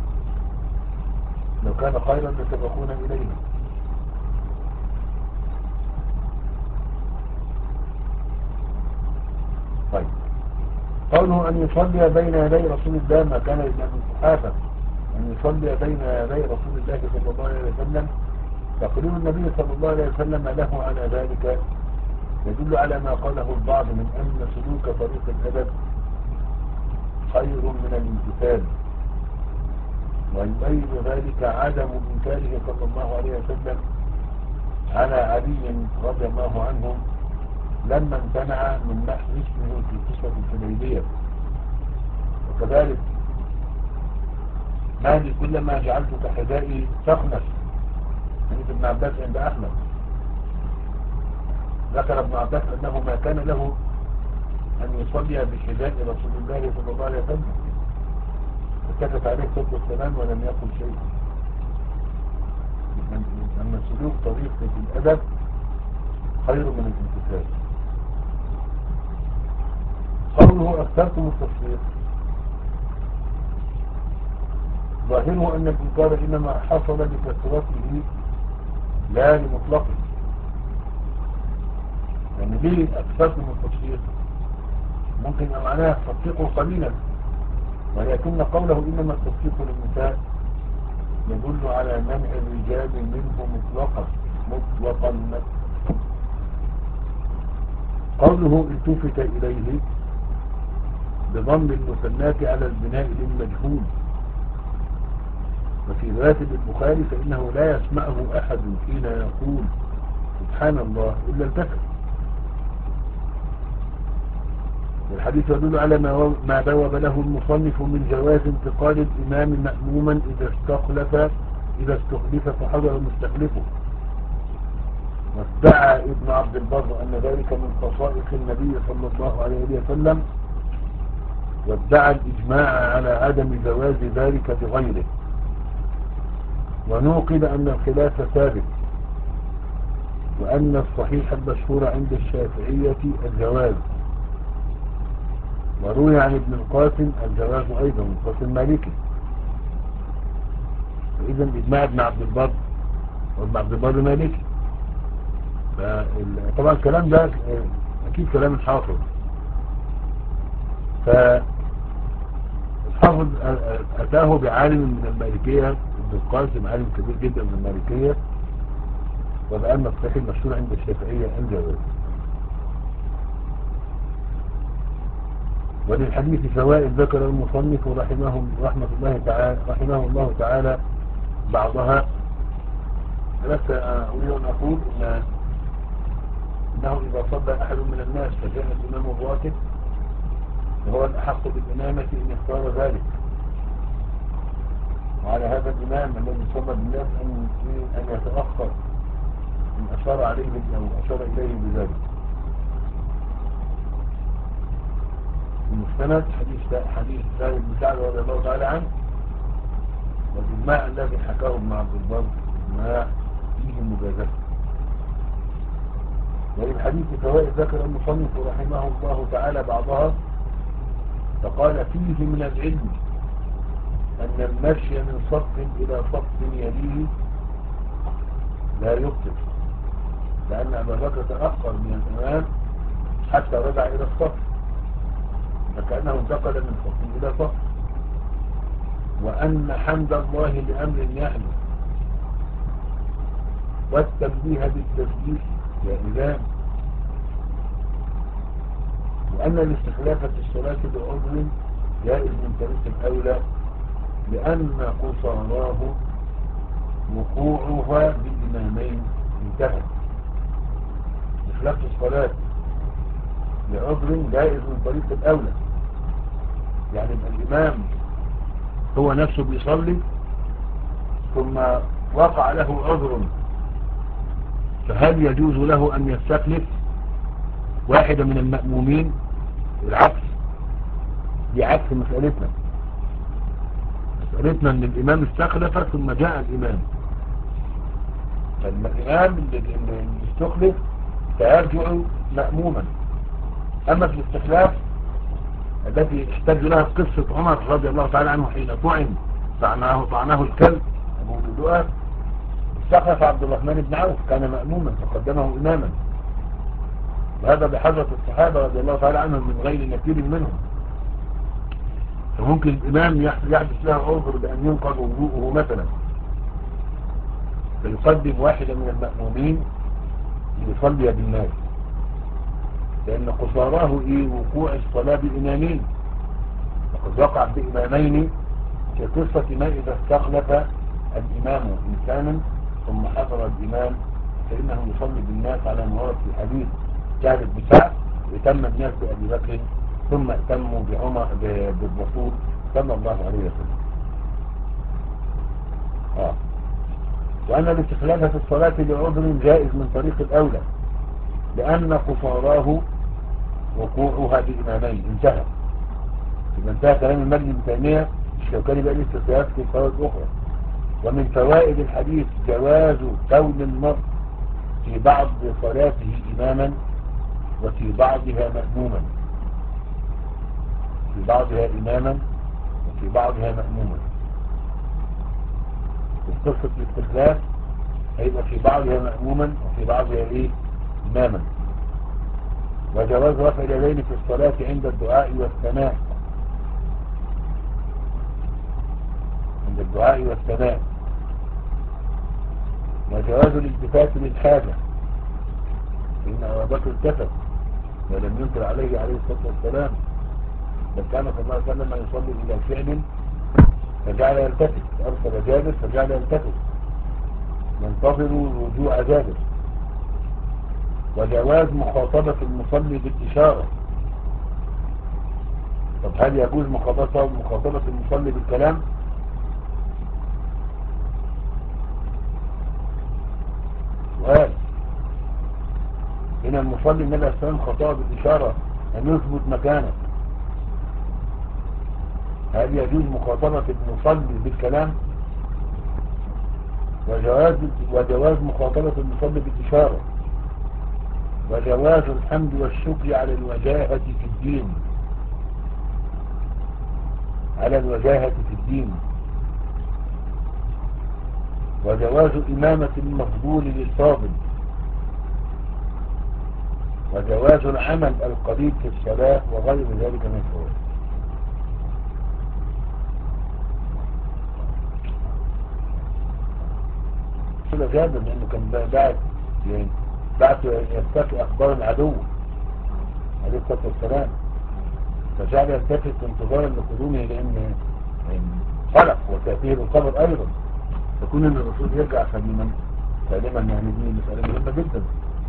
لو كان خيرا لسبقونا إليه. طيب، قوله أن يصلي بين يدي رسول الله ما كان لابن الصحابة أن يصلي بين يدي رسول الله صلى الله عليه وسلم، تقرير النبي صلى الله عليه وسلم له على ذلك يدل على ما قاله البعض من أن سلوك طريق الأدب خير من الامتثال، ويؤيد ذلك عدم إنكاره صلى الله عليه وسلم على علي رضي الله عنه لما امتنع من محو اسمه في قصة الحديبية. وكذلك مالي كلما جعلتك حذائي تخنس، حديث ابن عباس عند أحمد. ذكر ابن عباس أنه ما كان له أن يصلي بحذاء رسول الله صلى الله عليه وسلم، فسكت عليه الصلاة والسلام ولم يقل شيئا. أما سلوك طريقة الأدب خير من الامتثال. قوله أكثرتم التصفيق، ظاهره أن الإنكار إنما حصل لكثرته لا لمطلقه. يعني ليه أكثرتم التصفيق؟ ممكن معناها تصفيقه قليلا، ولكن قوله إنما التصفيق للنساء يدل على منع الرجال منه مطلقا مطلقا. قوله التفت إليه بضم المثنات على البناء للمجهول، وفي راتب البخاري فإنه لا يسمعه أحد حين يقول سبحان الله إلا التفت. والحديث يدل على ما بوب له المصنف من جواز انتقال الإمام مأموما إذا استخلف إذا استخلف فحضر مستخلفه. وادعى ابن عبد البر أن ذلك من خصائص النبي صلى الله عليه وسلم، وادعى الإجماع على عدم جواز ذلك بغيره، ونوقد أن الخلاف ثابت، وأن الصحيح المشهور عند الشافعية الجواز، وروي عن ابن القاسم الجواز أيضا من القاسم مالكي. فإذا إجماع ابن عبد البر وابن عبد البر مالكي. طبعا الكلام ده أكيد كلام الحافظ. فالحافظ أتاه بعالم من المالكية، ابن القاسم عالم كبير جدا من المالكية، وبأن الصحيح المشهور عند الشافعية الجواز. وللحديث فوائد ذكر المصنف رحمه رحمة الله تعالى رحمه الله تعالى بعضها. بس أريد أن أقول إن إنه إذا صلى أحد من الناس فجاء الإمام الراتب فهو الأحق بالإمامة إن اختار ذلك، وعلى هذا الإمام الذي صلى بالناس أن أن يتأخر إن أشار عليه أو أشار إليه بذلك. المستند حديث حديث سالم بن سعد رضي الله تعالى عنه، والإجماع الذي حكاه ابن عبد البر إجماع فيه مجازفة. وللحديث فوائد ذكر المصنف رحمه الله تعالى بعضها، فقال فيه من العلم أن المشي من صف إلى صف يليه لا يبطل، لأن أبا بكر تأخر من الإمام حتى رجع إلى الصف، فكأنه انتقل من صف إلى صف. وأن حمد الله لأمر يحدث والتنبيه بالتسبيح جائزان. وأن الاستخلاف في الصلاة بعذر جائز من طريق الأولى، لأن قصاراه وقوعها بإمامين انتهى. استخلاف الصلاة بعذر جائز من طريق الأولى، يعني الإمام هو نفسه بيصلي ثم وقع له عذر، فهل يجوز له أن يستخلف واحدة من المأمومين؟ العكس، دي عكس مسألتنا. مسألتنا أن الإمام استخلف ثم جاء الإمام، فالإمام اللي استخلف سيرجع مأموما. أما في الاستخلاف التي احتاج لها قصة عمر رضي الله تعالى عنه حين طعن طعناه طعناه الكلب أبو لؤلؤة، استخلف عبد الرحمن بن عوف كان مأموما فقدمه إماما، وهذا بحضرة الصحابة رضي الله تعالى عنهم من غير نكير منهم. فممكن الإمام يحدث له عذر بأن ينقض وضوءه مثلا، فيقدم واحدة من المأمومين ليصلي بالناس، لأن قصاراه إيه؟ وقوع الصلاة بإمامين. وقد وقع بإمامين في قصة ما إذا استخلف الإمام إنسانا ثم حضر الإمام فإنه يصلي بالناس على مراد في حديث سهل بن سعد، يتم الناس بأبي بكر ثم اتموا بعمر بالرسول صلى الله عليه وسلم. اه وأن الاستخلاف في الصلاة لعذر جائز من طريق الأولى لأن قصاراه وقوعها بإمامين. انتهى. إذا انتهى كلام المجد بن تيمية. الشوكاني بقى الاستخلاف في الصلاة الأخرى. ومن فوائد الحديث جواز كون المرء في بعض صلاته إماما وفي بعضها مأموما، في بعضها إماما وفي بعضها مأموما. وفي قصة الاستخلاف هيبقى في بعضها مأموما وفي بعضها إيه؟ إماما. وجواز رفع اليدين في الصلاة عند الدعاء والثناء، عند الدعاء والثناء. وجواز الالتفات للحاجة، فإن أبا بكر التفت ولم ينكر عليه عليه الصلاة والسلام، بل كان صلى الله عليه وسلم يصلي إلى فعل فجعل يلتفت، أرسل جابر فجعل يلتفت ينتظر رجوع جابر. وجواز مخاطبة المصلي بالإشارة. طب هل يجوز مخاطبة مخاطبة المصلي بالكلام؟ سؤال. هنا المصلي النبي عليه الصلاة والسلام خطأ بالإشارة أن يثبت مكانه. هل يجوز مخاطبة المصلي بالكلام؟ وجواز وجواز مخاطبة المصلي بالإشارة. وجواز الحمد والشكر على الوجاهة في الدين، على الوجاهة في الدين. وجواز إمامة المفضول للفاضل. وجواز العمل القليل في الصلاة وغير ذلك من الفوائد. صلى جابر لأنه كان بعد يعني بعد يستفي أخبار العدو عليه الصلاة والسلام، فجعل يلتفت انتظارا لقدومه لأن خلق وتأتيه بالقبر أيضا، فكون أن الرسول يرجع سليما سالما يعني دي مسألة مهمة جدا.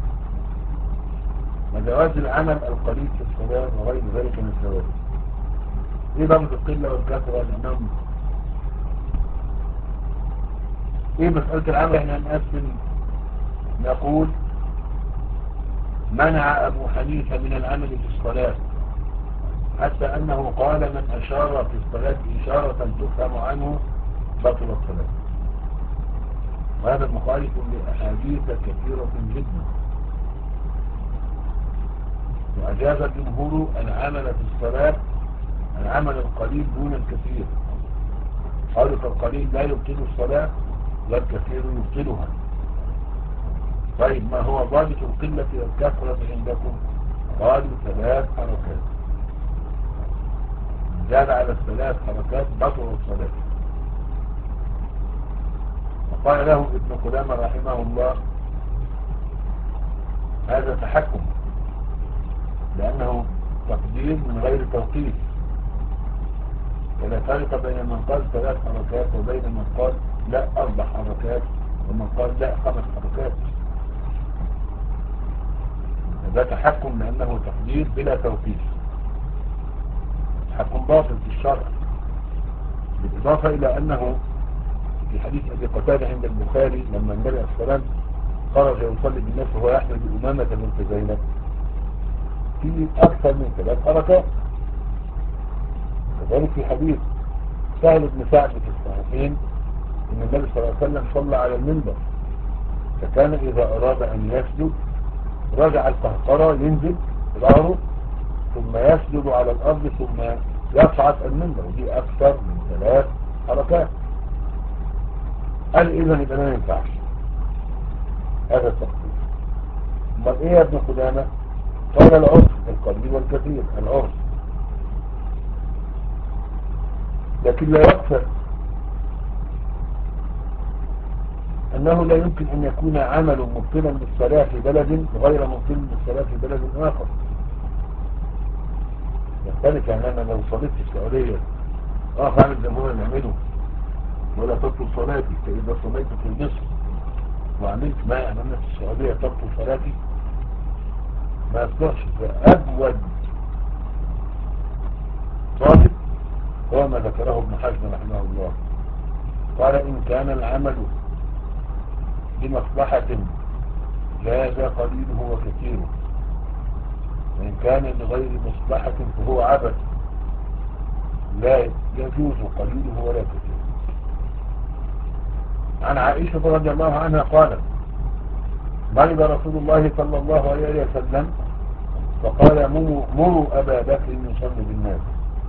وجواز العمل القليل في الصلاة وغير ذلك من الثواب. ايه ضابط القلة والكثرة؟ لأنهم ايه مسألة العمل؟ احنا نقسم نقول منع أبو حنيفة من العمل في الصلاة حتى أنه قال من أشار في الصلاة إشارة تفهم عنه بطل الصلاة، وهذا مخالف لأحاديث كثيرة جدا. وأجاز الجمهور العمل في الصلاة العمل القليل دون الكثير، قالوا فالقليل لا يبطل الصلاة والكثير يبطلها. طيب ما هو ضابط القلة والكثرة عندكم؟ قالوا ثلاث حركات، زاد على الثلاث حركات بطل الصلاة. وقال له ابن قدامة رحمه الله هذا تحكم، لأنه تقدير من غير توقيف، ولا فرق بين من قال ثلاث حركات وبين من قال لا أربع حركات ومن قال لا خمس حركات. هذا تحكم لأنه تقدير بلا توقيف، تحكم باطل في الشرع. بالإضافة إلى أنه في حديث أبي قتادة عند البخاري لما النبي عليه الصلاة والسلام خرج يصلي بالناس وهو يحمل أمامة بنت زينب في أكثر من ثلاث حركات. كذلك في حديث سهل بن سعد في الصحيحين أن النبي صلى الله عليه وسلم صلى على المنبر، فكان إذا أراد أن يسجد رجع القهقرة ينزل ظهره ثم يسجد على الأرض ثم يصعد المنبر، ودي أكثر من ثلاث حركات. قال إذا يبقى ما ينفعش هذا التقدير. امال إيه يا ابن قدامة؟ قال العرف القليل والكثير، العرف. لكن لا يكفر أنه لا يمكن أن يكون عمل مبطلا للصلاة في بلد غير مبطل للصلاة في بلد آخر. يختلف. يعني أنا لو صليت في السعودية اه فعمل زي ما هو نعمله ولا تبطل صلاتي، فإذا صليت في مصر وعملت ما عملنا في السعودية تبطل صلاتي؟ ما يصلحش. فأجود ضابط هو ما ذكره ابن حزم رحمه الله، قال إن كان العمل لمصلحة جاز قليله وكثيره، وإن كان لغير مصلحة فهو عبث لا يجوز قليله ولا كثيره. عن عائشة رضي الله عنها قالت مرض رسول الله صلى الله عليه وسلم فقال مروا أبا بكر يصلي بالناس،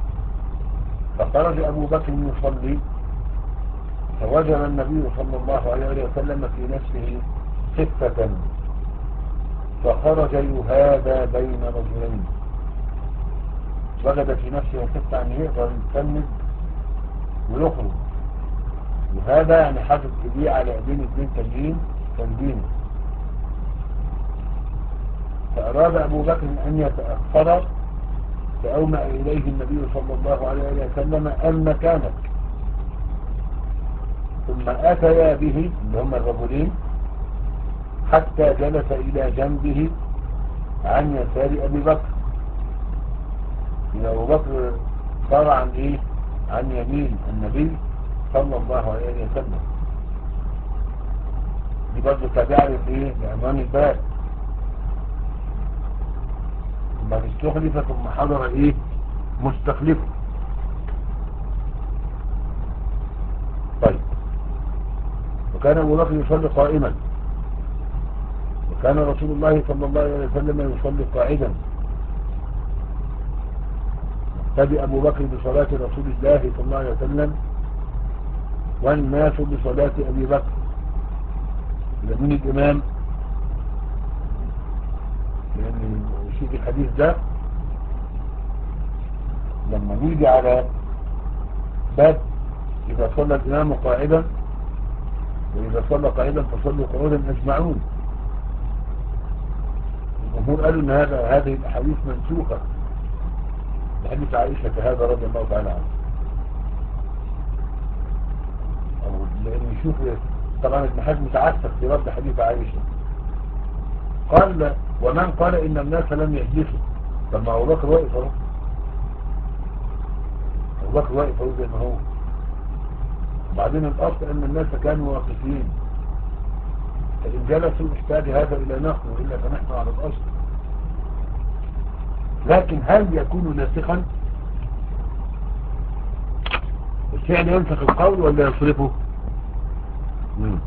فخرج أبو بكر يصلي فوجد النبي صلى الله عليه وسلم في نفسه خفة فخرج يهادى بين رجلين، وجد في نفسه خفة أن يقدر يتسند ويخرج، وهذا يعني حاطط ايديه على ايدين اثنين تانيين سندينه، فأراد أبو بكر أن يتأخر فأومأ إليه النبي صلى الله عليه وسلم أن مكانك، ثم أتيا به اللي هم الرجلين حتى جلس إلى جنبه عن يسار أبي بكر. أبو بكر صار عن إيه؟ عن يمين النبي صلى الله عليه وسلم. دي برضه تابعة لإيه؟ لعنوان الباب. ثم استخلف ثم حضر إيه؟ مستخلفه. طيب، وكان أبو بكر يصلي قائما، وكان رسول الله صلى الله عليه وسلم يصلي قاعدا. ابتدأ أبو بكر بصلاة رسول الله صلى الله عليه وسلم والناس بصلاة أبي بكر. إذا من الإمام؟ لأن شيء الحديث ده لما نيجي على باب إذا صلى الإمام قاعدا وإذا صلى قاعدا فصلوا قعودا أجمعون، الجمهور قالوا أن هذا هذه الأحاديث منسوخة بحديث عائشة هذا رضي الله تعالى عنه. لأن يشوف طبعا ابن حزم متعسف في رد حديث عائشة، قال ومن قال إن الناس لم يجلسوا، طب ما أبو بكر واقف اهو، أبو بكر واقف اهو زي ما هو، وبعدين الأصل أن الناس كانوا واقفين، فإن جلسوا احتاج هذا إلى نقل وإلا فنحن على الأصل. لكن هل يكون ناسخا؟ الفعل ينسخ القول ولا يصرفه؟ مم.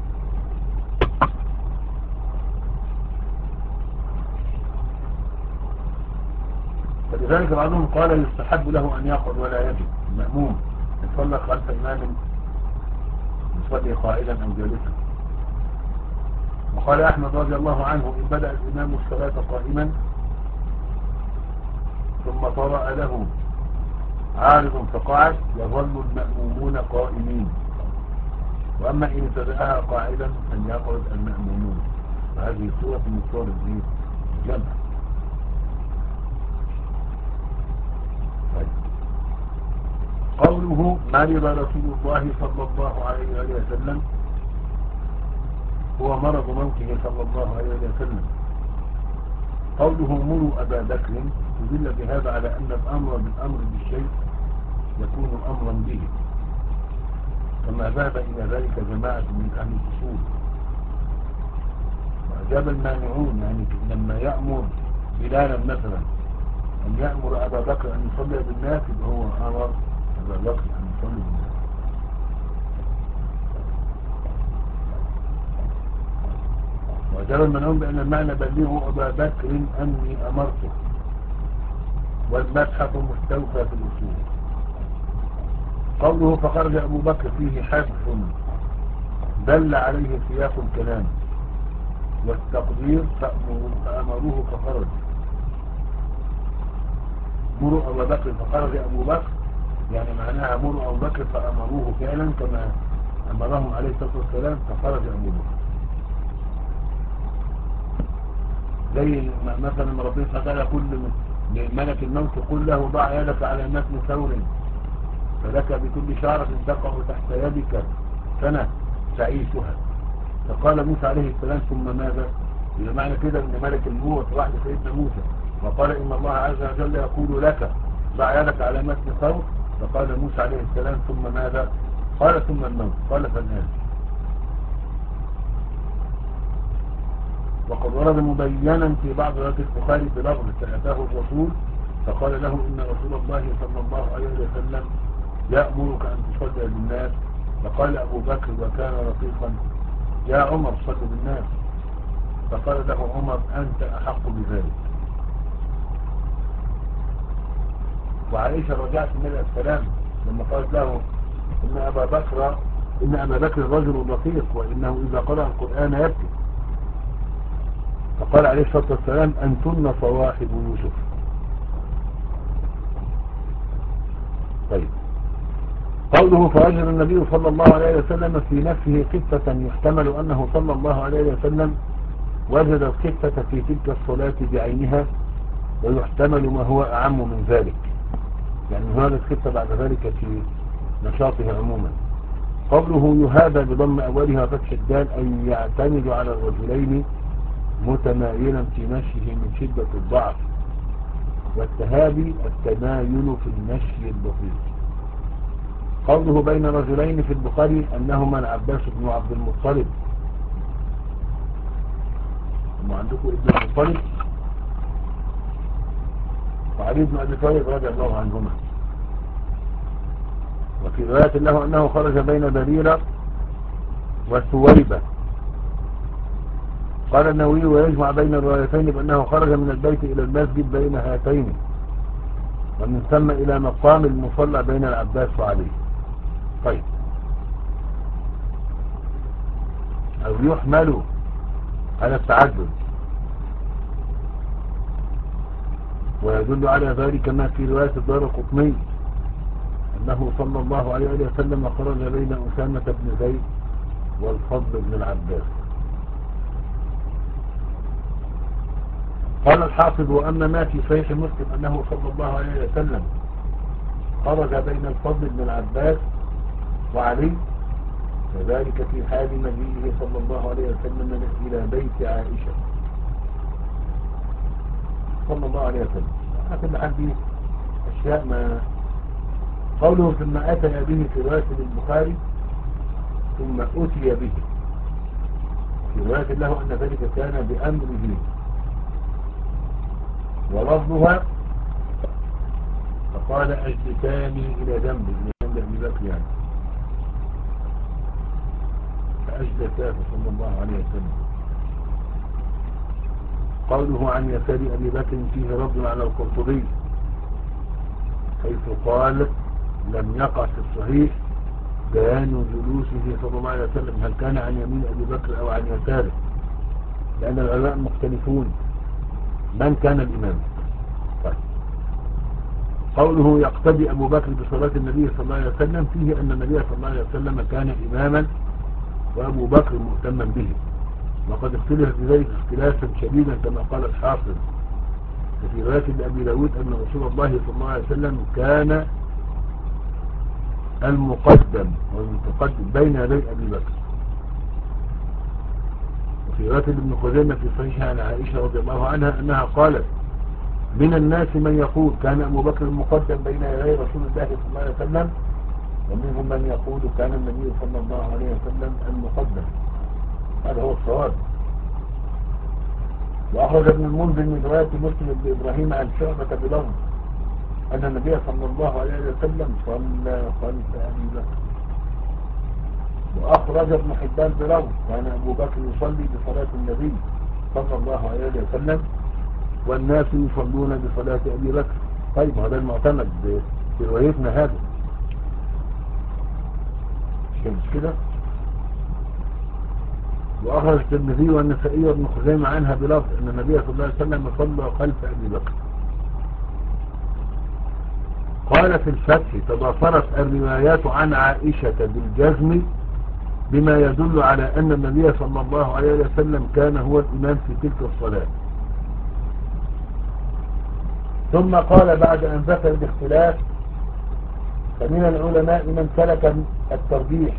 فلذلك بعضهم قال يستحب له أن يقعد ولا يجب، المأموم يصلي خلف إمام يصلي قائدا أو جالسا. وقال أحمد رضي الله عنه إن بدأ الإمام الصلاة قائما ثم طرأ له عارض فقعد يظل المأمومون قائمين، وأما إن ابتدأها قاعدا أن يقعد المأمومون. وهذه صورة من صور الجمع. قوله مرض رسول الله صلى الله عليه وسلم هو مرض موته صلى الله عليه وسلم. قوله مروا أبا بكر تدل بهذا على أن الأمر بالأمر بالشيء يكون أمرا به، كما ذهب إلى ذلك جماعة من أهل الأصول. وأجاب المانعون، يعني لما يأمر بلالا مثلا أن يأمر أبا بكر أن يصلي بالناس يبقى هو أمر أبا بكر أن يصلي بالناس. وأجاب المانعون بأن المعنى بلغوا أبا بكر أني أمرته، والمبحث مستوفى في الأصول. قوله فخرج أبو بكر فيه حذف دل عليه سياق الكلام، والتقدير فأمروه فخرج. مروا أبو بكر فخرج أبو بكر يعني معناها مروا أبو بكر فأمروه فعلا كما أمرهم عليه الصلاة والسلام فخرج أبو بكر. زي مثلا ربنا سبحانه يقول لملك الموت قل له ضع يدك على متن ثور فلك بكل شعرة تقع تحت يدك سنة تعيشها. فقال موسى عليه السلام ثم ماذا؟ إذا معنى كده أن ملك الموت راح لسيدنا موسى وقال إن الله عز وجل يقول لك ضع يدك على متن ثور، فقال موسى عليه السلام ثم ماذا؟ قال ثم الموت، قال فالآن. وقد ورد مبينا في بعض روايات البخاري بلفظ فأتاه الرسول فقال له إن رسول الله صلى الله عليه وسلم يأمرك أن تصلي بالناس. فقال أبو بكر وكان رفيقا يا عمر صل بالناس. فقال له عمر أنت أحق بذلك. وعائشة رجعت النبي عليه السلام لما قالت له إن أبا بكر إن أبا بكر رجل رقيق وإنه إذا قرأ القرآن يبكي. فقال عليه الصلاة والسلام أنتن صواحب يوسف. طيب قوله فوجد النبي صلى الله عليه وسلم في نفسه خفة يحتمل أنه صلى الله عليه وسلم وجد الخفة في تلك الصلاة بعينها، ويحتمل ما هو أعم من ذلك، يعني هذا الخفة بعد ذلك في نشاطه عموما. قوله يهادى بضم أولها فتح الدال أي يعتمد على الرجلين متمايلا في مشيه من شدة الضعف، والتهابي التمايل في المشي البطيء. قوله بين رجلين في البخاري أنهما العباس بن عبد المطلب. هم عندكم ابن المطلب وعلي بن أبي طالب رضي الله عنهما. وفي رواية له أنه خرج بين بريرة وثويبة. قال النووي ويجمع بين الروايتين بأنه خرج من البيت إلى المسجد بين هاتين، ومن ثم إلى مقام المصلى بين العباس وعلي. طيب أو يحمل على التعدد، ويدل على ذلك ما في رواية الدارقطني أنه صلى الله عليه وسلم خرج بين أسامة بن زيد والفضل بن العباس. قال الحافظ وأما ما في صحيح مسلم أنه صلى الله عليه وسلم خرج بين الفضل بن العباس وعلي، وذلك في حال مجيئه صلى الله عليه وسلم إلى بيت عائشة صلى الله عليه وسلم. لكن عندي أشياء ما. قوله ثم أتى به في رواية البخاري ثم أتي به، في رواية له أن ذلك كان بأمره، ولفظها فقال أجلساني إلى جنبي، إلى جنب أبي بكر يعني، فأجلساه صلى الله عليه وسلم. قوله عن يسار أبي بكر فيه رد على القرطبي حيث قال لم يقع في الصحيح بيان جلوسه صلى الله عليه وسلم هل كان عن يمين أبي بكر أو عن يساره، لأن العلماء مختلفون من كان الإمام. طيب. قوله يقتدي أبو بكر بصلاة النبي صلى الله عليه وسلم فيه أن النبي صلى الله عليه وسلم كان إماما وأبو بكر مؤتما به، وقد اختلف بذلك اختلافا شديدا كما قال الحافظ. وفي رواية لأبي داود أن رسول الله صلى الله عليه وسلم كان المقدم والمتقدم بين يدي أبي بكر. وفي رواية ابن خزيمة في صحيح عن عائشة رضي الله عنها أنها قالت من الناس من يقول كان أبو بكر المقدم بين يدي رسول الله صلى الله عليه وسلم، ومنهم من يقول كان النبي صلى الله عليه وسلم المقدم. هذا هو الصواب. وأخرج ابن المنذر من رواية مسلم بن إبراهيم عن شعبة بلفظ أن النبي صلى الله عليه وسلم صلى خلف أبي بكر. وأخرج ابن حبان بلفظ كان أبو بكر يصلي بصلاة النبي صلى الله عليه وسلم والناس يصلون بصلاة أبي بكر. طيب هذا المعتمد في روايتنا هذا مش كده. وأخرج الترمذي والنسائي وابن خزيمة عنها بلفظ أن النبي صلى الله عليه وسلم صلى خلف أبي بكر. قال في الفتح تضافرت الروايات عن عائشة بالجزم بما يدل على أن النبي صلى الله عليه وسلم كان هو الإمام في تلك الصلاة. ثم قال بعد أن ذكر الاختلاف فمن العلماء من سلك الترجيح،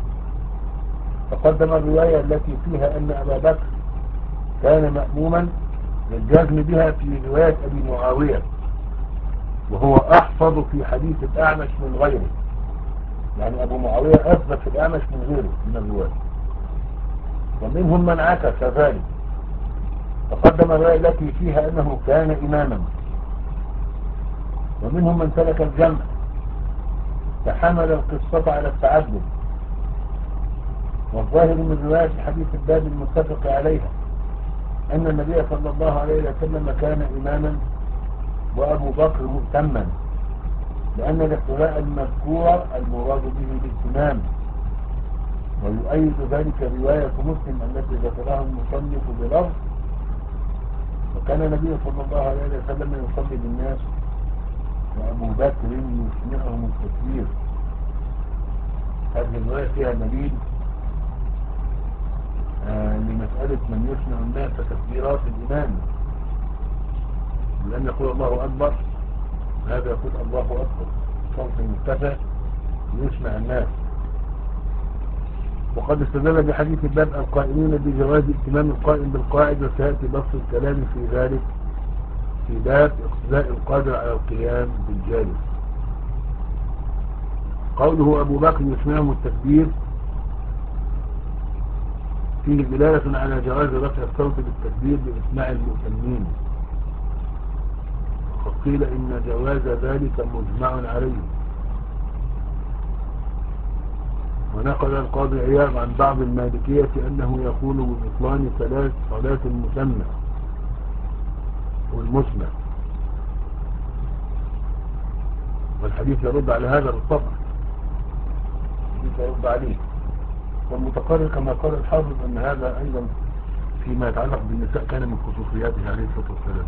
فقدم الرواية التي فيها أن أبا بكر كان مأموما للجزم بها في رواية أبي معاوية، وهو أحفظ في حديث الأعمش من غيره. يعني أبو معاوية أثبت في الأعمش من غيره من الرواة، ومنهم من عكس ذلك فقدم الرواية التي فيها أنه كان إماما، ومنهم من ترك الجمع فحمل القصة على التعدد. والظاهر من رواية حديث الباب المتفق عليها أن النبي صلى الله عليه وسلم كان إماما وأبو بكر مؤتما، لأن الاقتراء المذكور المراد به الائتمام. ويؤيد ذلك رواية مسلم التي ذكرها المصنف بلفظ وكان النبي صلى الله عليه وسلم يصلي بالناس وأبو بكر يسمعهم التكبير. هذه الرواية فيها دليل آه لمسألة من يسمع الناس تكبيرات الإمام، لأن يقول الله أكبر هذا يقول الله أكبر صوت مرتفع يسمع الناس. وقد استدل بحديث الباب القائمين بجواز ائتمام القائم بالقاعد، وسيأتي بسط الكلام في ذلك في باب اقتداء القادر على القيام بالجالس. قوله أبو بكر يسمعهم التكبير فيه دلالة على جواز رفع الصوت بالتكبير بإسماع المؤتمين، وقد قيل إن جواز ذلك مجمع عليه. ونقل القاضي عياض عن بعض المالكية أنه يقول ببطلان ثلاث صلاة المسمى والمسمى، والحديث يرد على هذا بالطبع، الحديث يرد عليه. والمتقرر كما قال الحافظ أن هذا أيضا فيما يتعلق بالنساء كان من خصوصياته عليه الصلاة والسلام.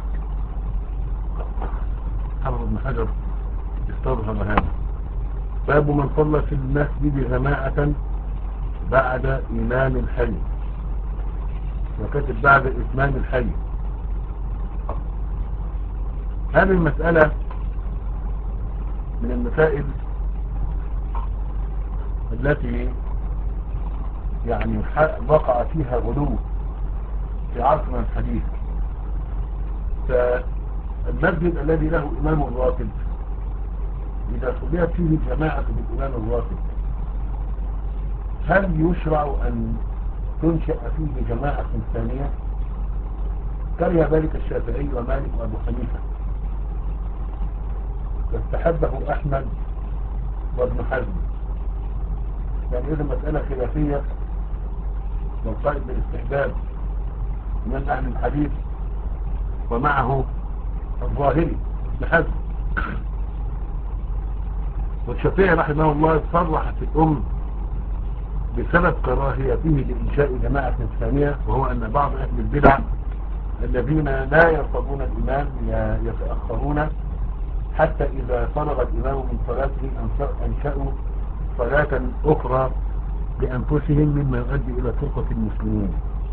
حافظ ابن حجر استظهر هذا. باب من صلى في المسجد جماعة بعد إمام الحي، وكتب بعد إتمام الحي. هذه المسألة من المسائل التي يعني وقع فيها غلو في عصرنا الحديث. فالمسجد الذي له إمام راتب إذا صليت فيه جماعة بالإمام الراتب هل يشرع أن تنشأ فيه جماعة ثانية؟ كره ذلك الشافعي ومالك وأبو حنيفة، واستحبه أحمد وابن حزم. يعني إذا مسألة خلافية والقائد بالاستحباب من أهل الحديث ومعه الظاهري ابن حزم. والشافعي رحمه الله صرح في الأم بسبب كراهيته لإنشاء جماعة ثانية، وهو أن بعض أهل البدع الذين لا يرتضون الإمام يتأخرون حتى إذا فرغ الإمام من صلاته أنشأوا صلاة أخرى لأنفسهم مما يؤدي إلى فرقة المسلمين.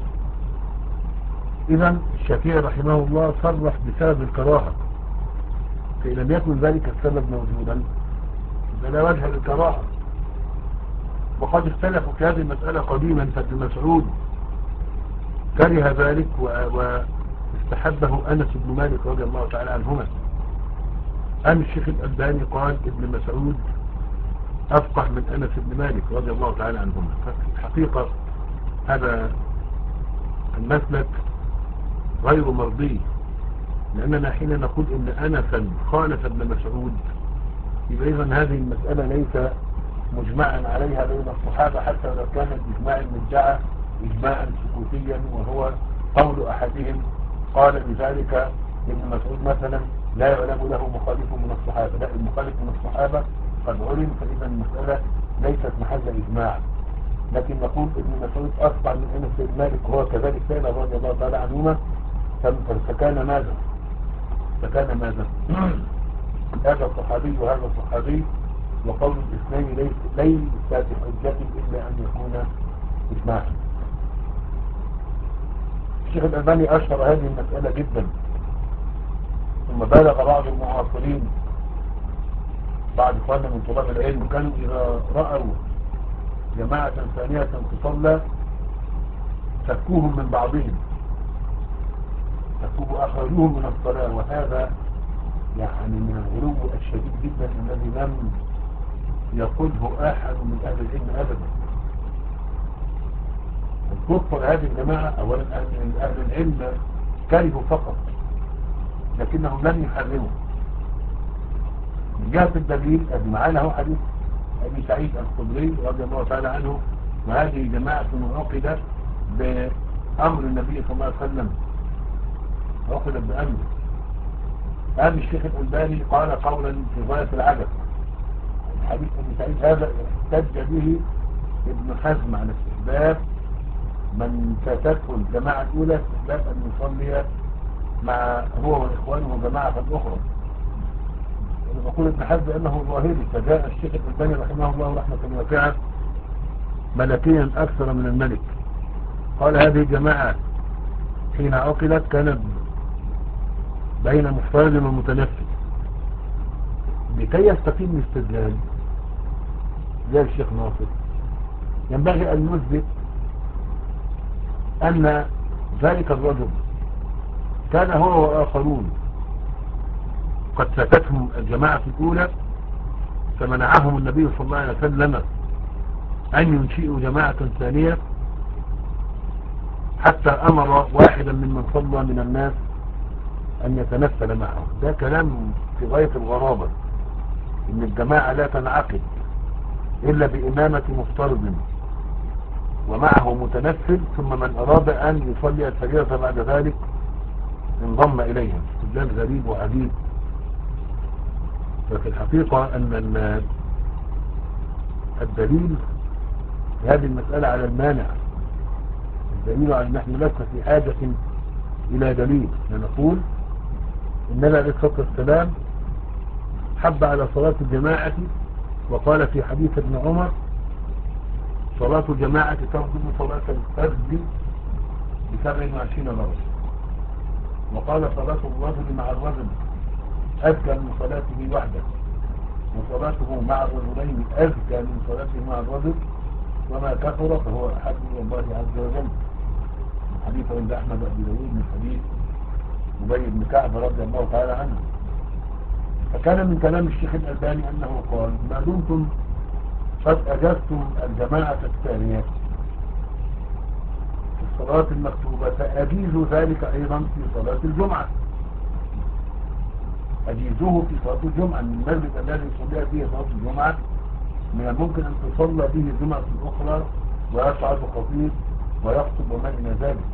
إذن الشافعي رحمه الله صرح بسبب الكراهة، فإن لم يكن ذلك السبب موجودا فلا وجه للكراهة. وقد اختلفوا في هذه المسألة قديما، فابن مسعود كره ذلك واستحبه أنس بن مالك رضي الله تعالى عنهما. أم الشيخ الألباني قال ابن مسعود أفقه من أنس بن مالك رضي الله تعالى عنهما. فالحقيقة هذا المسلك غير مرضي، لأننا حين نقول إن أنسا خالف ابن مسعود يبقى إذن هذه المسألة ليس مجمعا عليها بين الصحابة، حتى لو كان الإجماع المدعى إجماعا سكوتيا وهو قول أحدهم قال بذلك ابن مسعود مثلا لا يعلم له مخالف من الصحابة. لا، المخالف من الصحابة قد علم، فإذا المسألة ليست محل إجماع. لكن نقول ابن مسعود أصبع من أنس بن مالك وهو كذلك سائل رضي الله تعالى عنهما، فكان ماذا؟ فكان ماذا؟ هذا الصحابي وهذا الصحابي، وقول الاثنين ليس ليس بحجة إلا أن يكون إجماعا. الشيخ الألباني أشهر هذه المسألة جدا، ثم بالغ بعض المعاصرين بعد إخواننا من طلاب العلم كانوا إذا رأوا جماعة ثانية تصلى فكوهم من بعضهم، فكوه أخرجوهم من الصلاة. وهذا يعني من الغلو الشديد جدا الذي لم يقوله أحد من أهل العلم أبدا. الكفر هذه الجماعة أولا أهل أهل العلم كرهوا فقط لكنهم لم يحرموا. من جهة الدليل أبي معانا هو حديث أبي سعيد الخدري رضي الله تعالى عنه، وهذه جماعة عقدت بأمر النبي صلى الله عليه وسلم، عقدت بأمره. هذا الشيخ الألباني قال قولا في غاية العجب. حديث أبي سعيد هذا احتج به ابن حزم على استحباب من فاتته الجماعة الأولى استحباب أن يصلي مع هو وإخوانه جماعة أخرى. يقول ابن حزم أنه ظاهري، فجاء الشيخ الألباني رحمه الله رحمة واسعة ملكيا أكثر من الملك، قال هذه الجماعة حين عقلت كانت بين مفترض ومتنفذ. لكي يستقيم الاستدلال زي الشيخ ناصر ينبغي أن نثبت أن ذلك الرجل كان هو وآخرون قد فاتتهم الجماعة الأولى فمنعهم النبي صلى الله عليه وسلم أن ينشئوا جماعة ثانية، حتى أمر واحدا ممن صلى من الناس أن يتنفل معه. ده كلام في غاية الغرابة، إن الجماعة لا تنعقد إلا بإمامة مفترض ومعه متنفل، ثم من أراد أن يصلي الفريضة بعد ذلك انضم إليهم. استدلال غريب وعجيب. ففي الحقيقة أن الدليل في هذه المسألة على المانع، الدليل على أن نحن لسنا في حاجة إلى دليل. نقول النبي عليه الصلاة والسلام حب على صلاة الجماعة، وقال في حديث ابن عمر صلاة الجماعة تفضل صلاة الفرد بسبع وعشرين درجة، وقال صلاة الرجل مع الرجل أزكى من صلاته وحده، وصلاته مع الرجلين أزكى من صلاته مع الرجل، وما كثر فهو أحب إلى الله عز وجل. حديث عند أحمد وأبي داود من حديث أبي بن كعب رضي الله تعالى عنه. فكان من كلام الشيخ الألباني أنه قال ما دمتم قد أجزتم الجماعة الثانية في الصلاة المكتوبة فأجيزوا ذلك أيضا في صلاة الجمعة، أجيزوه في صلاة الجمعة. من المسجد الذي يصلي فيه صلاة الجمعة من الممكن أن تصلى به الجمعة الأخرى ويصعد خطيب ويخطب وما إلى ذلك.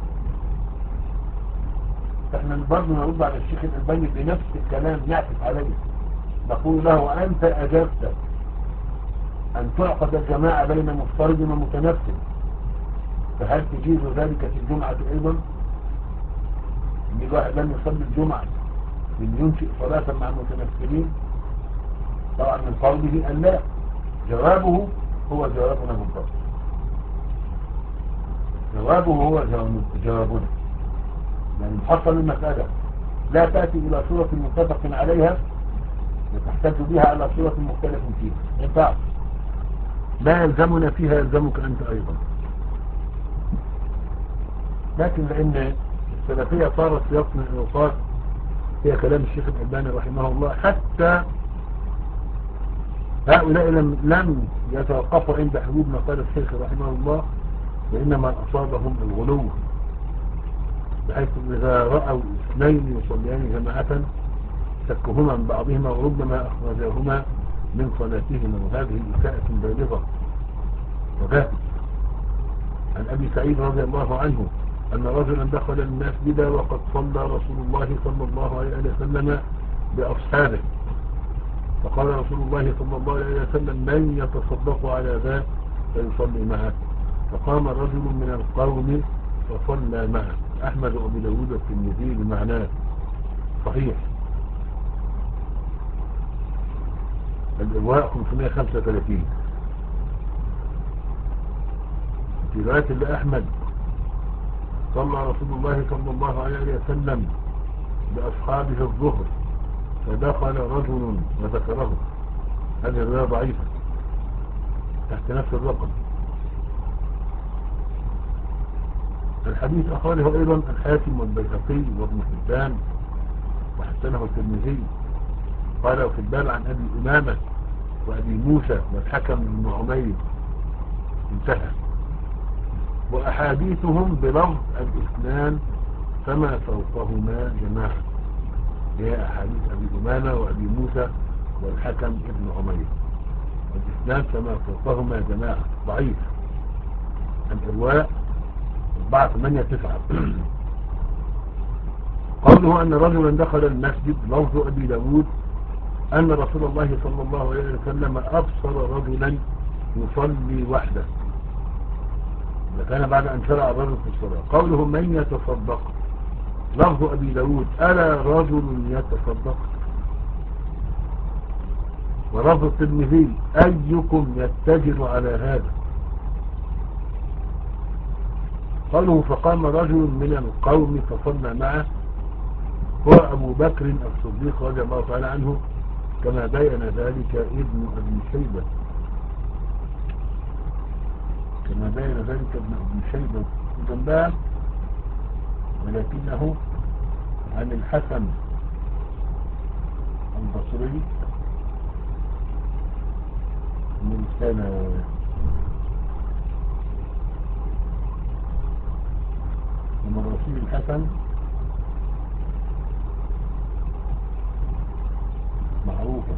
فإحنا برضه نرد على الشيخ الألباني بنفس الكلام يعكس عليه، نقول له أنت أجبت أن تعقد الجماعة بين مفترض ومتنفل، فهل تجيز ذلك في الجمعة أيضا؟ إن الواحد لم يصلي الجمعة من ينشئ صلاة مع المتنفلين؟ طبعا من قوله أن لا. جوابه هو جوابنا بالضبط، جوابه هو جوابنا. يعني محصل المسألة لا تأتي إلى صورة متفق عليها وتحتاج بها على صورة مختلف فيها، ينفع لا يلزمنا فيها يلزمك أنت أيضا. لكن لأن السلفية صارت في وقت من الأوقات هي كلام الشيخ الألباني رحمه الله، حتى هؤلاء لم, لم يتوقفوا عند حدود ما قال الشيخ رحمه الله، وإنما أصابهم الغلو، بحيث إذا رأوا اثنين يصليان جماعة سكهما من بعضهما وربما أخرجاهما من صلاتهما، وهذه إساءة بالغة. وذلك عن أبي سعيد رضي الله عنه أن رجلا دخل المسجد وقد صلى رسول الله صلى الله عليه وسلم بأصحابه، فقال رسول الله صلى الله عليه وسلم من يتصدق على ذا فيصلي معه، فقام رجل من القوم فصلى معه. أحمد وأبو داود الترمذي بمعناه صحيح. الإغواء خمسمائة وخمسة وثلاثين. في رواية لأحمد صلى رسول الله صلى الله عليه وسلم بأصحابه الظهر فدخل رجل وذكره. هذه الرواية ضعيفة تحت نفس الرقم. الحديث أخرجه أيضا الحاكم والبيهقي وابن حبان وحسنه الترمذي. قال في الباب عن أبي أمامة وأبي موسى والحكم بن عمير، انتهى. وأحاديثهم بلفظ الإثنان فما فوقهما جماعة، هي أحاديث أبي أمامة وأبي موسى والحكم بن عمير، الإثنان فما فوقهما جماعة، ضعيف. الإرواء أربعة ثمانية تسعة. قوله أن رجلا دخل المسجد، لفظ أبي داود أن رسول الله صلى الله عليه وسلم أبصر رجلا يصلي وحده، إذا كان بعد أن شرع الرجل في الصلاة. قوله من يتصدق، لفظ أبي داود ألا رجل يتصدق، ولفظ الترمذي أيكم يتجر على هذا. قوله فقام رجل من القوم فصلى معه، هو أبو بكر الصديق رضي الله تعالى عنه، كما بين ذلك ابن أبي شيبة كما بين ذلك ابن أبي شيبة جنبها، ولكنه عن الحسن البصري مرسلا، ومن رسول الحسن معروفة.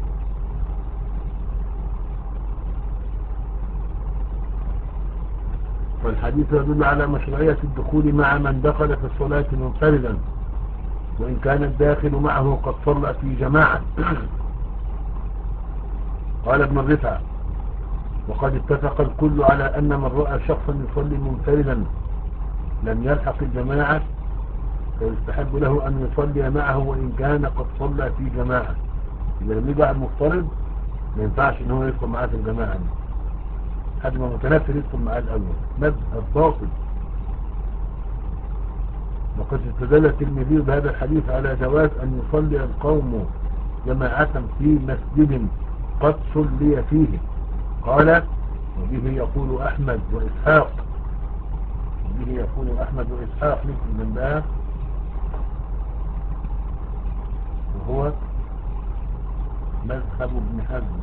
فالحديث يدل على مشروعية الدخول مع من دخل في الصلاة منفردا، وإن كان الداخل معه قد صلى في جماعة. قال ابن الرفع وقد اتفق الكل على أن من رأى شخصا يصلي منفردا لم يلحق الجماعة فيستحب له أن يصلي معه وإن كان قد صلى في جماعة. إذا لم يبقى مفترض ما ينفعش ان هو يدخل معاه في الجماعة دي، حد ما متنفر يدخل معاه الأول، مذهب باطل. وقد استدل الترمذي بهذا الحديث على جواز أن يصلي القوم جماعة في مسجد قد صلي فيه. قال وبه يقول أحمد وإسحاق وبه يقول أحمد وإسحاق مثل جنبها، وهو مذهب ابن حزم.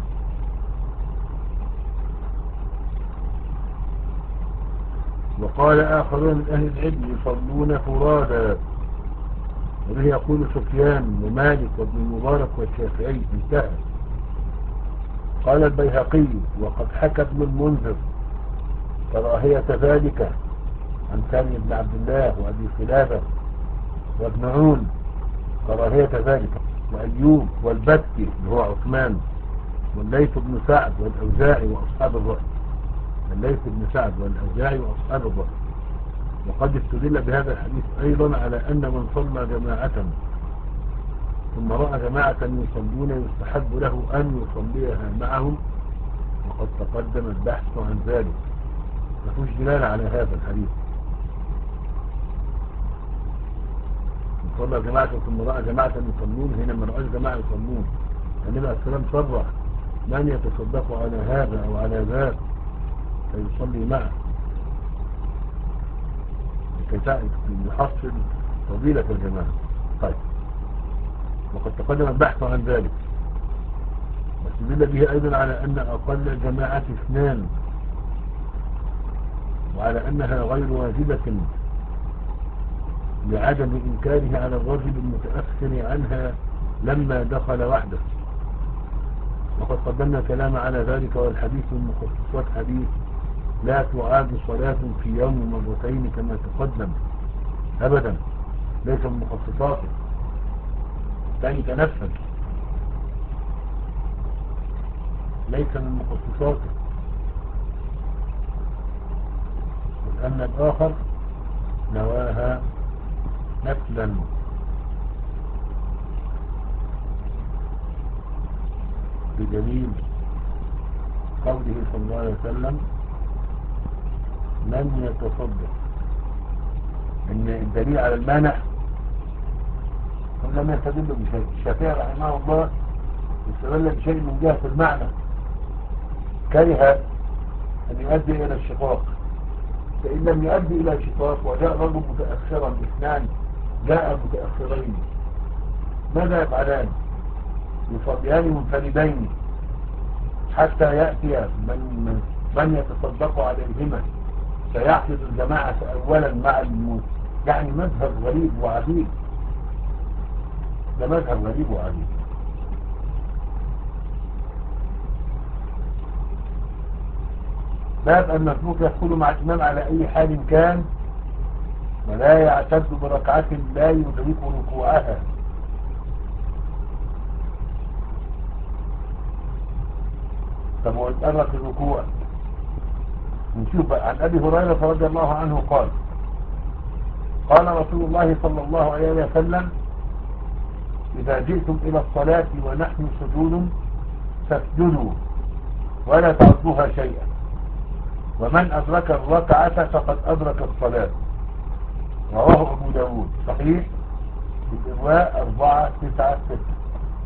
وقال آخرون من أهل العلم يصلون فرادا، وبه يقول سفيان ومالك وابن المبارك والشافعي، انتهى. قال البيهقي وقد حكى ابن المنذر كراهية ذلك عن سالم بن عبد الله وأبي خلافة وابن عون كراهية ذلك، وأيوب والبكي اللي هو عثمان والليث بن سعد والأوزاعي وأصحاب الرأي الليث بن سعد والأوزاعي وأصحاب الرأي. وقد استدل بهذا الحديث أيضا على أن من صلى جماعة ثم رأى جماعة يصلون يستحب له أن يصليها معهم، وقد تقدم البحث عن ذلك، مفيش دلالة على هذا الحديث. صلى جماعة ثم رأى جماعة يصلون، هنا من رأى جماعة يصلون النبي عليه السلام صرح من يتصدق على هذا أو على ذاك فيصلي معه لكي يحصل فضيلة الجماعة. طيب، وقد تقدم البحث عن ذلك، واستدل به أيضا على أن أقل جماعة اثنان، وعلى أنها غير واجبة لعدم إنكاره على الرجل المتأخر عنها لما دخل وحده. وقد قدمنا كلام على ذلك، والحديث المخصصات حديث لا تعاد صلاة في يوم مرتين كما تقدم، أبدا ليس من مخصصاته، ثاني تنفذ ليس من مخصصاته، لأن الآخر نواها نفلا. بدليل قوله صلى الله عليه وسلم من يتصدق، ان الدليل على المانع لم يستدل بشيء. الشافعي رحمه الله استدل بشيء من جهة المعنى، كره ان يؤدي الى الشقاق، فان لم يؤدي الى الشقاق وجاء رجل متأخرا، اثنان جاء متأخرين، ماذا يفعلان؟ يصليان منفردين حتى يأتي من, من, من يتصدق عليهما فيحفظ الجماعة أولا مع الموت. يعني مذهب غريب وعجيب، ده مذهب غريب وعجيب. باب المسبوق يدخل مع الإمام على أي حال كان ولا يعتد بركعة لا يدرك ركوعها. طب ويتأرك الركوع نشوف. عن أبي هريرة رضي الله عنه قال قال رسول الله صلى الله عليه وسلم إذا جئتم إلى الصلاة ونحن سجود فاسجدوا ولا تعدوها شيئا، ومن أدرك الركعة فقد أدرك الصلاة. رواه أبو داود صحيح في الإرواء أربعة تسعة ستة.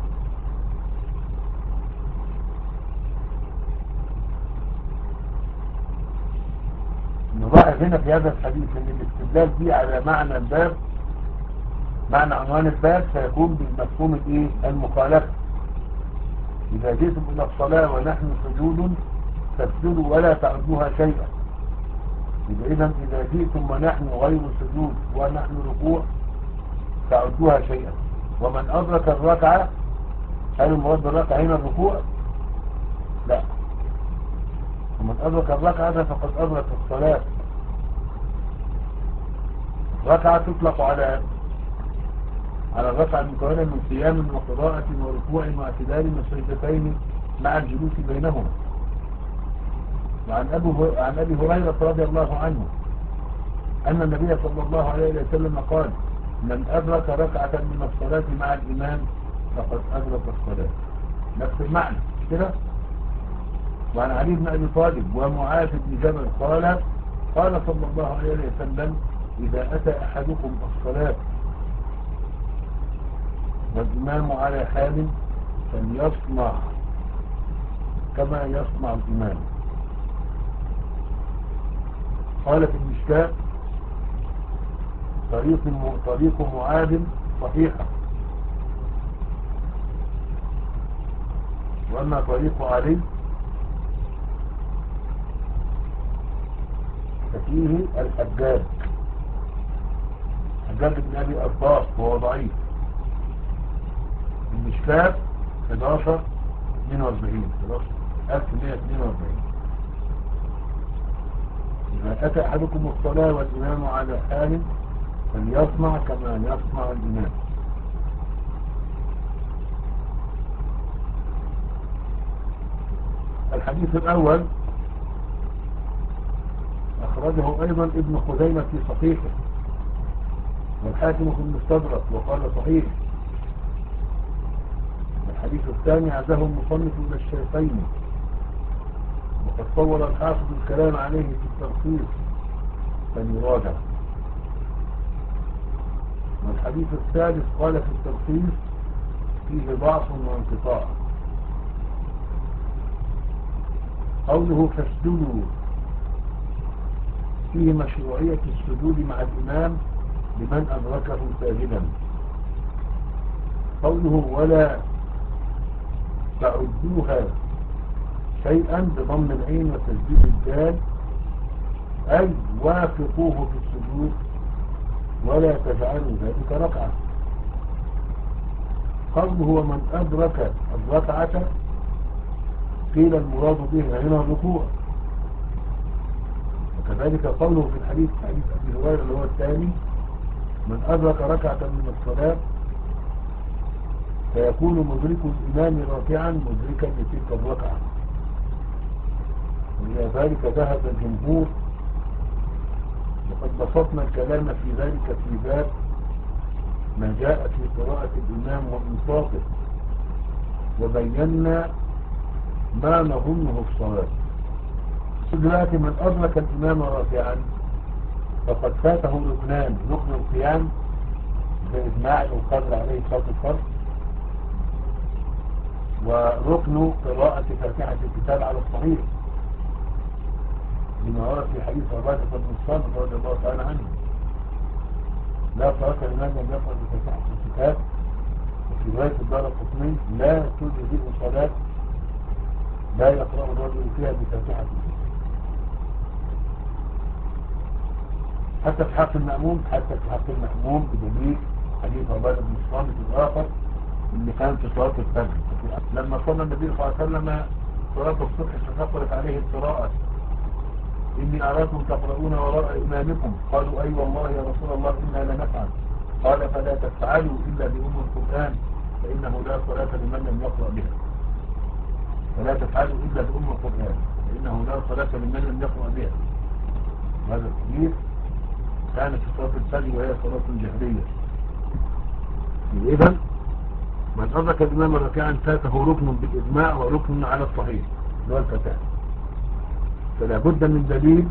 نلاحظ هنا في هذا الحديث ان الاستدلال فيه على معنى الباب، معنى عنوان الباب سيكون بالمفهوم الايه المخالفة. إذا جئتم إلى الصلاة ونحن سجود فاسجدوا ولا تعدوها شيئا. إذا إذا جئتم ونحن غير سجود ونحن ركوع تعدوها شيئا. ومن أدرك الركعة، هل المراد بالركعة هنا الركوع؟ لا. ومن أدرك الركعة فقد أدرك الصلاة. ركعة تطلق على على الركعة المكونة من صيام وقراءة وركوع واعتدال وسجدتين مع الجلوس بينهما. وعن أبو عن أبي هريرة رضي الله عنه أن النبي صلى الله عليه وسلم قال من أدرك ركعة من الصلاة مع الإمام فقد أدرك الصلاة. نفس المعنى كده. وعن علي بن أبي طالب ومعاذ بن جبل قال قال صلى الله عليه وسلم إذا أتى أحدكم الصلاة والإمام على حال فليصنع كما يصنع الإمام. قال في المشكاة طريق طريق معاذ صحيحة، وأما طريق علي ففيه الحجاج حجاج بن أبي أرطاس وهو ضعيف. المشكاة حداشر اثنين وأربعين ألف ومئة واثنين وأربعين. إذا أتى أحدكم الصلاة والإمام على حال فليصنع كما يصنع الإمام. الحديث الأول أخرجه أيضا ابن خزيمة في صحيحه والحاكم في المستدرك وقال صحيح. الحديث الثاني عزه المصنف من الشيخين وقد صور الحافظ الكلام عليه في التلخيص فليراجع. والحديث الثالث قال في التلخيص فيه ضعف وانقطاع. قوله فاسجدوا فيه مشروعية السجود مع الإمام لمن أدركه ساجدا. قوله ولا تعدوها شيئا بضم العين وتسديد الدال أي وافقوه في السجود ولا تجعلوا ذلك ركعة. قوله ومن أدرك الركعة قيل المراد به هنا الركوع. وكذلك قوله في الحديث حديث أبي هريرة اللي هو الثاني من أدرك ركعة من الصلاة فيكون مدرك الإمام راكعا مدركا لتلك الركعة. وإلى ذلك ذهب الجمهور وقد بسطنا الكلام في ذلك في باب ما جاء في قراءة الإمام وإنصافه وبينا ما نظنه الصواب. دلوقتي من أدرك الإمام راكعا فقد فاته ركنان، ركن القيام بإجماع القدر عليه صلاة الفرض، وركن قراءة فاتحة الكتاب على الصحيح لما ورد في حديث عبادة بن الصامت رضي الله تعالى عنه لا صلاة لمن لم يقرأ بفاتحة الكتاب. وفي رواية الدارقطني لا تجزئ صلاة لا يقرأ الرجل فيها بفاتحة الكتاب. حتى في حق المأموم، حتى في حق المأموم بدليل حديث عبادة بن الصامت الآخر اللي كان في صلاة الفجر لما صلى النبي صلى الله عليه وسلم صلاة الصبح فثقلت عليه القراءة إني أراكم تقرؤون وراء إمامكم. قالوا أي والله يا رسول الله إنا لنفعل. قال فلا تفعلوا إلا بأم القرآن فإنه لا صلاة لمن لم يقرأ بها. فلا تفعلوا إلا بأم القرآن فإنه لا صلاة لمن لم يقرأ بها. هذا الحديث كانت في صلاة الفجر وهي صلاة جهرية. إذن من أدرك الإمام ركعا فاته ركن بالإجماع وركن على الصحيح اللي هو الفتاة. فلا بد من دليل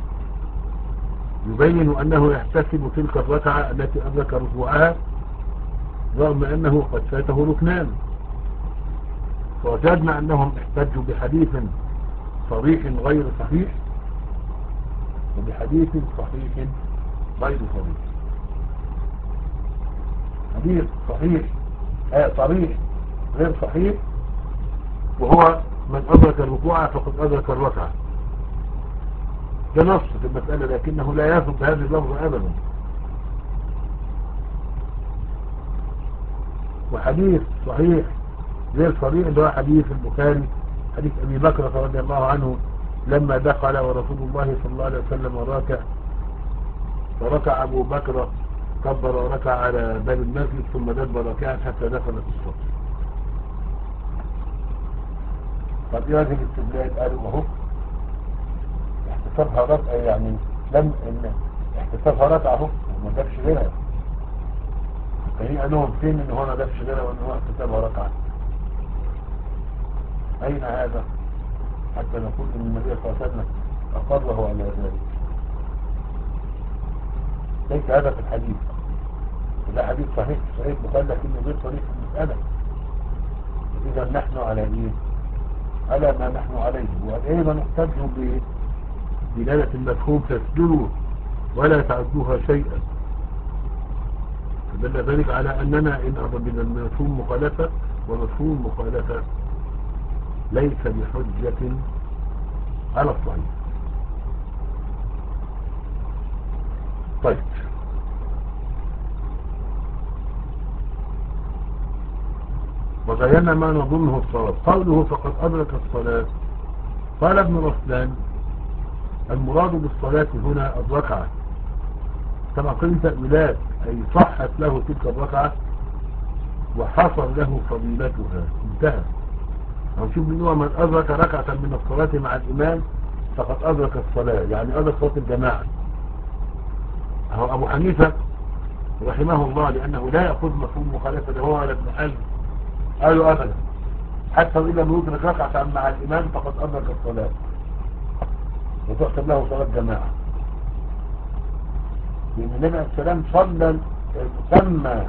يبين أنه يحتسب تلك الركعة التي أدرك ركوعها رغم أنه قد فاته ركنان. فوجدنا أنهم احتجوا بحديث صريح غير صحيح وبحديث صحيح غير صريح. حديث صحيح آه صريح غير صحيح وهو من أدرك الركوع فقد أدرك الركعة. ده نص في المسألة لكنه لا يثبت بهذه اللفظة أبدا. وحديث صحيح غير صريح ده حديث البخاري حديث أبي بكر رضي الله عنه لما دخل ورسول الله صلى الله عليه وسلم راكع فركع أبو بكر كبر وركع على باب المسجد ثم دب ركعا حتى دخل في الصف. طب ايه هذه الاستدلال؟ قالوا اهو احتسابها ركعه يعني لم ان احتسابها ركعه اهو وما دبش غيرها. فهي قالوا فين ان هو ما دبش غيرها وان هو احتسابها ركعه؟ اين هذا حتى نقول ان النبي صلى الله عليه وسلم اقره على ذلك؟ ليس هذا في الحديث. ده حديث صحيح صحيح بقال لكنه غير صريح في المسألة. إذا نحن على إيه؟ على ما نحن عليه. وأيضا نحتاجه بدلالة المفهوم تسدلوا ولا تعدوها شيئا. فدل ذلك على أننا إن أضبنا المفهوم مخالفة ومفهوم مخالفة ليس بحجة على الصحيح. طيب وبينا ما نظنه الصواب. قوله فقد أدرك الصلاة. قال ابن رسلان المراد بالصلاة هنا الركعة كما قيل تأويلات أي صحت له تلك الركعة وحصل له فضيلتها انتهى. ونشوف منه من أدرك ركعة من الصلاة مع الإمام فقد أدرك الصلاة يعني أدرك صلاة الجماعة. هو أبو حنيفة رحمه الله لأنه لا يأخذ مفهوم مخالفة هو ولا ابن حزم قالوا أبدا حتى إذا لم يدرك ركعة مع الإمام فقد أدرك الصلاة وتحسب له صلاة جماعة. لأن النبي عليه السلام صلى سمى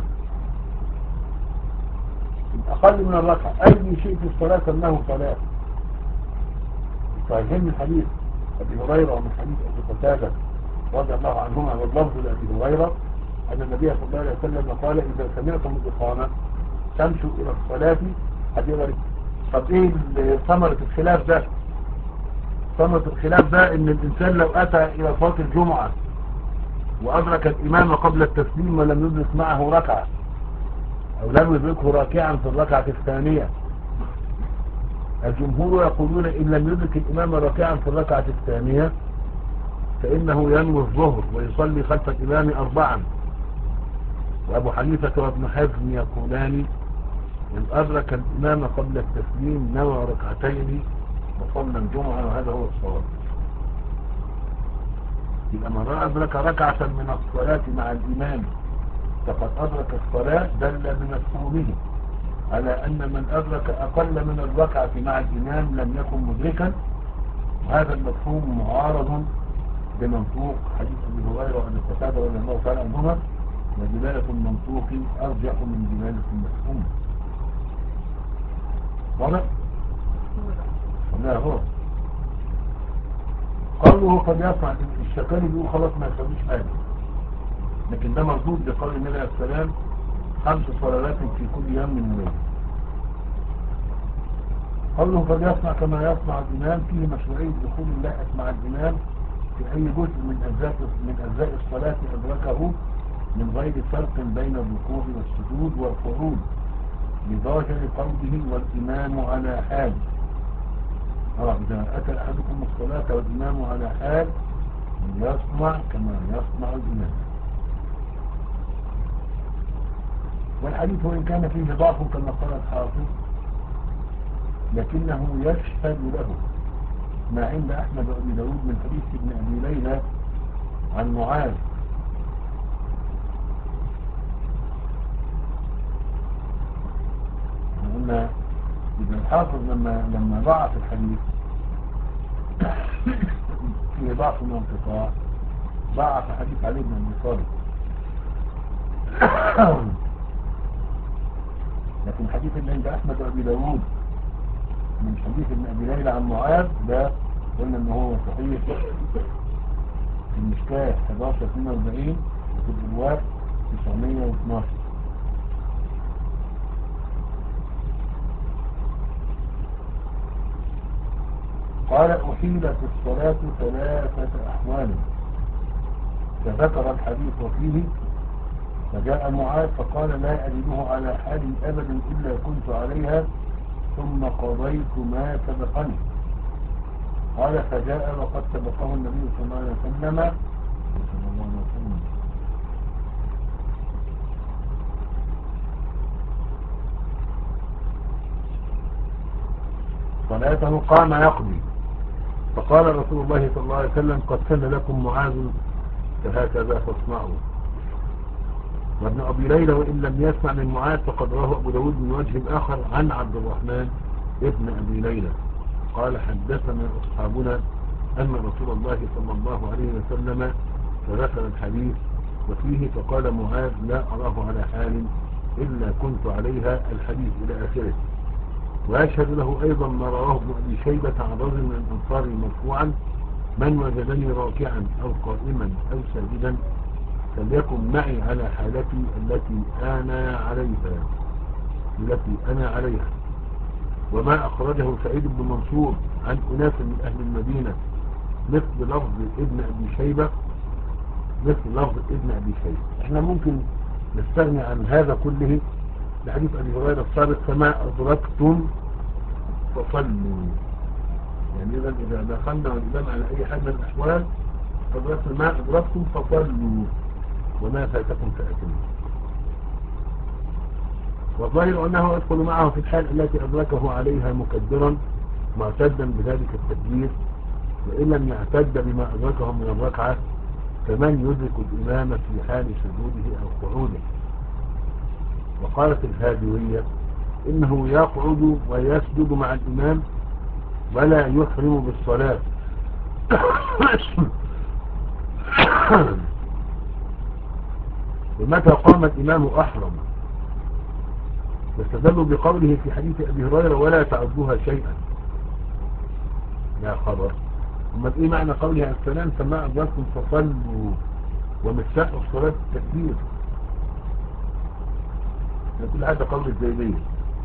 أقل من الركعة أي شيء في الصلاة سماه صلاة. صحيحين من حديث أبي هريرة ومن حديث أبي قتادة رضي الله عنهما واللفظ لأبي هريرة أن النبي صلى الله عليه وسلم قال إذا سمعتم الإقامة تمشوا إلى الصلاة حديث. طب إيه ثمرة الخلاف ده؟ ثمرة الخلاف ده إن الإنسان لو أتى إلى صلاة الجمعة وأدرك الإمام قبل التسليم ولم يدرك معه ركعة أو لم يدركه راكعا في الركعة الثانية الجمهور يقولون إن لم يدرك الإمام راكعا في الركعة الثانية فإنه ينوي الظهر ويصلي خلف الإمام أربعا. وأبو حنيفة وابن حزم يقولان إن أدرك الإمام قبل التسليم نوى ركعتين وصلى الجمعة وهذا هو الصواب. إذا من أدرك ركعة من الصلاة مع الإمام فقد أدرك الصلاة دل بمفهومه على أن من أدرك أقل من الركعة مع الإمام لم يكن مدركا. وهذا المفهوم معارض بمنطوق حديث أبي هريرة وأن قتادة رضي الله تعالى عنهما ودلالة المنطوق أرجح من دلالة المفهوم. واضح؟ لا هو قوله قد يصنع الشكالي بيقول خلاص ما يسويش حاجة لكن ده مردود بقول النبي عليه السلام خمس صلوات في كل يوم من الليل. قوله فليصنع كما يصنع الإمام فيه مشروعية دخول اللاحق مع الإمام في أي جزء من أجزاء من أجزاء الصلاة أدركه من غير فرق بين الركوع والسجود والقعود بظاهر قوله والإمام على حال. اه إذا أتى أحدكم الصلاة والإمام على حال يصنع كما يصنع الإمام. والحديث وإن كان فيه ضعف كما قال الحافظ لكنه يشهد له ما عند أحمد وأبي داود من حديث ابن أبي ليلى عن معاذ قلنا إذا الحافظ لما لما ضعف الحديث فيه ضعف وانقطاع ضعف حديث علي بن أبي طالب. لكن حديث اللي عند أحمد وأبي داود من حديث ابن أبي ليلى عن معاذ ده قلنا إن هو صحيح في المشكاة أحد عشر اثنين وأربعين وفي الإبواب تسعمائة واثناشر. قال أحيلت الصلاة ثلاثة أحوال فذكر الحديث وفيه فجاء معاذ فقال لا أجده على حال أبدا إلا كنت عليها ثم قضيت ما سبقني. قال فجاء وقد سبقه النبي صلى الله عليه وسلم صلى الله عليه وسلم صلاته قام يقضي فقال رسول الله صلى الله عليه وسلم قد سن لكم معاذ فهكذا تصنعوا. وابن أبي ليلى وإن لم يسمع من معاذ فقد رواه أبو داود من وجه آخر عن عبد الرحمن ابن أبي ليلى قال حدثنا أصحابنا أن رسول الله صلى الله عليه وسلم فذكر الحديث وفيه فقال معاذ لا أراه على حال إلا كنت عليها الحديث إلى آخره. ويشهد له أيضا ما رواه ابن أبي شيبة عن رجل من الأنصار مرفوعا من وجدني راكعا أو قائما أو ساجدا فليكن معي على حالتي التي أنا عليها التي أنا عليها. وما أخرجه سعيد بن منصور عن أناس من أهل المدينة مثل لفظ ابن أبي شيبة مثل لفظ ابن أبي شيبة. احنا ممكن نستغني عن هذا كله لحديث أبي هريرة السابق فما أدركتم فصلوا. يعني إذا إذا دخلنا والإمام على أي حال من الأحوال أدركتم ما أدركتم فصلوا وما فاتكم فأتموا. والظاهر أنه يدخل معه في الحال التي أدركه عليها مكدرا معتدا بذلك التكبير وإن لم يعتد بما أدركه من الركعة كمن يدرك الإمام في حال سجوده أو قعوده. وقالت الهادوية إنه يقعد ويسجد مع الإمام ولا يحرم بالصلاة ومتى قام الإمام أحرم. واستدلوا بقوله في حديث أبي هريرة ولا تعدوها شيئا. يا خبر أما إيه معنى قوله عليه السلام فما أدركتم فصلوا ومساء الصلاة التكبير. كل هذا قول الزيدية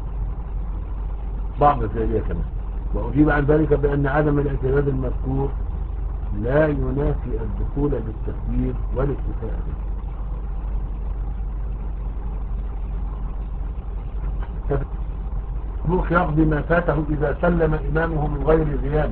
بعض الزيدية كمان. وأجيب عن ذلك بأن عدم الاعتداد المذكور لا ينافي الدخول بالتكبير والاكتفاء به. المسبوق يقضي ما فاته إذا سلم إمامه من غير زيادة.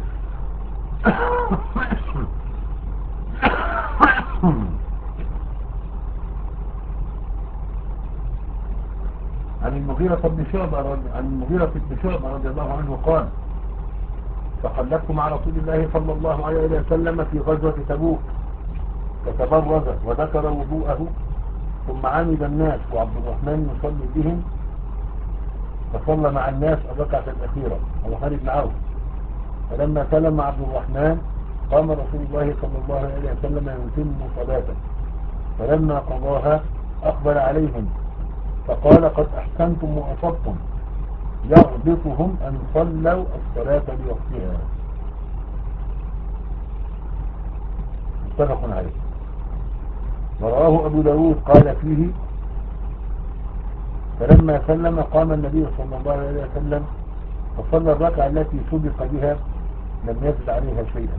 عن المغيرة بن شعبة عن المغيرة بن شعبة رضي الله عنه قال تخلفت مع رسول الله صلى الله عليه وسلم في غزوة تبوك فتبرز وذكر وضوءه ثم عمد الناس وعبد الرحمن يصلي بهم فصلى مع الناس الركعة الأخيرة على خالد بن عوف. فلما سلم عبد الرحمن قام رسول الله صلى الله عليه وسلم يتم صلاته فلما قضاها أقبل عليهم فقال قد أحسنتم وأصبتم يغبطهم أن صلوا الصلاة لوقتها. متفق عليه. ورواه أبو داود قال فيه فلما سلم قام النبي صلى الله عليه وسلم فصلى الركعة التي سبق بها لم يزد عليها شيئا.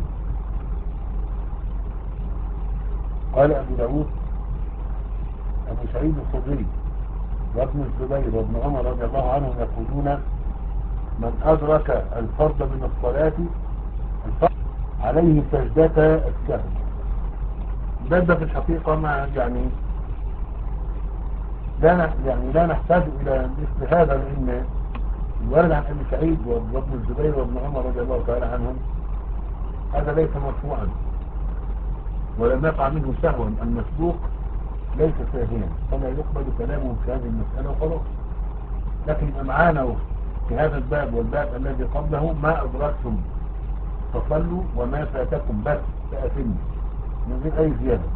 قال أبو داود: أبو سعيد الخدري وابن الزبير وابن عمر رضي الله عنهم يقولون: من أدرك الفرض من الصلاة الفرض عليه سجدة السهو. ده ده في الحقيقة ما يعني لا يعني لا نحتاج إلى مثل هذا، لأن الوارد عن أبي سعيد وابن الزبير وابن عمر رضي الله تعالى عنهم هذا ليس مرفوعا ولم يقع منه سهوا. المسبوق ليس ساهيا فلا يقبل كلامه في هذه المسألة وخلاص. لكن يبقى معانا في هذا الباب والباب الذي قبله: ما أدركتم فصلوا وما فاتكم بس فأتموا، من غير أي زيادة.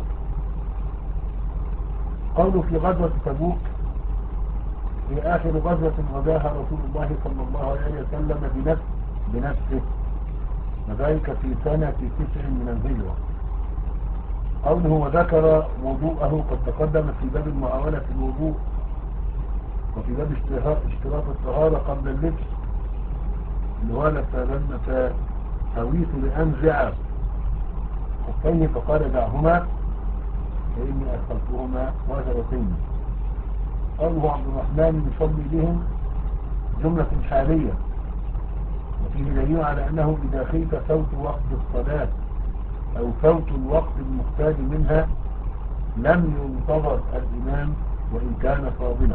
قوله في غزوة تبوك: في آخر غزوة غزاها رسول الله صلى الله عليه وسلم بنفسه بنفسه وذلك في سنة تسع من الهجرة. قوله وذكر وضوءه قد تقدم في باب المعاونة في الوضوء وفي باب اشتراط الطهارة قبل اللبس، اللي هو لما فهويت لأنزع خفيه فقال: دعهما فإني أدخلتهما وجرتين. قوله عبد الرحمن يصلي بهم جملة حالية، وفيه دليل على أنه إذا خيف فوت وقت الصلاة أو فوت الوقت المختار منها لم ينتظر الإمام وإن كان فاضلا.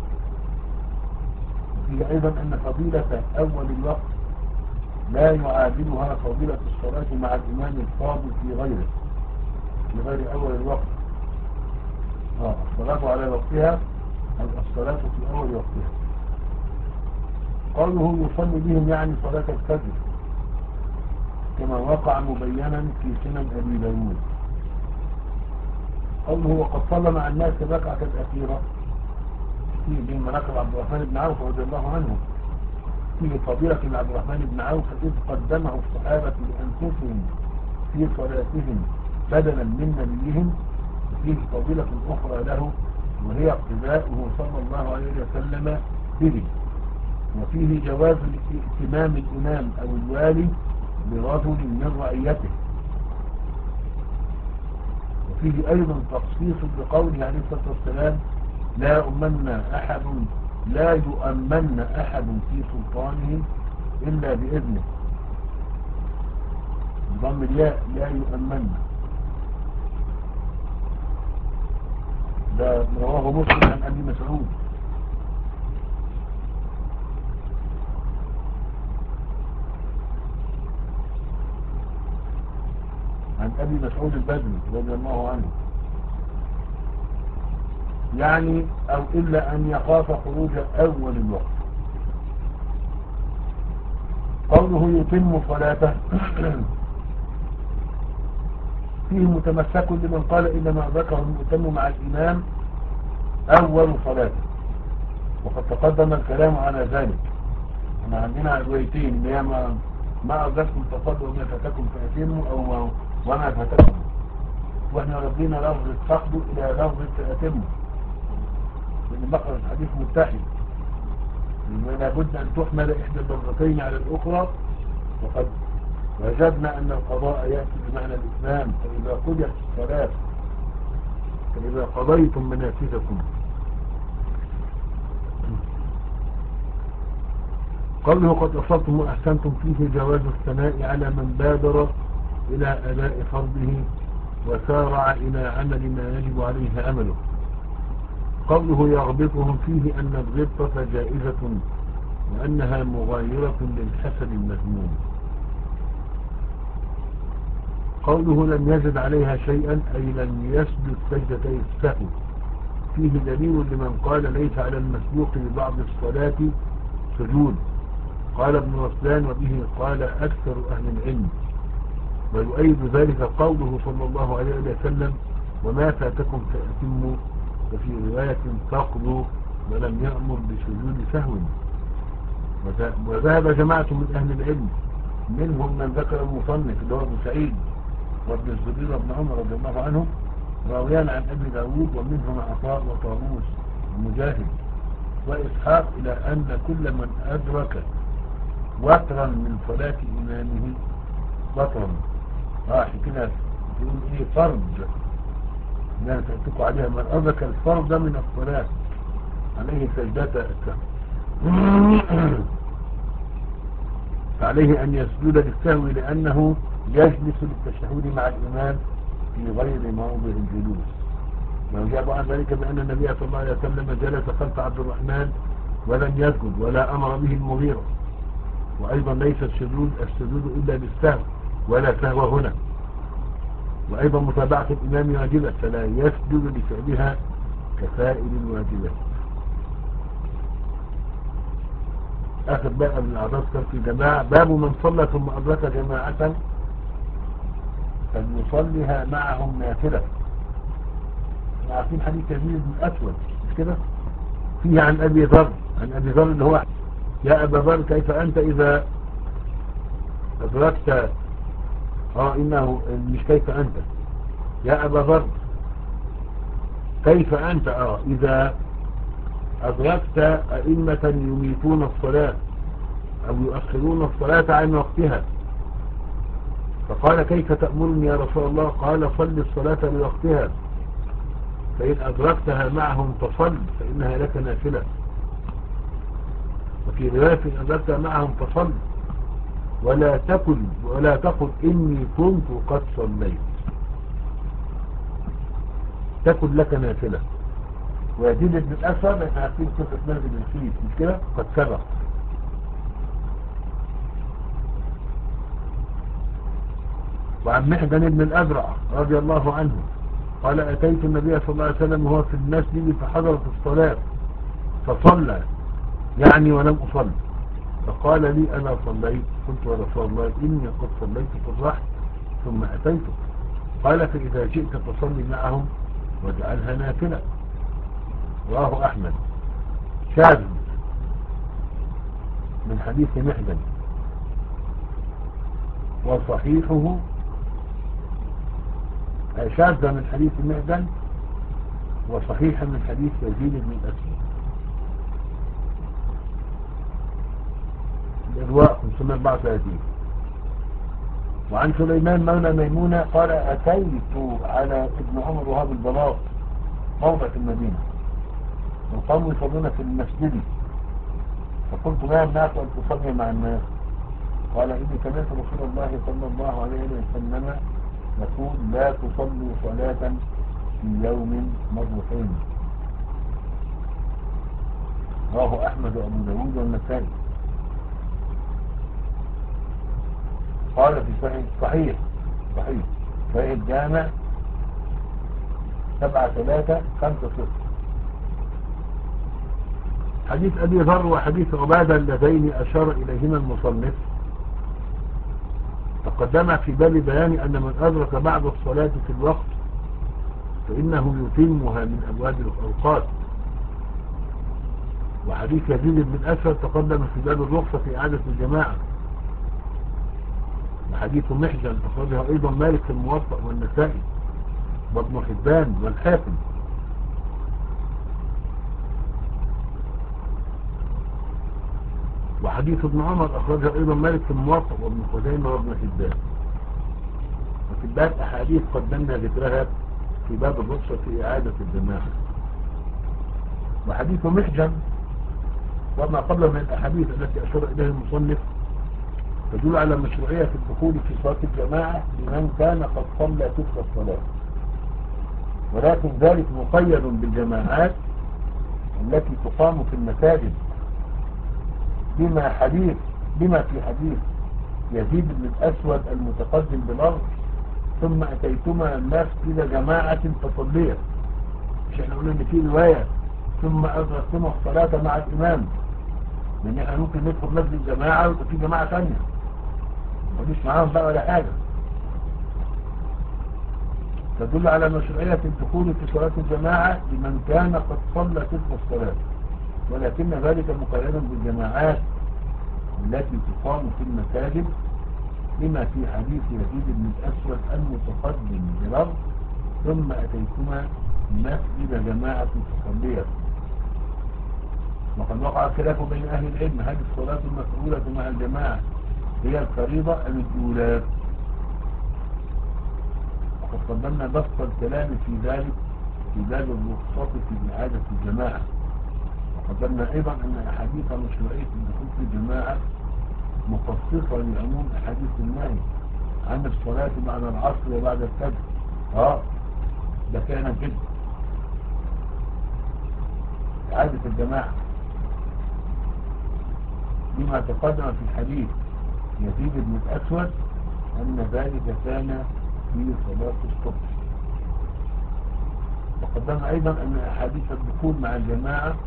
وفيه أيضا أن فضيلة أول الوقت لا يعادلها فضيلة الصلاة مع الإمام الفاضل في غيره في غير أول الوقت. آه الصلاة على وقتها أو الصلاة في أول وقتها. قوله يصلي بهم يعني صلاة الفجر كما وقع مبينا في سنن أبي داود. قوله وقد صلى مع الناس الركعة الأخيرة فيه من مناقب عبد الرحمن بن عوف رضي الله عنه، فيه فضيلة من عبد الرحمن بن عوف إذ قدمه الصحابة لأنفسهم في صلاتهم بدلا من نبيهم. وفيه فضيلة أخرى له وهي اقتداؤه صلى الله عليه وسلم به. وفيه جواز ائتمام الإمام أو الوالي برجل من رعيته. وفيه أيضا تخصيص بقوله عليه الصلاة والسلام: لا يؤمن أحد لا يؤمن أحد في سلطانه إلا بإذنه. بضم الياء لا يؤمن. ده رواه مسلم عن أبي مسعود. عن أبي مسعود البدري رضي الله عنه، يعني أو إلا أن يخاف خروج أول الوقت. قوله يتم صلاته فيه متمسك لمن قال إنما ذكر المؤتم مع الإمام أول صلاته، وقد تقدم الكلام على ذلك. احنا عندنا روايتين اللي هي ما ما أدركتم فصلوا وما فاتكم فأتموا أو وما فاتكم، واحنا ردينا لفظ فقدوا إلى لفظ فأتموا لأن بقرة الحديث متحد، لابد أن تحمل إحدى اللفظتين على الأخرى. وقد وجدنا أن القضاء يأتي بمعنى الإسلام، فإذا قضيت الصلاة فإذا قضيتم مناسككم. قوله قد أصبتم وأحسنتم فيه جواز الثناء على من بادر إلى أداء فرضه وسارع إلى عمل ما يجب عليه عمله. قوله يغبطهم فيه أن الغبطة جائزة وأنها مغايرة للحسد المذموم. قوله لم يزد عليها شيئا أي لم يسجد سجدتي السهو، فيه دليل لمن قال ليس على المسبوق ببعض الصلاة سجود. قال ابن رسلان وبه قال أكثر أهل العلم. ويؤيد ذلك قوله صلى الله عليه وسلم وما فاتكم فأتموا، وفي رواية تقضوا ولم يأمر بسجود سهو. وذهب جماعة من أهل العلم منهم من ذكر المصنف اللي هو ابو سعيد وابن الزبير وابن عمر رضي الله عنهم راويان عن أبي داود، ومنهم عطاء وطاووس ومجاهد وإسحاق إلى أن كل من أدرك وترا من صلاة إمامه وترا. اه عشان كده بيقول ايه فرض اللي انا سألتكوا عليها، من أدرك الفرض من الصلاة عليه سجدة السهو فعليه أن يسجد للسهو لأنه يجلس للتشهد مع الإمام في غير موضع الجلوس. وجاب عن ذلك بأن النبي صلى الله عليه وسلم جلس خلف عبد الرحمن ولم يسجد ولا أمر به المغيرة. وأيضا ليس السجود السجود إلا بالسهو ولا سهو هنا. وأيضا متابعة الإمام واجبة فلا يسجد لفعلها كسائر الواجبات. آخر بقى من الأعراض كان في جماعة باب من صلى ثم أدرك جماعة فليصليها معهم نافلة. احنا عارفين حديث يزيد بن الأسود مش كده؟ فيه عن أبي ذر عن أبي ذر اللي هو يا أبا ذر كيف أنت إذا أدركت اه إنه مش كيف أنت يا أبا ذر كيف أنت اه إذا أدركت أئمة يميتون الصلاة أو يؤخرون الصلاة عن وقتها. فقال كيف تأمرني يا رسول الله؟ قال صل الصلاة لوقتها فإن أدركتها معهم فصل فإنها لك نافلة. وفي رواية إن أدركتها معهم فصل ولا تقل ولا تقل إني كنت قد صليت، تكن لك نافلة. ويزيد بن الأسود احنا عارفين قصة منزل الفيل مش كده؟ قد سبق. وعن محجن بن الأذرع رضي الله عنه قال أتيت النبي صلى الله عليه وسلم وهو في المسجد فحضرت الصلاة فصلى يعني ولم أصلي فقال لي أنا صليت؟ قلت يا رسول الله إني قد صليت فرحت ثم أتيتك. قال فإذا جئت فصلي معهم واجعلها نافلة. رواه أحمد. شاذ من حديث محجن وصحيحه شاذ من حديث محجن وصحيح من حديث يزيد بن الأسود. الإرواء خمسمائة وأربعة وثلاثين. وعن سليمان مولى ميمونة قال أتيت على ابن عمر وهاب البلاط موضع في المدينة والقوم يصلون في المسجد فقلت ما يمنعك أن تصلي مع الناس؟ قال إني سمعت رسول الله صلى الله عليه وسلم يقول لا تصلوا صلاة في يوم مرتين. رواه أحمد وأبو داود والنسائي. قال في صحيح صحيح صحيح صحيح الجامع سبعة ثلاثة خمسة صفر. حديث أبي ذر وحديث عبادة اللذين أشار إليهما المصنف تقدم في باب بيان أن من أدرك بعد الصلاة في الوقت فإنه يتمها من أبواب الأوقات. وحديث يزيد بن الأسود تقدم في باب الرخصة في إعادة الجماعة. وحديث محجن أخرجه أيضا مالك في الموطأ والنسائي وابن حبان والحاكم. وحديث ابن عمر أخرجه أيضا مالك في الموطأ وابن خزيمة وابن حبان. وفي الباب أحاديث قدمنا ذكرها في باب الرخصة في إعادة الجماعة. وحديث محجن وما قبل من الأحاديث التي أشار إليها المصنف تدل على مشروعية الدخول في صلاة الجماعة لمن كان قد صلى تلك الصلاة، ولكن ذلك مقيد بالجماعات التي تقام في المساجد بما حديث بما في حديث يزيد بن الأسود المتقدم بالأرض ثم أتيتما الناس إلى جماعة فصلية. مش احنا قلنا ان في رواية ثم أدركتما الصلاة مع الإمام، لأن احنا ممكن ندخل مسجد جماعة ويبقى في جماعة ثانية مفيش معاهم بقى ولا حاجة. تدل على مشروعية الدخول في صلاة الجماعة لمن كان قد صلى تلك الصلاة، ولكن ذلك مقيدا بالجماعات التي تقام في المساجد بما في حديث يزيد بن الأسود المتقدم بالأرض ثم أتيتما الناس إلى جماعة تصلية. وقد وقع خلاف بين أهل العلم هل الصلاة المفعولة مع الجماعة هي الفريضة أم الأولى؟ وقد قدمنا بسط الكلام في ذلك في باب الرخصة في إعادة الجماعة. وقدمنا أيضا أن أحاديث مشروعية الدخول في الجماعة مخصصة لعموم أحاديث النهي عن الصلاة بعد العصر وبعد الفجر. اه ده فعلا كده إعادة الجماعة لما تقدم في الحديث يزيد بن الأسود أن ذلك كان في صلاة الصبح. وقدمنا أيضا أن أحاديث الدخول مع الجماعة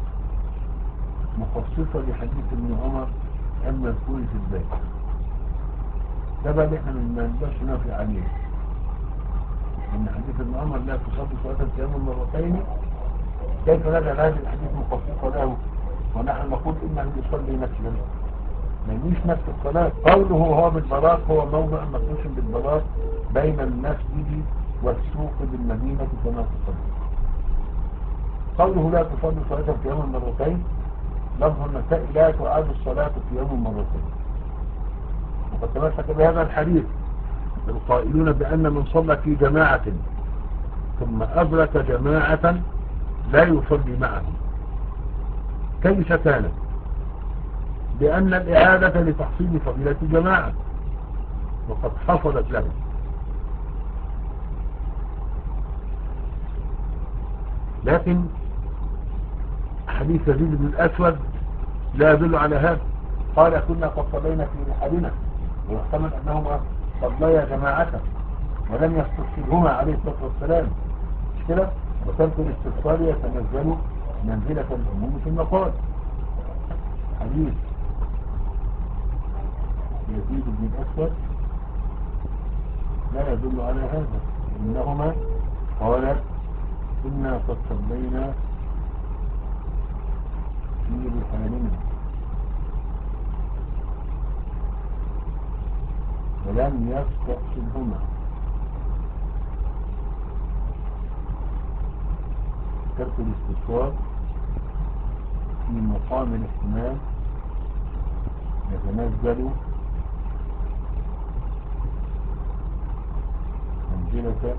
مخصصة لحديث ابن عمر المذكور في الباب. ده بقى احنا ما نقدرش نافي عليه، ان حديث ابن عمر لا تصلي صلاة التيمم مرتين، كيف نجعل هذه الحديث مخصصة له ونحن نقول انه يصلي نفسا؟ ما يجيش نفس الصلاة. قوله هو بالبلاط هو موضع مخصوص بالبلاط بين المسجد والسوق بالمدينة كما تقدم. قوله لا تصلي صلاة التيمم مرتين لفظ النساء لا تعاد الصلاة في يوم مرتين. وقد تمسك بهذا الحديث القائلون بأن من صلى في جماعة ثم أدرك جماعة لا يصلي معهم. كيف كانت؟ بأن الإعادة لتحصيل فضيلة الجماعة وقد حصلت له. لكن حديث يزيد بن الأسود لا يدل على هذا. قال كنا قد صلينا في رحالنا، ويحتمل أنهما صليا جماعة ولم يستفصلهما عليه الصلاة والسلام. مش كده؟ وترك الاستفصال يتنزل منزلة العموم في المقال. حديث يزيد بن الأسود لا يدل على هذا، إنهما قال كنا قد صلينا في رحالنا ولم يستقصدهما. ترك الاستفصال في مقام الاحتمال يتنزل منزلة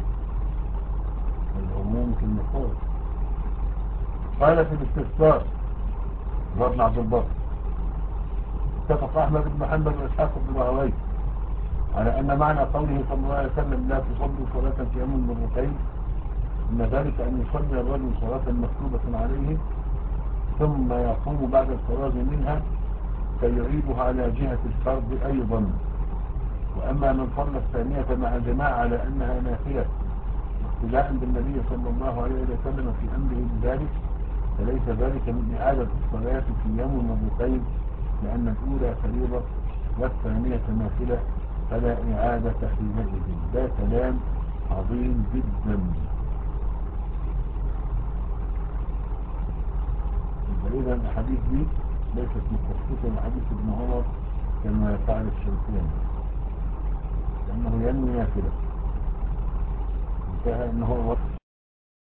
العموم في المقال. قال في الاستفسار ابن عبد البر اتفق احمد بن محمد واسحاق بن راهويه على ان معنى قوله صلى الله عليه وسلم لا تصلي صلاة في يوم مرتين ان ذلك ان يصلي الرجل صلاة مكتوبة عليه ثم يقوم بعد الفراغ منها فيعيدها على جهة الفرض ايضا. واما من صلى الثانية مع الجماعة على انها نافلة اقتداء بالنبي صلى الله عليه وسلم في امره بذلك فليس ذلك من إعادة الصلاة في يوم مرتين، لأن الأولى فريضة والثانية نافلة فلا إعادة حينئذ. ده كلام عظيم جدا. إذا الأحاديث دي ليست مخصصة لحديث ابن عمر كما فعل الشيخين، لأنه ينوي نافلة انتهى أنه